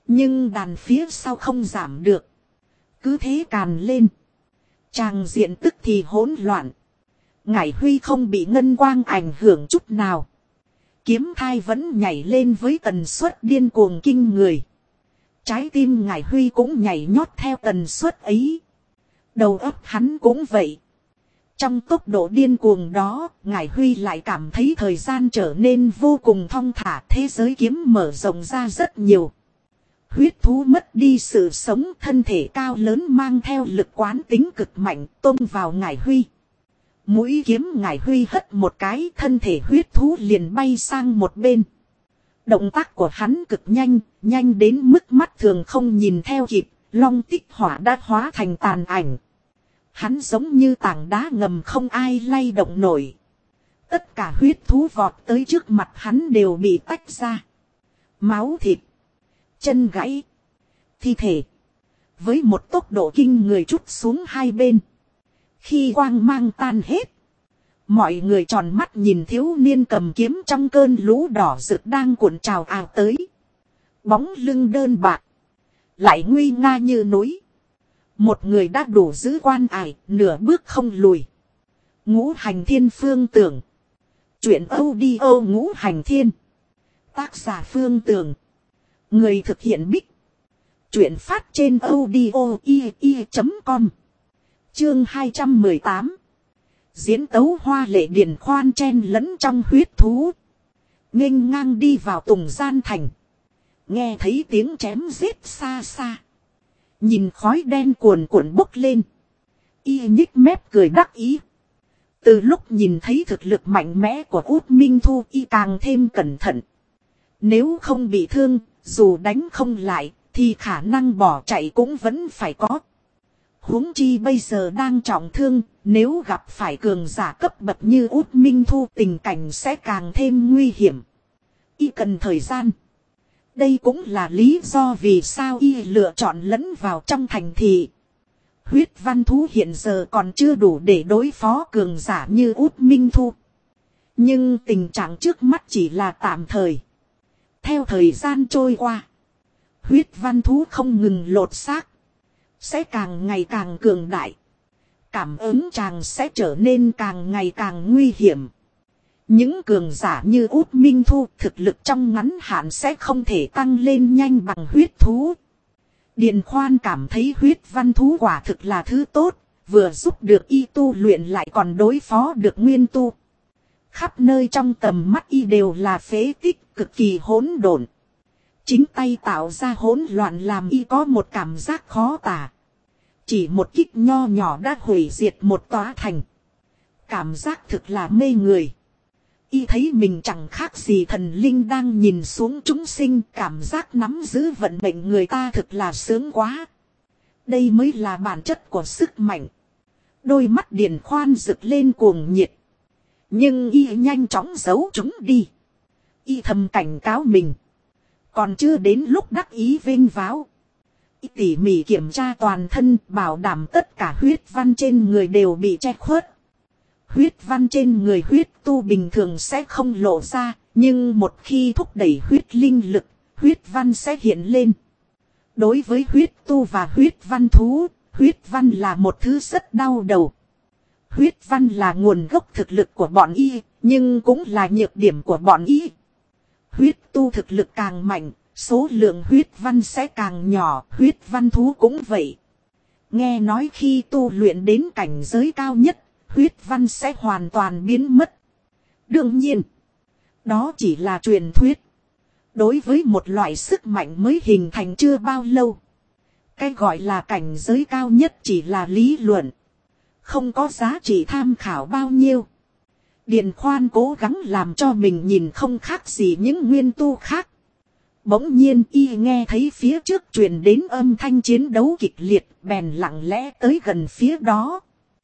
Nhưng đàn phía sau không giảm được. Cứ thế càn lên. Tràng diện tức thì hỗn loạn. Ngải Huy không bị ngân quang ảnh hưởng chút nào. Kiếm thai vẫn nhảy lên với tần suất điên cuồng kinh người. Trái tim Ngải Huy cũng nhảy nhót theo tần suất ấy. Đầu óc hắn cũng vậy. Trong tốc độ điên cuồng đó, Ngải Huy lại cảm thấy thời gian trở nên vô cùng thong thả, thế giới kiếm mở rộng ra rất nhiều. Huyết thú mất đi sự sống, thân thể cao lớn mang theo lực quán tính cực mạnh tông vào Ngải Huy. Mũi kiếm Ngải Huy hất một cái, thân thể huyết thú liền bay sang một bên. Động tác của hắn cực nhanh, nhanh đến mức mắt thường không nhìn theo kịp, long tích hỏa đã hóa thành tàn ảnh. Hắn giống như tảng đá ngầm không ai lay động nổi. Tất cả huyết thú vọt tới trước mặt hắn đều bị tách ra. Máu thịt, chân gãy, thi thể. Với một tốc độ kinh người trút xuống hai bên. Khi quang mang tan hết. Mọi người tròn mắt nhìn thiếu niên cầm kiếm trong cơn lũ đỏ rực đang cuộn trào ào tới. Bóng lưng đơn bạc. Lại nguy nga như núi. Một người đã đủ giữ quan ải, nửa bước không lùi. Ngũ Hành Thiên Phương Tưởng. Chuyện audio Ngũ Hành Thiên. Tác giả Phương Tưởng. Người thực hiện Bích. Chuyện phát trên audio.com. Chương 218. Diễn tấu hoa lệ điền khoan chen lẫn trong huyết thú. Nghênh ngang đi vào Tùng Gian Thành. Nghe thấy tiếng chém giết xa xa. Nhìn khói đen cuồn cuộn bốc lên. Y nhích mép cười đắc ý. Từ lúc nhìn thấy thực lực mạnh mẽ của Út Minh Thu, y càng thêm cẩn thận. Nếu không bị thương, dù đánh không lại, thì khả năng bỏ chạy cũng vẫn phải có. Huống chi bây giờ đang trọng thương, nếu gặp phải cường giả cấp bậc như Út Minh Thu, tình cảnh sẽ càng thêm nguy hiểm. Y cần thời gian. Đây cũng là lý do vì sao y lựa chọn lẫn vào trong thành thị. Huyết văn thú hiện giờ còn chưa đủ để đối phó cường giả như Út Minh Thu. Nhưng tình trạng trước mắt chỉ là tạm thời. Theo thời gian trôi qua, huyết văn thú không ngừng lột xác. Sẽ càng ngày càng cường đại. Cảm ứng chàng sẽ trở nên càng ngày càng nguy hiểm. Những cường giả như Út Minh Thu thực lực trong ngắn hạn sẽ không thể tăng lên nhanh bằng huyết thú. Điền Khoan cảm thấy huyết văn thú quả thực là thứ tốt, vừa giúp được y tu luyện lại còn đối phó được nguyên tu. Khắp nơi trong tầm mắt y đều là phế tích cực kỳ hỗn độn. Chính tay tạo ra hỗn loạn làm y có một cảm giác khó tả. Chỉ một kích nho nhỏ đã hủy diệt một tòa thành. Cảm giác thực là mê người. Y thấy mình chẳng khác gì thần linh đang nhìn xuống chúng sinh, cảm giác nắm giữ vận mệnh người ta thực là sướng quá. Đây mới là bản chất của sức mạnh. Đôi mắt Điền Khoan rực lên cuồng nhiệt. Nhưng y nhanh chóng giấu chúng đi. Y thầm cảnh cáo mình. Còn chưa đến lúc đắc ý vênh váo. Y tỉ mỉ kiểm tra toàn thân, bảo đảm tất cả huyết văn trên người đều bị che khuất. Huyết văn trên người huyết tu bình thường sẽ không lộ ra, nhưng một khi thúc đẩy huyết linh lực, huyết văn sẽ hiện lên. Đối với huyết tu và huyết văn thú, huyết văn là một thứ rất đau đầu. Huyết văn là nguồn gốc thực lực của bọn y, nhưng cũng là nhược điểm của bọn y. Huyết tu thực lực càng mạnh, số lượng huyết văn sẽ càng nhỏ, huyết văn thú cũng vậy. Nghe nói khi tu luyện đến cảnh giới cao nhất, huyết văn sẽ hoàn toàn biến mất. Đương nhiên, đó chỉ là truyền thuyết. Đối với một loại sức mạnh mới hình thành chưa bao lâu, cái gọi là cảnh giới cao nhất chỉ là lý luận, không có giá trị tham khảo bao nhiêu. Điền Khoan cố gắng làm cho mình nhìn không khác gì những nguyên tu khác. Bỗng nhiên y nghe thấy phía trước truyền đến âm thanh chiến đấu kịch liệt, bèn lặng lẽ tới gần phía đó.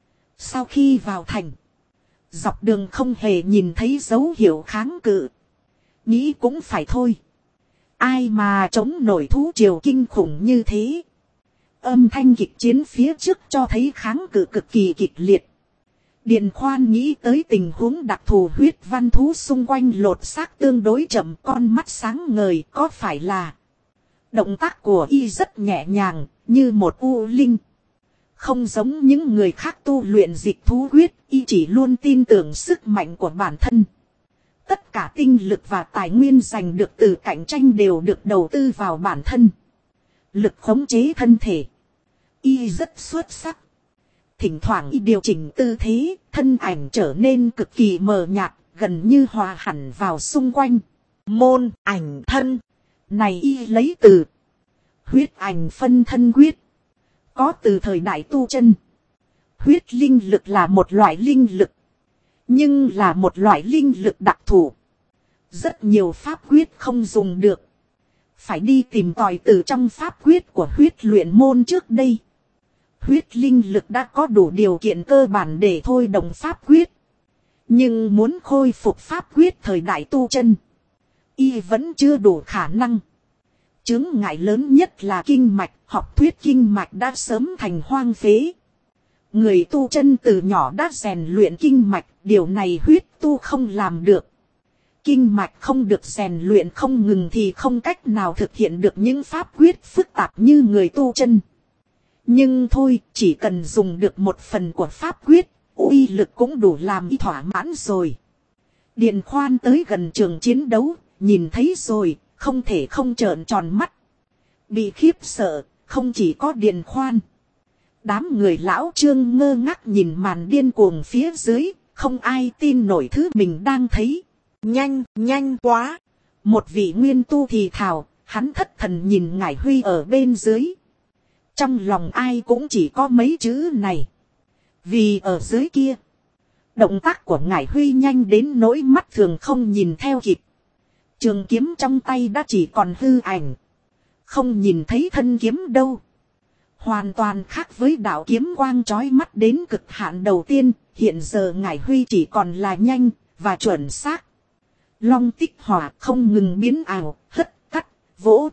Sau khi vào thành, dọc đường không hề nhìn thấy dấu hiệu kháng cự. Nghĩ cũng phải thôi. Ai mà chống nổi thú triều kinh khủng như thế. Âm thanh kịch chiến phía trước cho thấy kháng cự cực kỳ kịch liệt. Điền Khoan nghĩ tới tình huống đặc thù huyết văn thú xung quanh lột xác tương đối chậm, con mắt sáng ngời, có phải là Động tác của y rất nhẹ nhàng, như một u linh. Không giống những người khác tu luyện dịch thú huyết, y chỉ luôn tin tưởng sức mạnh của bản thân. Tất cả tinh lực và tài nguyên giành được từ cạnh tranh đều được đầu tư vào bản thân. Lực khống chế thân thể. Y rất xuất sắc. Thỉnh thoảng y điều chỉnh tư thế, thân ảnh trở nên cực kỳ mờ nhạt, gần như hòa hẳn vào xung quanh. Môn ảnh thân. Này y lấy từ huyết ảnh phân thân quyết. Có từ thời đại tu chân. Huyết linh lực là một loại linh lực. Nhưng là một loại linh lực đặc thù. Rất nhiều pháp quyết không dùng được. Phải đi tìm tòi từ trong pháp quyết của huyết luyện môn trước đây. Huyết linh lực đã có đủ điều kiện cơ bản để thôi động pháp quyết. Nhưng muốn khôi phục pháp quyết thời đại tu chân, y vẫn chưa đủ khả năng. Chướng ngại lớn nhất là kinh mạch, học thuyết kinh mạch đã sớm thành hoang phế. Người tu chân từ nhỏ đã rèn luyện kinh mạch, điều này huyết tu không làm được. Kinh mạch không được rèn luyện không ngừng thì không cách nào thực hiện được những pháp quyết phức tạp như người tu chân. Nhưng thôi, chỉ cần dùng được một phần của pháp quyết, uy lực cũng đủ làm y thỏa mãn rồi. Điền Khoan tới gần trường chiến đấu, nhìn thấy rồi, không thể không trợn tròn mắt. Bị khiếp sợ, không chỉ có Điền Khoan. Đám người lão Trương ngơ ngác nhìn màn điên cuồng phía dưới, không ai tin nổi thứ mình đang thấy. Nhanh quá. Một vị nguyên tu thì thào, hắn thất thần nhìn Ngải Huy ở bên dưới. Trong lòng ai cũng chỉ có mấy chữ này. Vì ở dưới kia, động tác của Ngải Huy nhanh đến nỗi mắt thường không nhìn theo kịp. Trường kiếm trong tay đã chỉ còn hư ảnh. Không nhìn thấy thân kiếm đâu. Hoàn toàn khác với đạo kiếm quang chói mắt đến cực hạn đầu tiên. Hiện giờ Ngải Huy chỉ còn là nhanh và chuẩn xác. Long tích hỏa không ngừng biến ảo, hất, cắt, vỗ.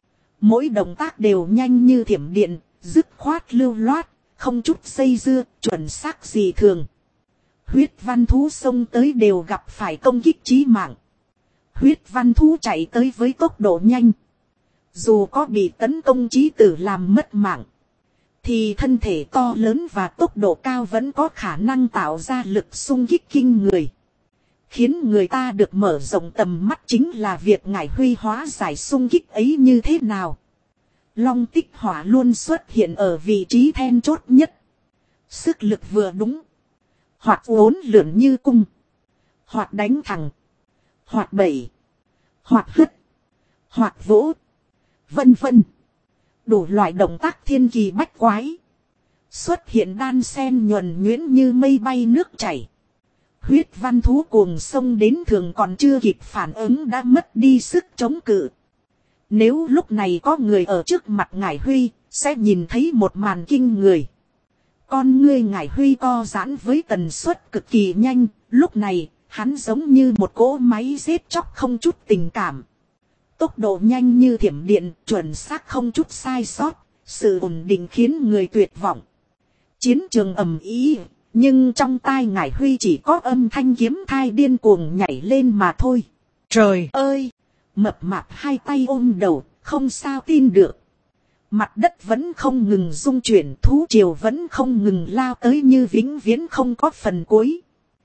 Mỗi động tác đều nhanh như thiểm điện, dứt khoát lưu loát, không chút dây dưa, chuẩn xác gì thường. Huyết văn thú xông tới đều gặp phải công kích chí mạng. Huyết văn thú chạy tới với tốc độ nhanh. Dù có bị tấn công chí tử làm mất mạng, thì thân thể to lớn và tốc độ cao vẫn có khả năng tạo ra lực xung kích kinh người. Khiến người ta được mở rộng tầm mắt chính là việc Ngải Huy hóa giải xung kích ấy như thế nào. Long tích hỏa luôn xuất hiện ở vị trí then chốt nhất. Sức lực vừa đúng. Hoặc uốn lượn như cung. Hoặc đánh thẳng. Hoặc bẩy. Hoặc hất. Hoặc vỗ. Vân vân. Đủ loại động tác thiên kỳ bách quái. Xuất hiện đan sen nhuần nhuyễn như mây bay nước chảy. Huyết văn thú cuồng sông đến thường còn chưa kịp phản ứng đã mất đi sức chống cự. Nếu lúc này có người ở trước mặt Ngải Huy, sẽ nhìn thấy một màn kinh người. Con ngươi Ngải Huy co giãn với tần suất cực kỳ nhanh, lúc này, hắn giống như một cỗ máy giết chóc không chút tình cảm. Tốc độ nhanh như thiểm điện, chuẩn xác không chút sai sót, sự ổn định khiến người tuyệt vọng. Chiến trường ầm ĩ, nhưng trong tai Ngải Huy chỉ có âm thanh kiếm thai điên cuồng nhảy lên mà thôi. Trời ơi! Mập mạp hai tay ôm đầu, không sao tin được. Mặt đất vẫn không ngừng rung chuyển, thú triều vẫn không ngừng lao tới như vĩnh viễn không có phần cuối.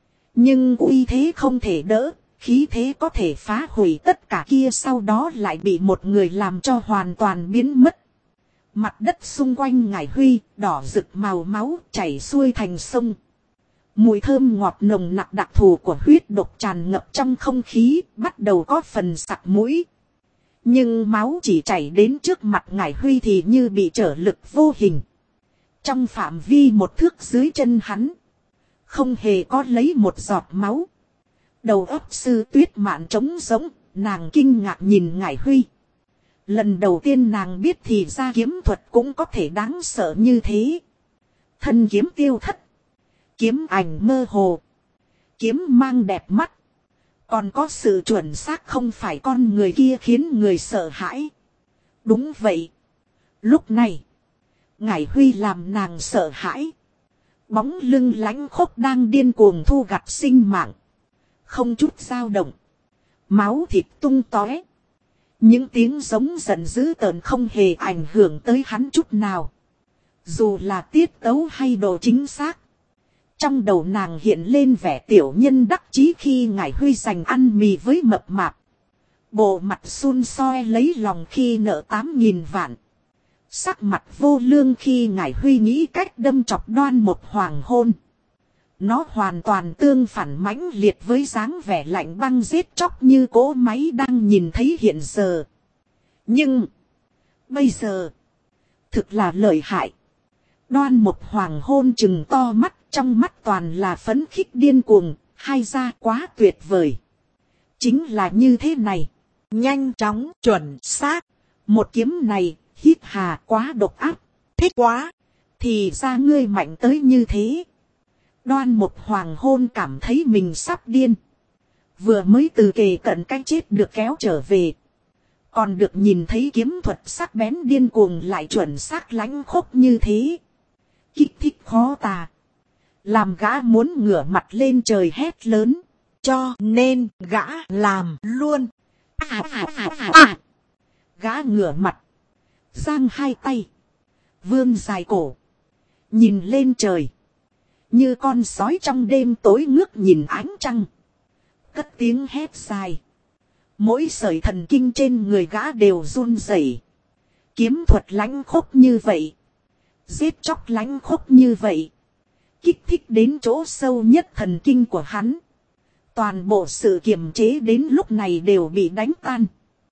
Nhưng uy thế không thể đỡ, khí thế có thể phá hủy tất cả kia sau đó lại bị một người làm cho hoàn toàn biến mất. Mặt đất xung quanh Ngải Huy, đỏ rực màu máu, chảy xuôi thành sông. Mùi thơm ngọt nồng nặc đặc thù của huyết độc tràn ngập trong không khí, bắt đầu có phần sặc mũi. Nhưng máu chỉ chảy đến trước mặt Ngải Huy thì như bị trở lực vô hình. Trong phạm vi một thước dưới chân hắn, không hề có lấy một giọt máu. Đầu óc Sư Tuyết Mạn trống rỗng, nàng kinh ngạc nhìn Ngải Huy. Lần đầu tiên nàng biết thì ra kiếm thuật cũng có thể đáng sợ như thế. Thân kiếm tiêu thất. Kiếm ảnh mơ hồ. Kiếm mang đẹp mắt. Còn có sự chuẩn xác không phải con người kia khiến người sợ hãi. Đúng vậy. Lúc này, Ngải Huy làm nàng sợ hãi. Bóng lưng lãnh khốc đang điên cuồng thu gặt sinh mạng. Không chút dao động. Máu thịt tung tóe. Những tiếng giống giận dữ tợn không hề ảnh hưởng tới hắn chút nào. Dù là tiết tấu hay độ chính xác. Trong đầu nàng hiện lên vẻ tiểu nhân đắc chí khi Ngải Huy giành ăn mì với mập mạp. Bộ mặt xun xoe lấy lòng khi nợ 8.000 vạn. Sắc mặt vô lương khi Ngải Huy nghĩ cách đâm chọc Đoan Một Hoàng hôn. Nó hoàn toàn tương phản mãnh liệt với dáng vẻ lạnh băng giết chóc như cỗ máy đang nhìn thấy hiện giờ. Nhưng, bây giờ, thực là lợi hại. Đoan Một Hoàng hôn trừng to mắt, trong mắt toàn là phấn khích điên cuồng, hai da quá tuyệt vời. Chính là như thế này. Nhanh chóng, chuẩn xác. Một kiếm này, hít hà quá độc ác. Thích quá. Thì ra ngươi mạnh tới như thế. Đoan Một Hoàng hôn cảm thấy mình sắp điên. Vừa mới từ kề cận cái chết được kéo trở về. Còn được nhìn thấy kiếm thuật sắc bén điên cuồng lại chuẩn xác lãnh khốc như thế. Kích thích khó tà. Làm gã muốn ngửa mặt lên trời hét lớn. Cho nên gã làm luôn. Gã ngửa mặt. Giang hai tay. Vươn dài cổ. Nhìn lên trời. Như con sói trong đêm tối ngước nhìn ánh trăng. Cất tiếng hét dài. Mỗi sợi thần kinh trên người gã đều run rẩy. Kiếm thuật lãnh khốc như vậy. Giết chóc lãnh khốc như vậy. Kích thích đến chỗ sâu nhất thần kinh của hắn. Toàn bộ sự kiềm chế đến lúc này đều bị đánh tan.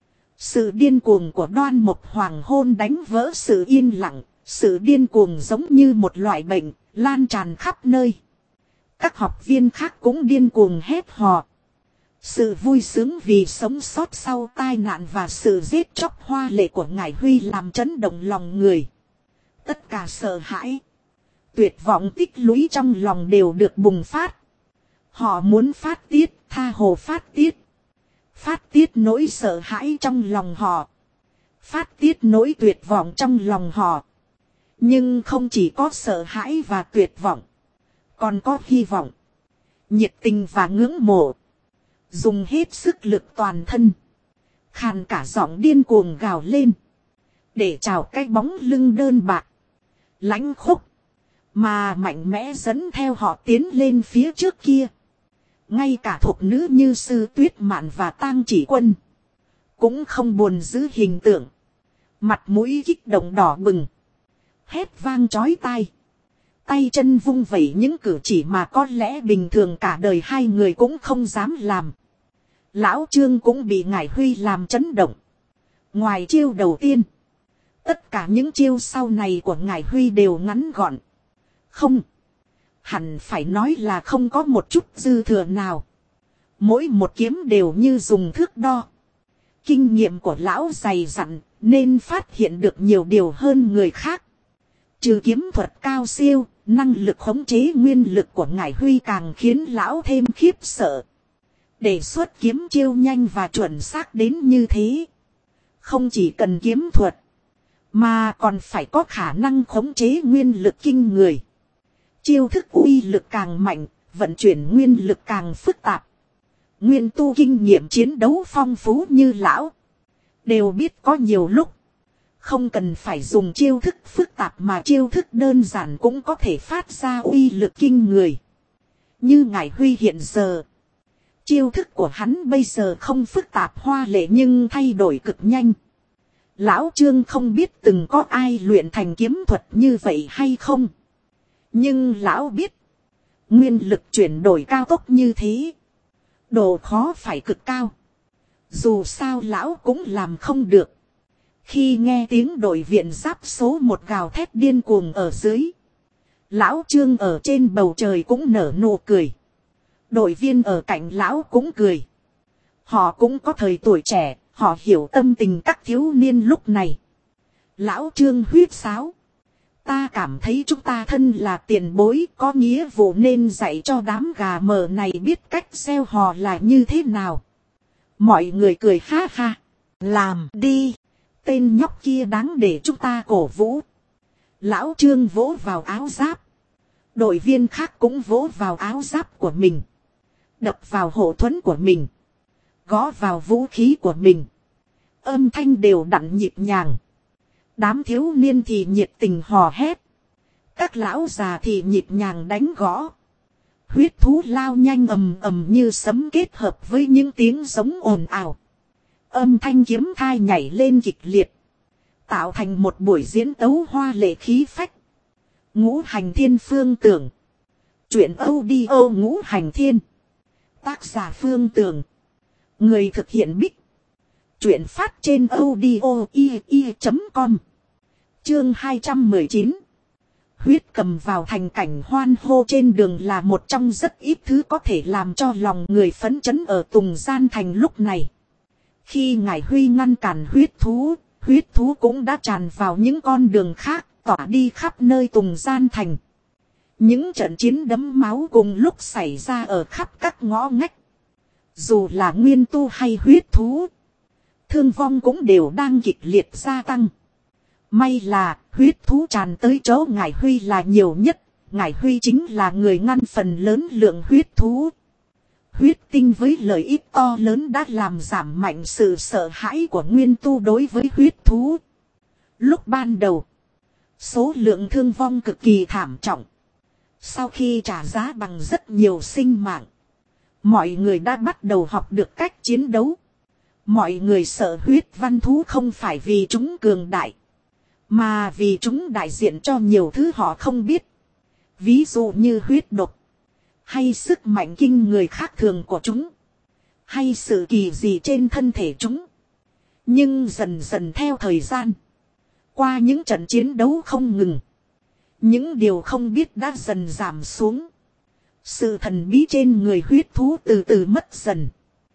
Sự điên cuồng của Đoan Một Hoàng hôn đánh vỡ sự yên lặng. Sự điên cuồng giống như một loại bệnh, lan tràn khắp nơi. Các học viên khác cũng điên cuồng hét hò. Sự vui sướng vì sống sót sau tai nạn và sự giết chóc hoa lệ của Ngải Huy làm chấn động lòng người. Tất cả sợ hãi, tuyệt vọng tích lũy trong lòng đều được bùng phát. Họ muốn phát tiết, tha hồ phát tiết. Phát tiết nỗi sợ hãi trong lòng họ. Phát tiết nỗi tuyệt vọng trong lòng họ. Nhưng không chỉ có sợ hãi và tuyệt vọng. Còn có hy vọng. Nhiệt tình và ngưỡng mộ. Dùng hết sức lực toàn thân. Khàn cả giọng điên cuồng gào lên. Để chào cái bóng lưng đơn bạc. Lãnh khốc. Mà mạnh mẽ dẫn theo họ tiến lên phía trước kia. Ngay cả thục nữ như Sư Tuyết Mạn và Tang Chỉ Quân. Cũng không buồn giữ hình tượng. Mặt mũi kích động đỏ bừng. Hét vang chói tai. Tay chân vung vẩy những cử chỉ mà có lẽ bình thường cả đời hai người cũng không dám làm. Lão Trương cũng bị Ngải Huy làm chấn động. Ngoài chiêu đầu tiên. Tất cả những chiêu sau này của Ngải Huy đều ngắn gọn. Không. Hẳn phải nói là không có một chút dư thừa nào. Mỗi một kiếm đều như dùng thước đo. Kinh nghiệm của lão dày dặn nên phát hiện được nhiều điều hơn người khác. Trừ kiếm thuật cao siêu, năng lực khống chế nguyên lực của Ngải Huy càng khiến lão thêm khiếp sợ. Để xuất kiếm chiêu nhanh và chuẩn xác đến như thế. Không chỉ cần kiếm thuật, mà còn phải có khả năng khống chế nguyên lực kinh người. Chiêu thức uy lực càng mạnh, vận chuyển nguyên lực càng phức tạp. Nguyên tu kinh nghiệm chiến đấu phong phú như lão. Đều biết có nhiều lúc. Không cần phải dùng chiêu thức phức tạp mà chiêu thức đơn giản cũng có thể phát ra uy lực kinh người. Như Ngải Huy hiện giờ. Chiêu thức của hắn bây giờ không phức tạp hoa lệ nhưng thay đổi cực nhanh. Lão Trương không biết từng có ai luyện thành kiếm thuật như vậy hay không. Nhưng lão biết. Nguyên lực chuyển đổi cao tốc như thế. Độ khó phải cực cao. Dù sao lão cũng làm không được. Khi nghe tiếng đội viện giáp số 1 gào thét điên cuồng ở dưới. Lão Trương ở trên bầu trời cũng nở nụ cười. Đội viên ở cạnh lão cũng cười. Họ cũng có thời tuổi trẻ, họ hiểu tâm tình các thiếu niên lúc này. Lão Trương huýt sáo. Ta cảm thấy chúng ta thân là tiền bối có nghĩa vụ nên dạy cho đám gà mờ này biết cách gieo hò là như thế nào. Mọi người cười ha ha. Làm đi. Tên nhóc kia đáng để chúng ta cổ vũ. Lão Trương vỗ vào áo giáp. Đội viên khác cũng vỗ vào áo giáp của mình. Đập vào hộ thuẫn của mình. Gõ vào vũ khí của mình. Âm thanh đều đặn nhịp nhàng. Đám thiếu niên thì nhiệt tình hò hét. Các lão già thì nhịp nhàng đánh gõ. Huyết thú lao nhanh ầm ầm như sấm kết hợp với những tiếng giống ồn ào. Âm thanh kiếm thai nhảy lên kịch liệt. Tạo thành một buổi diễn tấu hoa lệ khí phách. Ngũ hành thiên phương tưởng. Chuyện audio ngũ hành thiên. Tác giả Phương Tường. Người thực hiện Bích. Chuyện phát trên audio.com. Chương 219. Huyết cầm vào thành cảnh hoan hô trên đường là một trong rất ít thứ có thể làm cho lòng người phấn chấn ở Tùng Gian Thành lúc này. Khi Ngải Huy ngăn cản huyết thú cũng đã tràn vào những con đường khác, tỏa đi khắp nơi Tùng Gian Thành. Những trận chiến đẫm máu cùng lúc xảy ra ở khắp các ngõ ngách. Dù là nguyên tu hay huyết thú, thương vong cũng đều đang kịch liệt gia tăng. May là huyết thú tràn tới chỗ Ngải Huy là nhiều nhất. Ngải Huy chính là người ngăn phần lớn lượng huyết thú. Huyết tinh với lợi ích to lớn đã làm giảm mạnh sự sợ hãi của nguyên tu đối với huyết thú. Lúc ban đầu, số lượng thương vong cực kỳ thảm trọng. Sau khi trả giá bằng rất nhiều sinh mạng, mọi người đã bắt đầu học được cách chiến đấu. Mọi người sợ huyết văn thú không phải vì chúng cường đại, mà vì chúng đại diện cho nhiều thứ họ không biết. Ví dụ như huyết độc, hay sức mạnh kinh người khác thường của chúng, hay sự kỳ dị trên thân thể chúng. Nhưng dần dần theo thời gian, qua những trận chiến đấu không ngừng, những điều không biết đã dần giảm xuống. Sự thần bí trên người huyết thú từ từ mất dần.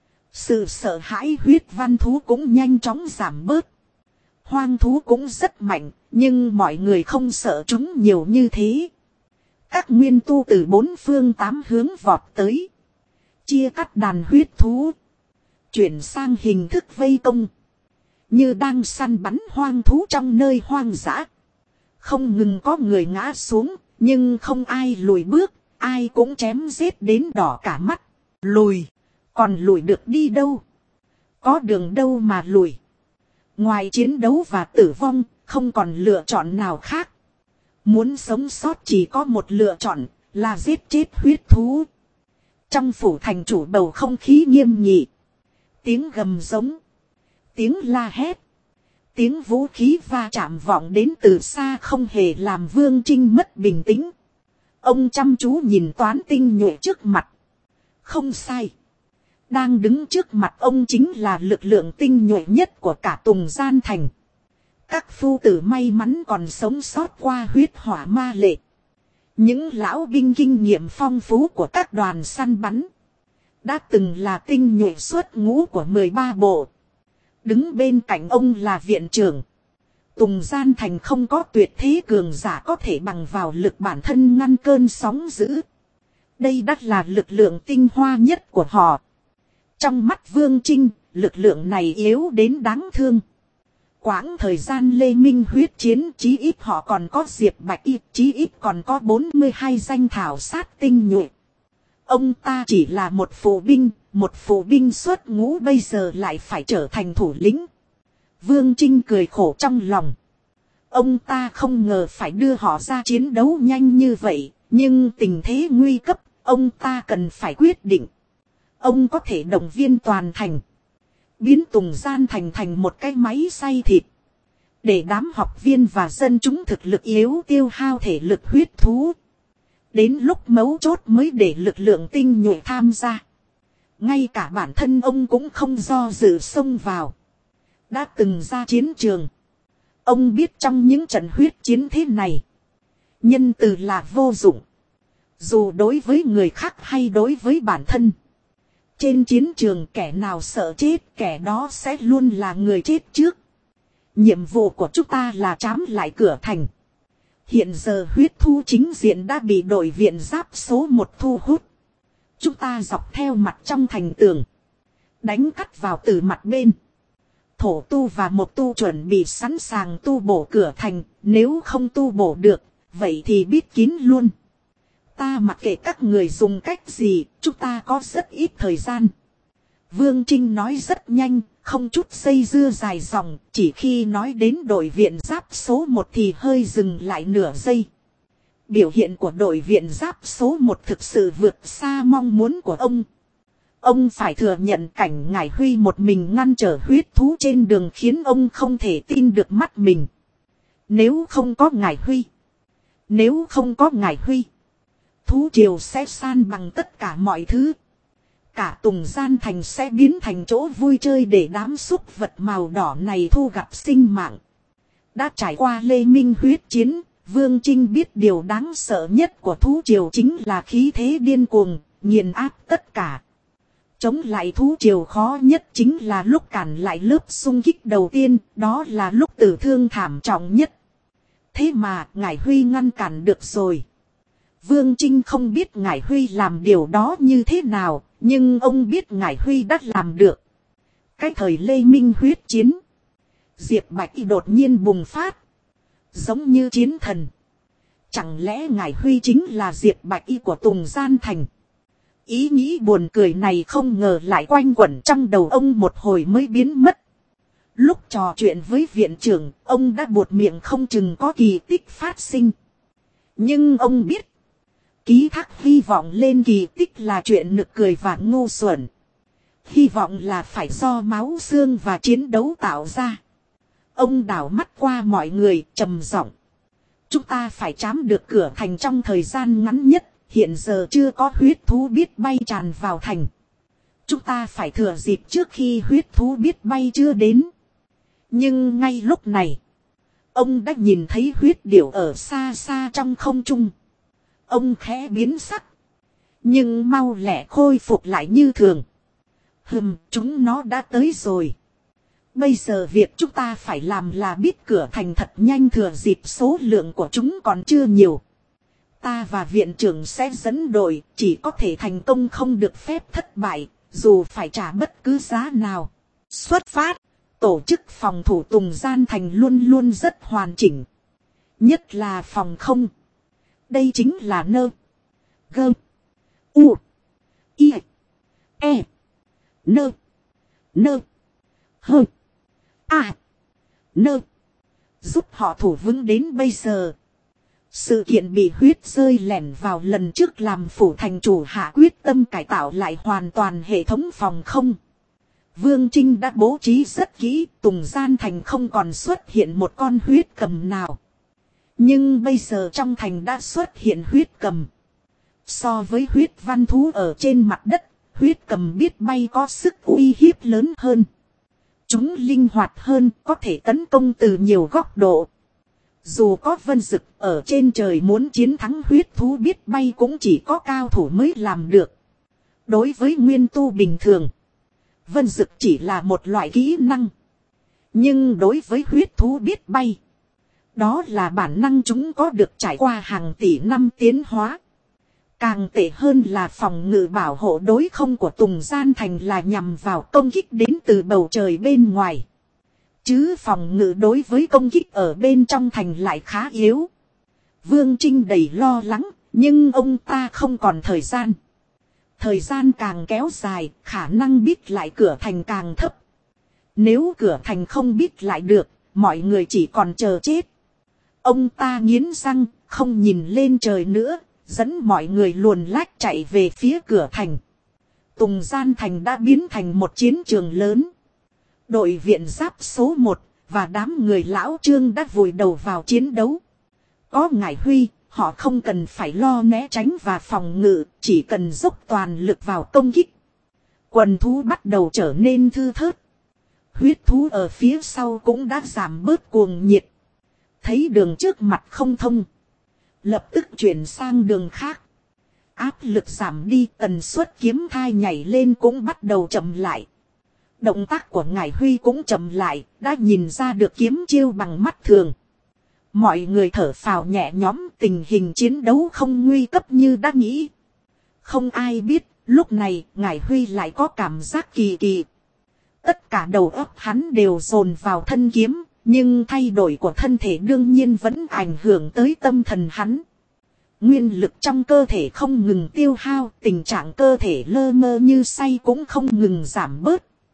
Sự sợ hãi huyết văn thú cũng nhanh chóng giảm bớt. Hoang thú cũng rất mạnh, nhưng mọi người không sợ chúng nhiều như thế. Các nguyên tu từ bốn phương tám hướng vọt tới, chia cắt đàn huyết thú, chuyển sang hình thức vây công, như đang săn bắn hoang thú trong nơi hoang dã. Không ngừng có người ngã xuống, nhưng không ai lùi bước, ai cũng chém giết đến đỏ cả mắt. Lùi, còn lùi được đi đâu? Có đường đâu mà lùi? Ngoài chiến đấu và tử vong, không còn lựa chọn nào khác. Muốn sống sót chỉ có một lựa chọn, là giết chết huyết thú. Trong phủ thành chủ bầu không khí nghiêm nghị. Tiếng gầm giống, tiếng la hét, tiếng vũ khí va chạm vọng đến từ xa không hề làm Vương Trinh mất bình tĩnh. Ông chăm chú nhìn Toán Tinh Nhuệ trước mặt. Không sai. Đang đứng trước mặt ông chính là lực lượng tinh nhuệ nhất của cả Tùng Gian Thành. Các phu tử may mắn còn sống sót qua huyết hỏa ma lệ. Những lão binh kinh nghiệm phong phú của các đoàn săn bắn. Đã từng là tinh nhuệ xuất ngũ của 13 bộ. Đứng bên cạnh ông là viện trưởng. Tùng Gian Thành không có tuyệt thế cường giả có thể bằng vào lực bản thân ngăn cơn sóng dữ. Đây đắt là lực lượng tinh hoa nhất của họ. Trong mắt Vương Trinh, lực lượng này yếu đến đáng thương. Quãng thời gian Lê Minh huyết chiến, chí ít họ còn có Diệp Bạch Y, chí ít còn có 42 danh thảo sát tinh nhuệ. Ông ta chỉ là một phụ binh xuất ngũ bây giờ lại phải trở thành thủ lĩnh. Vương Trinh cười khổ trong lòng. Ông ta không ngờ phải đưa họ ra chiến đấu nhanh như vậy, nhưng tình thế nguy cấp, ông ta cần phải quyết định. Ông có thể động viên toàn thành, biến Tùng Gian Thành thành một cái máy xay thịt, để đám học viên và dân chúng thực lực yếu tiêu hao thể lực huyết thú. Đến lúc mấu chốt mới để lực lượng tinh nhuệ tham gia. Ngay cả bản thân ông cũng không do dự xông vào. Đã từng ra chiến trường, ông biết trong những trận huyết chiến thế này, nhân từ là vô dụng. Dù đối với người khác hay đối với bản thân. Trên chiến trường kẻ nào sợ chết, kẻ đó sẽ luôn là người chết trước. Nhiệm vụ của chúng ta là trám lại cửa thành. Hiện giờ huyết thú chính diện đã bị đội viện giáp số 1 thu hút. Chúng ta dọc theo mặt trong thành tường, đánh cắt vào từ mặt bên. Thổ tu và một tu chuẩn bị sẵn sàng tu bổ cửa thành. Nếu không tu bổ được, vậy thì bít kín luôn. Ta mặc kệ các người dùng cách gì, chúng ta có rất ít thời gian. Vương Trinh nói rất nhanh, không chút dây dưa dài dòng, chỉ khi nói đến đội viện giáp số 1 thì hơi dừng lại nửa giây. Biểu hiện của đội viện giáp số 1 thực sự vượt xa mong muốn của ông. Ông phải thừa nhận cảnh Ngải Huy một mình ngăn trở huyết thú trên đường khiến ông không thể tin được mắt mình. Nếu không có Ngải Huy, thú triều sẽ san bằng tất cả mọi thứ. Cả Tùng Gian Thành sẽ biến thành chỗ vui chơi để đám súc vật màu đỏ này thu gặt sinh mạng. Đã trải qua Lê Minh huyết chiến, Vương Trinh biết điều đáng sợ nhất của thú triều chính là khí thế điên cuồng, nghiền áp tất cả. Chống lại thú triều khó nhất chính là lúc cản lại lớp xung kích đầu tiên, đó là lúc tử thương thảm trọng nhất. Thế mà Ngải Huy ngăn cản được rồi. Vương Trinh không biết Ngải Huy làm điều đó như thế nào, nhưng ông biết Ngải Huy đã làm được. Cái thời Lê Minh huyết chiến, Diệp Bạch Y đột nhiên bùng phát, giống như chiến thần. Chẳng lẽ Ngải Huy chính là Diệp Bạch Y của Tùng Gian Thành? Ý nghĩ buồn cười này không ngờ lại quanh quẩn trong đầu ông một hồi mới biến mất. Lúc trò chuyện với viện trưởng, ông đã buột miệng không chừng có kỳ tích phát sinh. Nhưng ông biết, ký thác hy vọng lên kỳ tích là chuyện nực cười và ngu xuẩn. Hy vọng là phải do máu xương và chiến đấu tạo ra. Ông đảo mắt qua mọi người, trầm giọng. Chúng ta phải trám được cửa thành trong thời gian ngắn nhất. Hiện giờ chưa có huyết thú biết bay tràn vào thành. Chúng ta phải thừa dịp trước khi huyết thú biết bay chưa đến. Nhưng ngay lúc này, ông đã nhìn thấy huyết điểu ở xa xa trong không trung. Ông khẽ biến sắc, nhưng mau lẹ khôi phục lại như thường. Chúng nó đã tới rồi. Bây giờ việc chúng ta phải làm là biết cửa thành thật nhanh, thừa dịp số lượng của chúng còn chưa nhiều. Ta và viện trưởng sẽ dẫn đội, chỉ có thể thành công không được phép thất bại, dù phải trả bất cứ giá nào. Xuất phát, tổ chức phòng thủ Tùng Gian Thành luôn luôn rất hoàn chỉnh. Nhất là phòng không. Đây chính là nơ, gơ, u, i, e, nơ, hơ, a, nơ. Giúp họ thủ vững đến bây giờ. Sự kiện bị huyết rơi lẻn vào lần trước làm phủ thành chủ hạ quyết tâm cải tạo lại hoàn toàn hệ thống phòng không. Vương Trinh đã bố trí rất kỹ, Tùng Gian Thành không còn xuất hiện một con huyết cầm nào. Nhưng bây giờ trong thành đã xuất hiện huyết cầm. So với huyết văn thú ở trên mặt đất, huyết cầm biết bay có sức uy hiếp lớn hơn. Chúng linh hoạt hơn, có thể tấn công từ nhiều góc độ. Dù có Vân Dực ở trên trời muốn chiến thắng huyết thú biết bay cũng chỉ có cao thủ mới làm được. Đối với nguyên tu bình thường, Vân Dực chỉ là một loại kỹ năng. Nhưng đối với huyết thú biết bay, đó là bản năng chúng có được trải qua hàng tỷ năm tiến hóa. Càng tệ hơn là phòng ngự bảo hộ đối không của Tùng Gian Thành là nhằm vào công kích đến từ bầu trời bên ngoài. Chứ phòng ngự đối với công kích ở bên trong thành lại khá yếu. Vương Trinh đầy lo lắng, nhưng ông ta không còn thời gian. Thời gian càng kéo dài, khả năng biết lại cửa thành càng thấp. Nếu cửa thành không biết lại được, mọi người chỉ còn chờ chết. Ông ta nghiến răng, không nhìn lên trời nữa, dẫn mọi người luồn lách chạy về phía cửa thành. Tùng Gian Thành đã biến thành một chiến trường lớn. Đội viện giáp số 1 và đám người lão Trương đã vùi đầu vào chiến đấu. Có Ngải Huy, họ không cần phải lo né tránh và phòng ngự, chỉ cần dốc toàn lực vào công kích. Quần thú bắt đầu trở nên thư thớt. Huyết thú ở phía sau cũng đã giảm bớt cuồng nhiệt. Thấy đường trước mặt không thông, lập tức chuyển sang đường khác. Áp lực giảm đi, tần suất kiếm thai nhảy lên cũng bắt đầu chậm lại. Động tác của Ngải Huy cũng chậm lại, đã nhìn ra được kiếm chiêu bằng mắt thường. Mọi người thở phào nhẹ nhõm, tình hình chiến đấu không nguy cấp như đã nghĩ. Không ai biết, lúc này Ngải Huy lại có cảm giác kỳ kỳ. Tất cả đầu óc hắn đều dồn vào thân kiếm, nhưng thay đổi của thân thể đương nhiên vẫn ảnh hưởng tới tâm thần hắn. Nguyên lực trong cơ thể không ngừng tiêu hao, tình trạng cơ thể lơ mơ như say cũng không ngừng giảm bớt.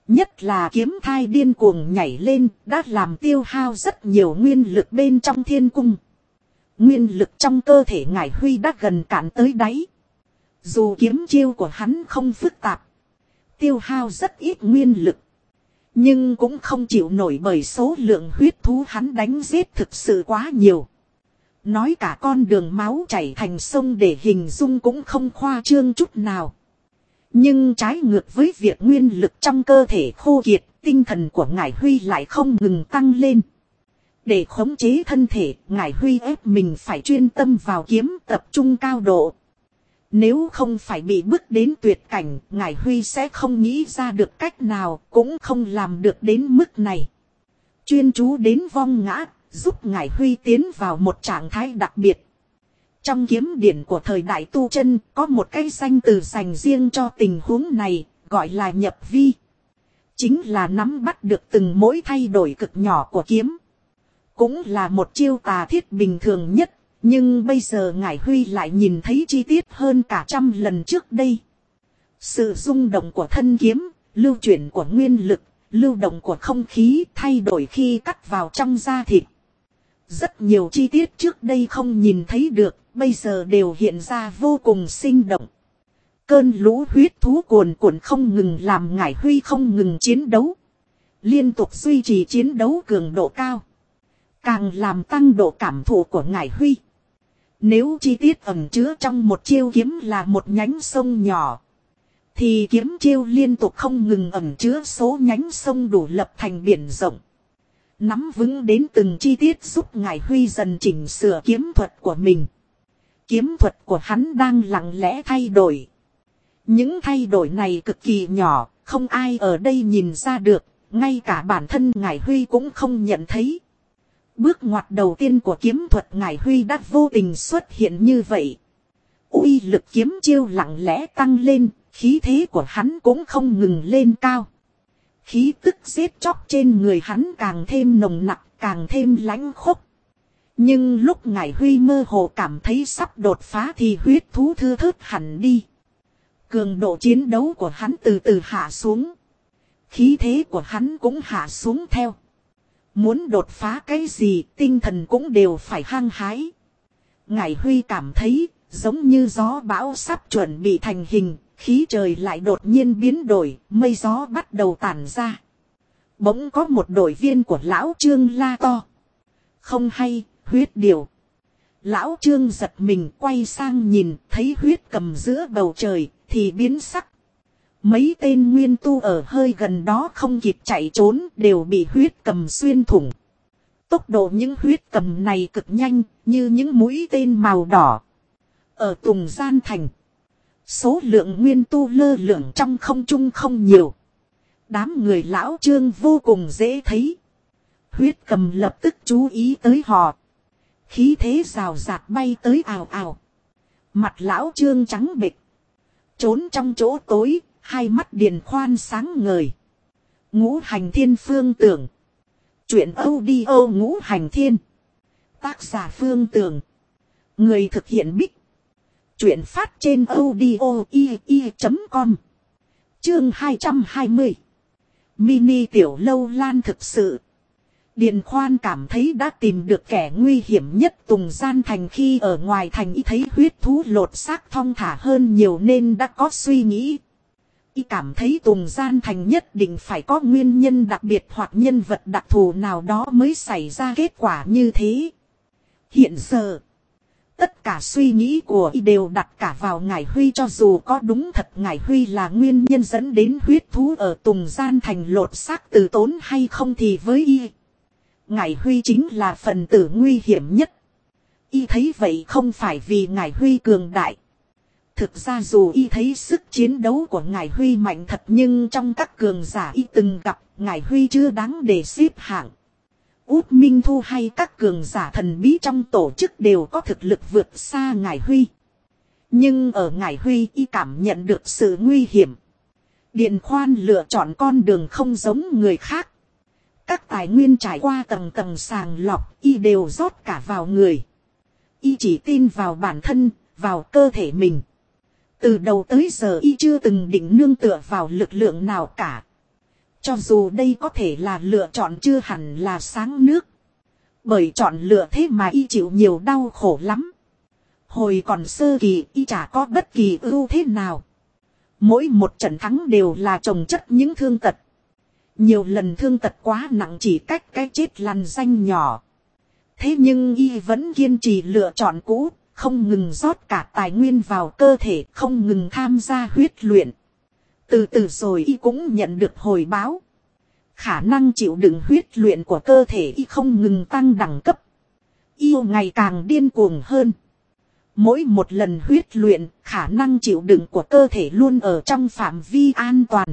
Nhất là kiếm thai điên cuồng nhảy lên đã làm tiêu hao rất nhiều nguyên lực bên trong thiên cung. Nguyên lực trong cơ thể Ngải Huy đã gần cạn tới đáy. Dù kiếm chiêu của hắn không phức tạp, tiêu hao rất ít nguyên lực, nhưng cũng không chịu nổi bởi số lượng huyết thú hắn đánh giết thực sự quá nhiều. Nói cả con đường máu chảy thành sông để hình dung cũng không khoa trương chút nào. Nhưng trái ngược với việc nguyên lực trong cơ thể khô kiệt, tinh thần của Ngải Huy lại không ngừng tăng lên. Để khống chế thân thể, Ngải Huy ép mình phải chuyên tâm vào kiếm, tập trung cao độ. Nếu không phải bị bước đến tuyệt cảnh, Ngải Huy sẽ không nghĩ ra được cách nào, cũng không làm được đến mức này. Chuyên chú đến vong ngã, giúp Ngải Huy tiến vào một trạng thái đặc biệt. Trong kiếm điển của thời đại tu chân, có một cái danh từ dành riêng cho tình huống này, gọi là nhập vi. Chính là nắm bắt được từng mỗi thay đổi cực nhỏ của kiếm. Cũng là một chiêu tà thiết bình thường nhất, nhưng bây giờ Ngải Huy lại nhìn thấy chi tiết hơn cả 100 lần trước đây. Sự rung động của thân kiếm, lưu chuyển của nguyên lực, lưu động của không khí thay đổi khi cắt vào trong da thịt. Rất nhiều chi tiết trước đây không nhìn thấy được, bây giờ đều hiện ra vô cùng sinh động. Cơn lũ huyết thú cuồn cuộn không ngừng làm Ngải Huy không ngừng chiến đấu. Liên tục duy trì chiến đấu cường độ cao. Càng làm tăng độ cảm thụ của Ngải Huy. Nếu chi tiết ẩn chứa trong một chiêu kiếm là một nhánh sông nhỏ, thì kiếm chiêu liên tục không ngừng ẩn chứa số nhánh sông đủ lập thành biển rộng. Nắm vững đến từng chi tiết giúp Ngải Huy dần chỉnh sửa kiếm thuật của mình. Kiếm thuật của hắn đang lặng lẽ thay đổi. Những thay đổi này cực kỳ nhỏ, không ai ở đây nhìn ra được, ngay cả bản thân Ngải Huy cũng không nhận thấy. Bước ngoặt đầu tiên của kiếm thuật Ngải Huy đã vô tình xuất hiện như vậy. Uy lực kiếm chiêu lặng lẽ tăng lên, khí thế của hắn cũng không ngừng lên cao. Khí tức giết chóc trên người hắn càng thêm nồng nặc, càng thêm lãnh khốc. Nhưng lúc Ngải Huy mơ hồ cảm thấy sắp đột phá thì huyết thú thưa thớt hẳn đi. Cường độ chiến đấu của hắn từ từ hạ xuống. Khí thế của hắn cũng hạ xuống theo. Muốn đột phá cái gì, tinh thần cũng đều phải hăng hái. Ngải Huy cảm thấy giống như gió bão sắp chuẩn bị thành hình, khí trời lại đột nhiên biến đổi, mây gió bắt đầu tản ra. Bỗng có một đội viên của lão Trương la to. Không hay, huyết điều. Lão Trương giật mình quay sang nhìn, thấy huyết cầm giữa bầu trời, thì biến sắc. Mấy tên nguyên tu ở hơi gần đó không kịp chạy trốn, đều bị huyết cầm xuyên thủng. Tốc độ những huyết cầm này cực nhanh, như những mũi tên màu đỏ. Ở Tùng Gian Thành, số lượng nguyên tu lơ lửng trong không trung không nhiều. Đám người lão Trương vô cùng dễ thấy. Huyết cầm lập tức chú ý tới họ. Khí thế rào rạt bay tới ào ào. Mặt lão Trương trắng bệch, trốn trong chỗ tối, hai mắt điền khoan sáng ngời. Ngũ Hành Thiên Phương Tưởng. Chuyện audio Ngũ Hành Thiên. Tác giả Phương Tưởng. Người thực hiện Bích. Chuyện phát trên audio.com. Chương 220. Mini tiểu lâu lan thực sự. Điền Khoan cảm thấy đã tìm được kẻ nguy hiểm nhất Tùng Gian Thành khi ở ngoài thành y thấy huyết thú lột xác thong thả hơn nhiều nên đã có suy nghĩ. Y cảm thấy Tùng Gian Thành nhất định phải có nguyên nhân đặc biệt hoặc nhân vật đặc thù nào đó mới xảy ra kết quả như thế. Hiện giờ, tất cả suy nghĩ của y đều đặt cả vào Ngải Huy, cho dù có đúng thật Ngải Huy là nguyên nhân dẫn đến huyết thú ở Tùng Gian Thành lột xác từ tốn hay không thì với y, Ngải Huy chính là phần tử nguy hiểm nhất. Y thấy vậy không phải vì Ngải Huy cường đại. Thực ra dù y thấy sức chiến đấu của Ngải Huy mạnh thật, nhưng trong các cường giả y từng gặp, Ngải Huy chưa đáng để xếp hạng. Út Minh Thu hay các cường giả thần bí trong tổ chức đều có thực lực vượt xa Ngải Huy. Nhưng ở Ngải Huy y cảm nhận được sự nguy hiểm. Điền Khoan lựa chọn con đường không giống người khác. Các tài nguyên trải qua tầng tầng sàng lọc y đều rót cả vào người. Y chỉ tin vào bản thân, vào cơ thể mình. Từ đầu tới giờ y chưa từng định nương tựa vào lực lượng nào cả. Cho dù đây có thể là lựa chọn chưa hẳn là sáng nước. Bởi chọn lựa thế mà y chịu nhiều đau khổ lắm. Hồi còn sơ kỳ y chả có bất kỳ ưu thế nào. Mỗi một trận thắng đều là chồng chất những thương tật. Nhiều lần thương tật quá nặng chỉ cách cái chết lằn danh nhỏ. Thế nhưng y vẫn kiên trì lựa chọn cũ, không ngừng rót cả tài nguyên vào cơ thể, không ngừng tham gia huyết luyện. Từ từ rồi y cũng nhận được hồi báo. Khả năng chịu đựng huyết luyện của cơ thể y không ngừng tăng đẳng cấp. Y ngày càng điên cuồng hơn. Mỗi một lần huyết luyện, khả năng chịu đựng của cơ thể luôn ở trong phạm vi an toàn.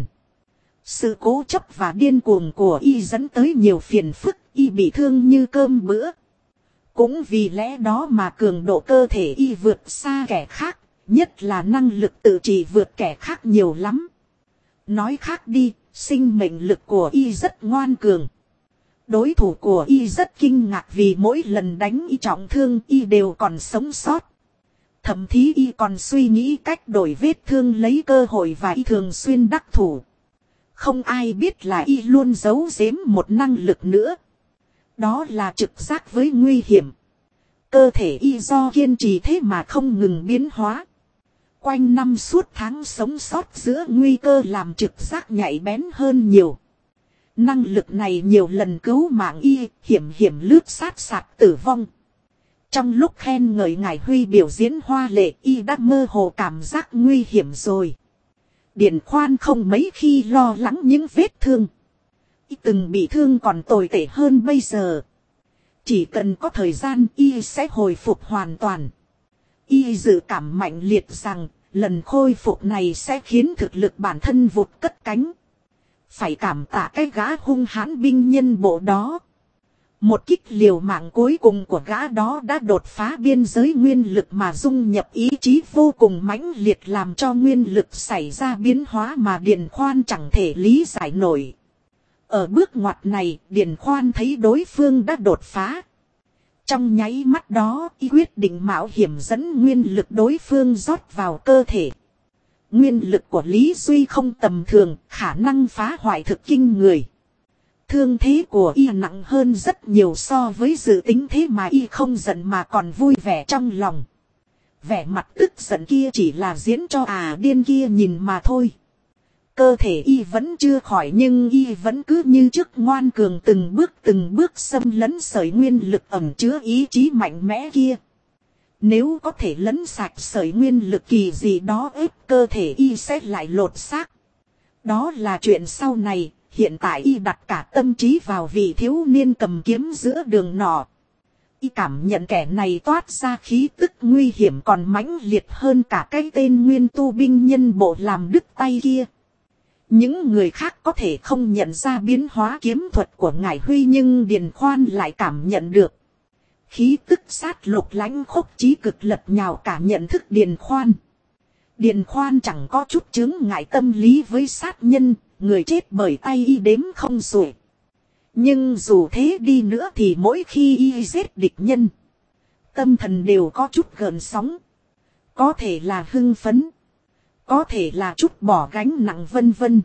Sự cố chấp và điên cuồng của y dẫn tới nhiều phiền phức, y bị thương như cơm bữa. Cũng vì lẽ đó mà cường độ cơ thể y vượt xa kẻ khác, nhất là năng lực tự trị vượt kẻ khác nhiều lắm. Nói khác đi, sinh mệnh lực của y rất ngoan cường. Đối thủ của y rất kinh ngạc vì mỗi lần đánh y trọng thương y đều còn sống sót. Thậm chí y còn suy nghĩ cách đổi vết thương lấy cơ hội và y thường xuyên đắc thủ. Không ai biết là y luôn giấu giếm một năng lực nữa. Đó là trực giác với nguy hiểm. Cơ thể y do kiên trì thế mà không ngừng biến hóa. Quanh năm suốt tháng sống sót giữa nguy cơ làm trực giác nhạy bén hơn nhiều. Năng lực này nhiều lần cứu mạng y, hiểm lướt sát sạc tử vong. Trong lúc khen ngợi ngài Huy biểu diễn hoa lệ y đã mơ hồ cảm giác nguy hiểm rồi. Điền Khoan không mấy khi lo lắng những vết thương. Y từng bị thương còn tồi tệ hơn bây giờ. Chỉ cần có thời gian y sẽ hồi phục hoàn toàn. Y dự cảm mạnh liệt rằng lần khôi phục này sẽ khiến thực lực bản thân vụt cất cánh. Phải cảm tạ cái gã hung hãn binh nhân bộ đó. Một kích liều mạng cuối cùng của gã đó đã đột phá biên giới nguyên lực mà dung nhập ý chí vô cùng mãnh liệt làm cho nguyên lực xảy ra biến hóa mà Điền Khoan chẳng thể lý giải nổi. Ở bước ngoặt này, Điền Khoan thấy đối phương đã đột phá. Trong nháy mắt đó, y quyết định mạo hiểm dẫn nguyên lực đối phương rót vào cơ thể. Nguyên lực của Lý Duy không tầm thường, khả năng phá hoại thực kinh người. Thương thế của y nặng hơn rất nhiều so với dự tính thế mà y không giận mà còn vui vẻ trong lòng. Vẻ mặt tức giận kia chỉ là diễn cho điên kia nhìn mà thôi. Cơ thể y vẫn chưa khỏi nhưng y vẫn cứ như trước ngoan cường từng bước xâm lấn sợi nguyên lực ẩn chứa ý chí mạnh mẽ kia. Nếu có thể lấn sạch sợi nguyên lực kỳ gì đó ép cơ thể y sẽ lại lột xác. Đó là chuyện sau này, hiện tại y đặt cả tâm trí vào vị thiếu niên cầm kiếm giữa đường nọ. Y cảm nhận kẻ này toát ra khí tức nguy hiểm còn mãnh liệt hơn cả cái tên nguyên tu binh nhân bộ làm đứt tay kia. Những người khác có thể không nhận ra biến hóa kiếm thuật của ngài Huy nhưng Điền Khoan lại cảm nhận được. Khí tức sát lục lãnh khốc chí cực lật nhào cả nhận thức Điền Khoan. Điền Khoan chẳng có chút chứng ngại tâm lý với sát nhân, người chết bởi tay y đếm không xuể. Nhưng dù thế đi nữa thì mỗi khi y giết địch nhân, tâm thần đều có chút gợn sóng. Có thể là hưng phấn, có thể là chút bỏ gánh nặng vân vân.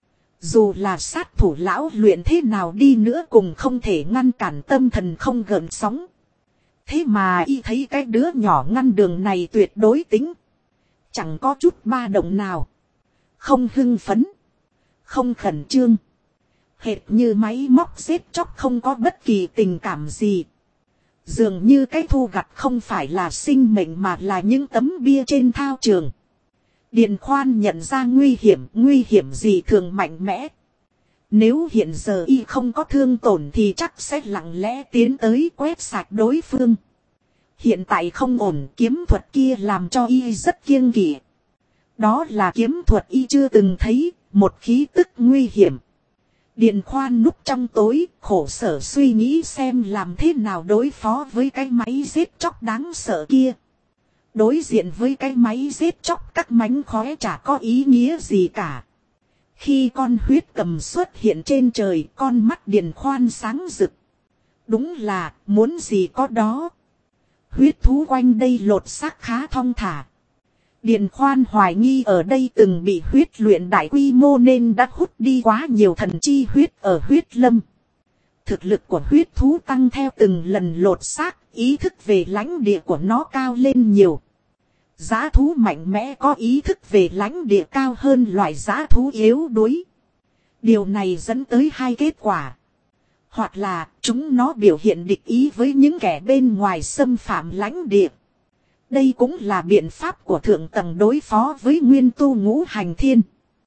Dù là sát thủ lão luyện thế nào đi nữa cũng không thể ngăn cản tâm thần không gợn sóng. Thế mà y thấy cái đứa nhỏ ngăn đường này tuyệt đối tính. Chẳng có chút ba động nào. Không hưng phấn. Không khẩn trương. Hệt như máy móc giết chóc không có bất kỳ tình cảm gì. Dường như cái thu gặt không phải là sinh mệnh mà là những tấm bia trên thao trường. Điền Khoan nhận ra nguy hiểm gì thường mạnh mẽ. Nếu hiện giờ y không có thương tổn thì chắc sẽ lặng lẽ tiến tới quét sạch đối phương. Hiện tại không ổn, kiếm thuật kia làm cho y rất kiêng kỵ. Đó là kiếm thuật y chưa từng thấy, một khí tức nguy hiểm. Điền Khoan núp trong tối, khổ sở suy nghĩ xem làm thế nào đối phó với cái máy giết chóc đáng sợ kia. Đối diện với cái máy giết chóc các mánh khóe chả có ý nghĩa gì cả. Khi con huyết cầm xuất hiện trên trời, con mắt Điền Khoan sáng rực. Đúng là, muốn gì có đó. Huyết thú quanh đây lột xác khá thong thả. Điền Khoan hoài nghi ở đây từng bị huyết luyện đại quy mô nên đã hút đi quá nhiều thần chi huyết ở huyết lâm. Thực lực của huyết thú tăng theo từng lần lột xác, ý thức về lãnh địa của nó cao lên nhiều. Dã thú mạnh mẽ có ý thức về lãnh địa cao hơn loại dã thú yếu đuối. Điều này dẫn tới hai kết quả. Hoặc là chúng nó biểu hiện địch ý với những kẻ bên ngoài xâm phạm lãnh địa. Đây cũng là biện pháp của thượng tầng đối phó với nguyên tu ngũ hành thiên.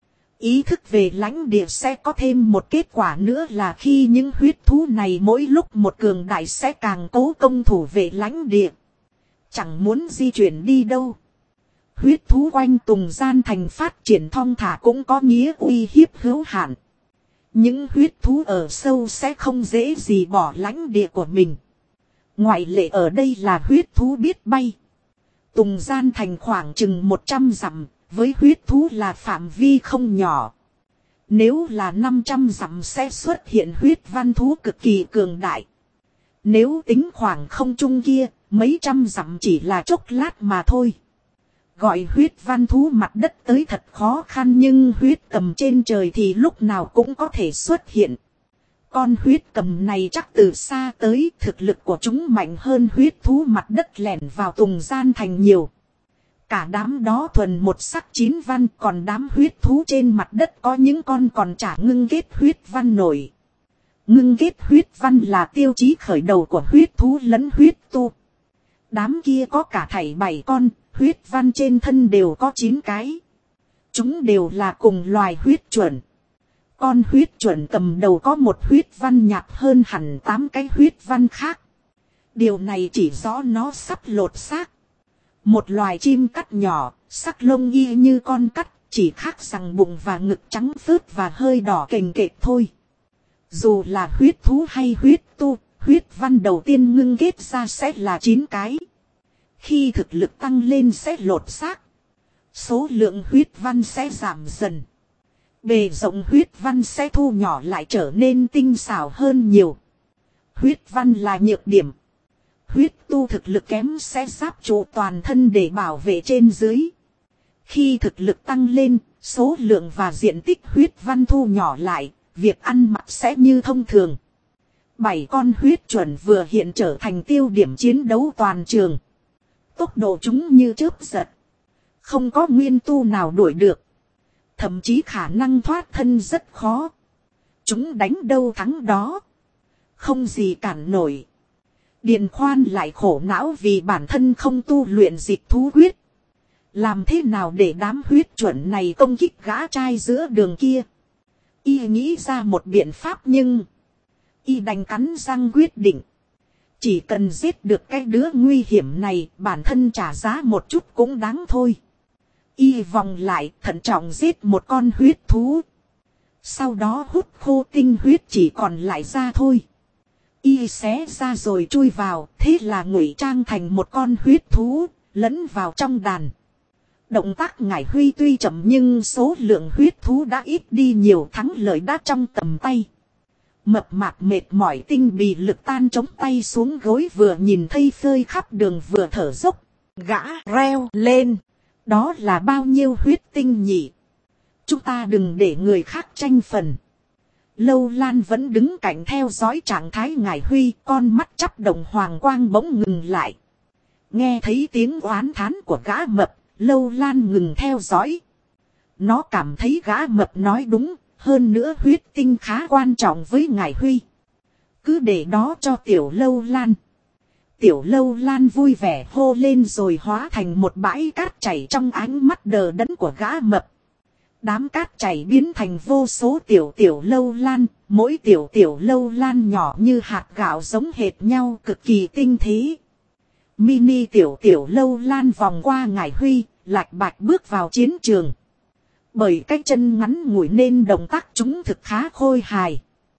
Ý thức về lãnh địa sẽ có thêm một kết quả nữa là khi những huyết thú này mỗi lúc một cường đại sẽ càng cố công thủ về lãnh địa. Chẳng muốn di chuyển đi đâu. Huyết thú quanh Tùng Gian Thành phát triển thong thả cũng có nghĩa uy hiếp hữu hạn. Những huyết thú ở sâu sẽ không dễ gì bỏ lãnh địa của mình. Ngoại lệ ở đây là huyết thú biết bay. Tùng Gian Thành khoảng chừng 100 dặm, với huyết thú là phạm vi không nhỏ. Nếu là 500 dặm sẽ xuất hiện huyết văn thú cực kỳ cường đại. Nếu tính khoảng không trung kia, mấy trăm dặm chỉ là chốc lát mà thôi. Gọi huyết văn thú mặt đất tới thật khó khăn nhưng huyết cầm trên trời thì lúc nào cũng có thể xuất hiện. Con huyết cầm này chắc từ xa tới thực lực của chúng mạnh hơn huyết thú mặt đất lẻn vào Tùng Gian Thành nhiều. Cả đám đó thuần một sắc chín văn còn đám huyết thú trên mặt đất có những con còn chả ngưng kết huyết văn nổi. Ngưng kết huyết văn là tiêu chí khởi đầu của huyết thú lẫn huyết tu. Đám kia có cả thảy 7 con, huyết văn trên thân đều có 9 cái. Chúng đều là cùng loài huyết chuẩn. Con huyết chuẩn cầm đầu có một huyết văn nhạt hơn hẳn 8 cái huyết văn khác. Điều này chỉ rõ nó sắp lột xác. Một loài chim cắt nhỏ, sắc lông y như con cắt, chỉ khác rằng bụng và ngực trắng phớt và hơi đỏ kềnh kệch thôi. Dù là huyết thú hay huyết tu, huyết văn đầu tiên ngưng kết ra sẽ là 9 cái. Khi thực lực tăng lên sẽ lột xác. Số lượng huyết văn sẽ giảm dần. Bề rộng huyết văn sẽ thu nhỏ lại trở nên tinh xảo hơn nhiều. Huyết văn là nhược điểm. Huyết tu thực lực kém sẽ giáp trụ toàn thân để bảo vệ trên dưới. Khi thực lực tăng lên, số lượng và diện tích huyết văn thu nhỏ lại, việc ăn mặc sẽ như thông thường. 7 con huyết chuẩn vừa hiện trở thành tiêu điểm chiến đấu toàn trường. Tốc độ chúng như chớp giật. Không có nguyên tu nào đuổi được. Thậm chí khả năng thoát thân rất khó. Chúng đánh đâu thắng đó. Không gì cản nổi. Điền Khoan lại khổ não vì bản thân không tu luyện dịch thú huyết. Làm thế nào để đám huyết chuẩn này công kích gã trai giữa đường kia? Y nghĩ ra một biện pháp nhưng Y đành cắn răng quyết định. Chỉ cần giết được cái đứa nguy hiểm này, bản thân trả giá một chút cũng đáng thôi. Y vòng lại thận trọng giết một con huyết thú. Sau đó hút khô tinh huyết chỉ còn lại ra thôi. Y xé ra rồi chui vào, thế là ngụy trang thành một con huyết thú, lẫn vào trong đàn. Động tác Ngải Huy tuy chậm nhưng số lượng huyết thú đã ít đi nhiều, thắng lợi đã trong tầm tay. Mập mạp mệt mỏi tinh bì lực tan chống tay xuống gối vừa nhìn thấy phơi khắp đường vừa thở dốc. Gã reo lên. Đó là bao nhiêu huyết tinh nhỉ? Chúng ta đừng để người khác tranh phần. Lâu Lan vẫn đứng cạnh theo dõi trạng thái Ngải Huy, con mắt chắp đồng hoàng quang bỗng ngừng lại. Nghe thấy tiếng oán thán của gã mập, Lâu Lan ngừng theo dõi. Nó cảm thấy gã mập nói đúng, hơn nữa huyết tinh khá quan trọng với Ngải Huy. Cứ để đó cho Tiểu Lâu Lan. Tiểu Lâu Lan vui vẻ hô lên rồi hóa thành một bãi cát chảy trong ánh mắt đờ đẫn của gã mập. Đám cát chảy biến thành vô số tiểu Lâu Lan, mỗi tiểu Lâu Lan nhỏ như hạt gạo giống hệt nhau cực kỳ tinh tế. Mini tiểu Lâu Lan vòng qua Ngải Huy, lạch bạch bước vào chiến trường. Bởi cái chân ngắn ngủi nên động tác chúng thực khá khôi hài.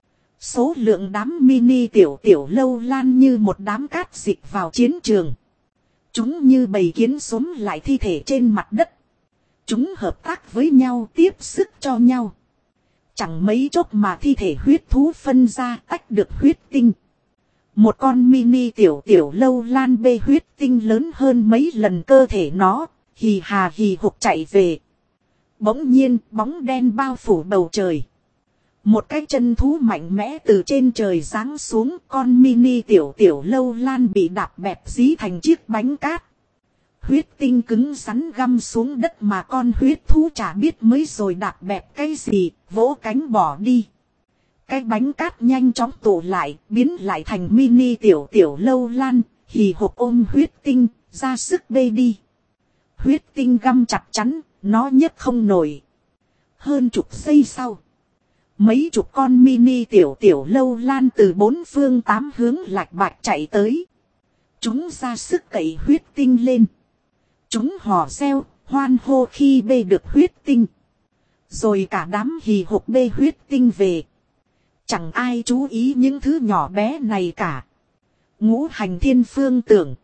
Số lượng đám mini tiểu Lâu Lan như một đám cát dịch vào chiến trường. Chúng như bầy kiến xúm lại thi thể trên mặt đất. Chúng hợp tác với nhau tiếp sức cho nhau. Chẳng mấy chốc mà thi thể huyết thú phân ra tách được huyết tinh. Một con mini tiểu Lâu Lan bê huyết tinh lớn hơn mấy lần cơ thể nó, hì hà hì hục chạy về. Bỗng nhiên bóng đen bao phủ bầu trời. Một cái chân thú mạnh mẽ từ trên trời giáng xuống, con mini tiểu tiểu lâu lan bị đạp bẹp dí thành chiếc bánh cát. Huyết tinh cứng rắn găm xuống đất mà con huyết thú chả biết mới rồi đạp bẹp cái gì, vỗ cánh bỏ đi. Cái bánh cát nhanh chóng tụ lại, biến lại thành mini tiểu tiểu lâu lan, hì hục ôm huyết tinh, ra sức bê đi. Huyết tinh găm chặt chắn, nó nhấc không nổi. Hơn chục giây sau, mấy chục con mini tiểu tiểu lâu lan từ bốn phương tám hướng lạch bạch chạy tới. Chúng ra sức cậy huyết tinh lên. Chúng hò reo, hoan hô khi bê được huyết tinh. Rồi cả đám hì hục bê huyết tinh về. Chẳng ai chú ý những thứ nhỏ bé này cả. Ngũ hành thiên phương tưởng.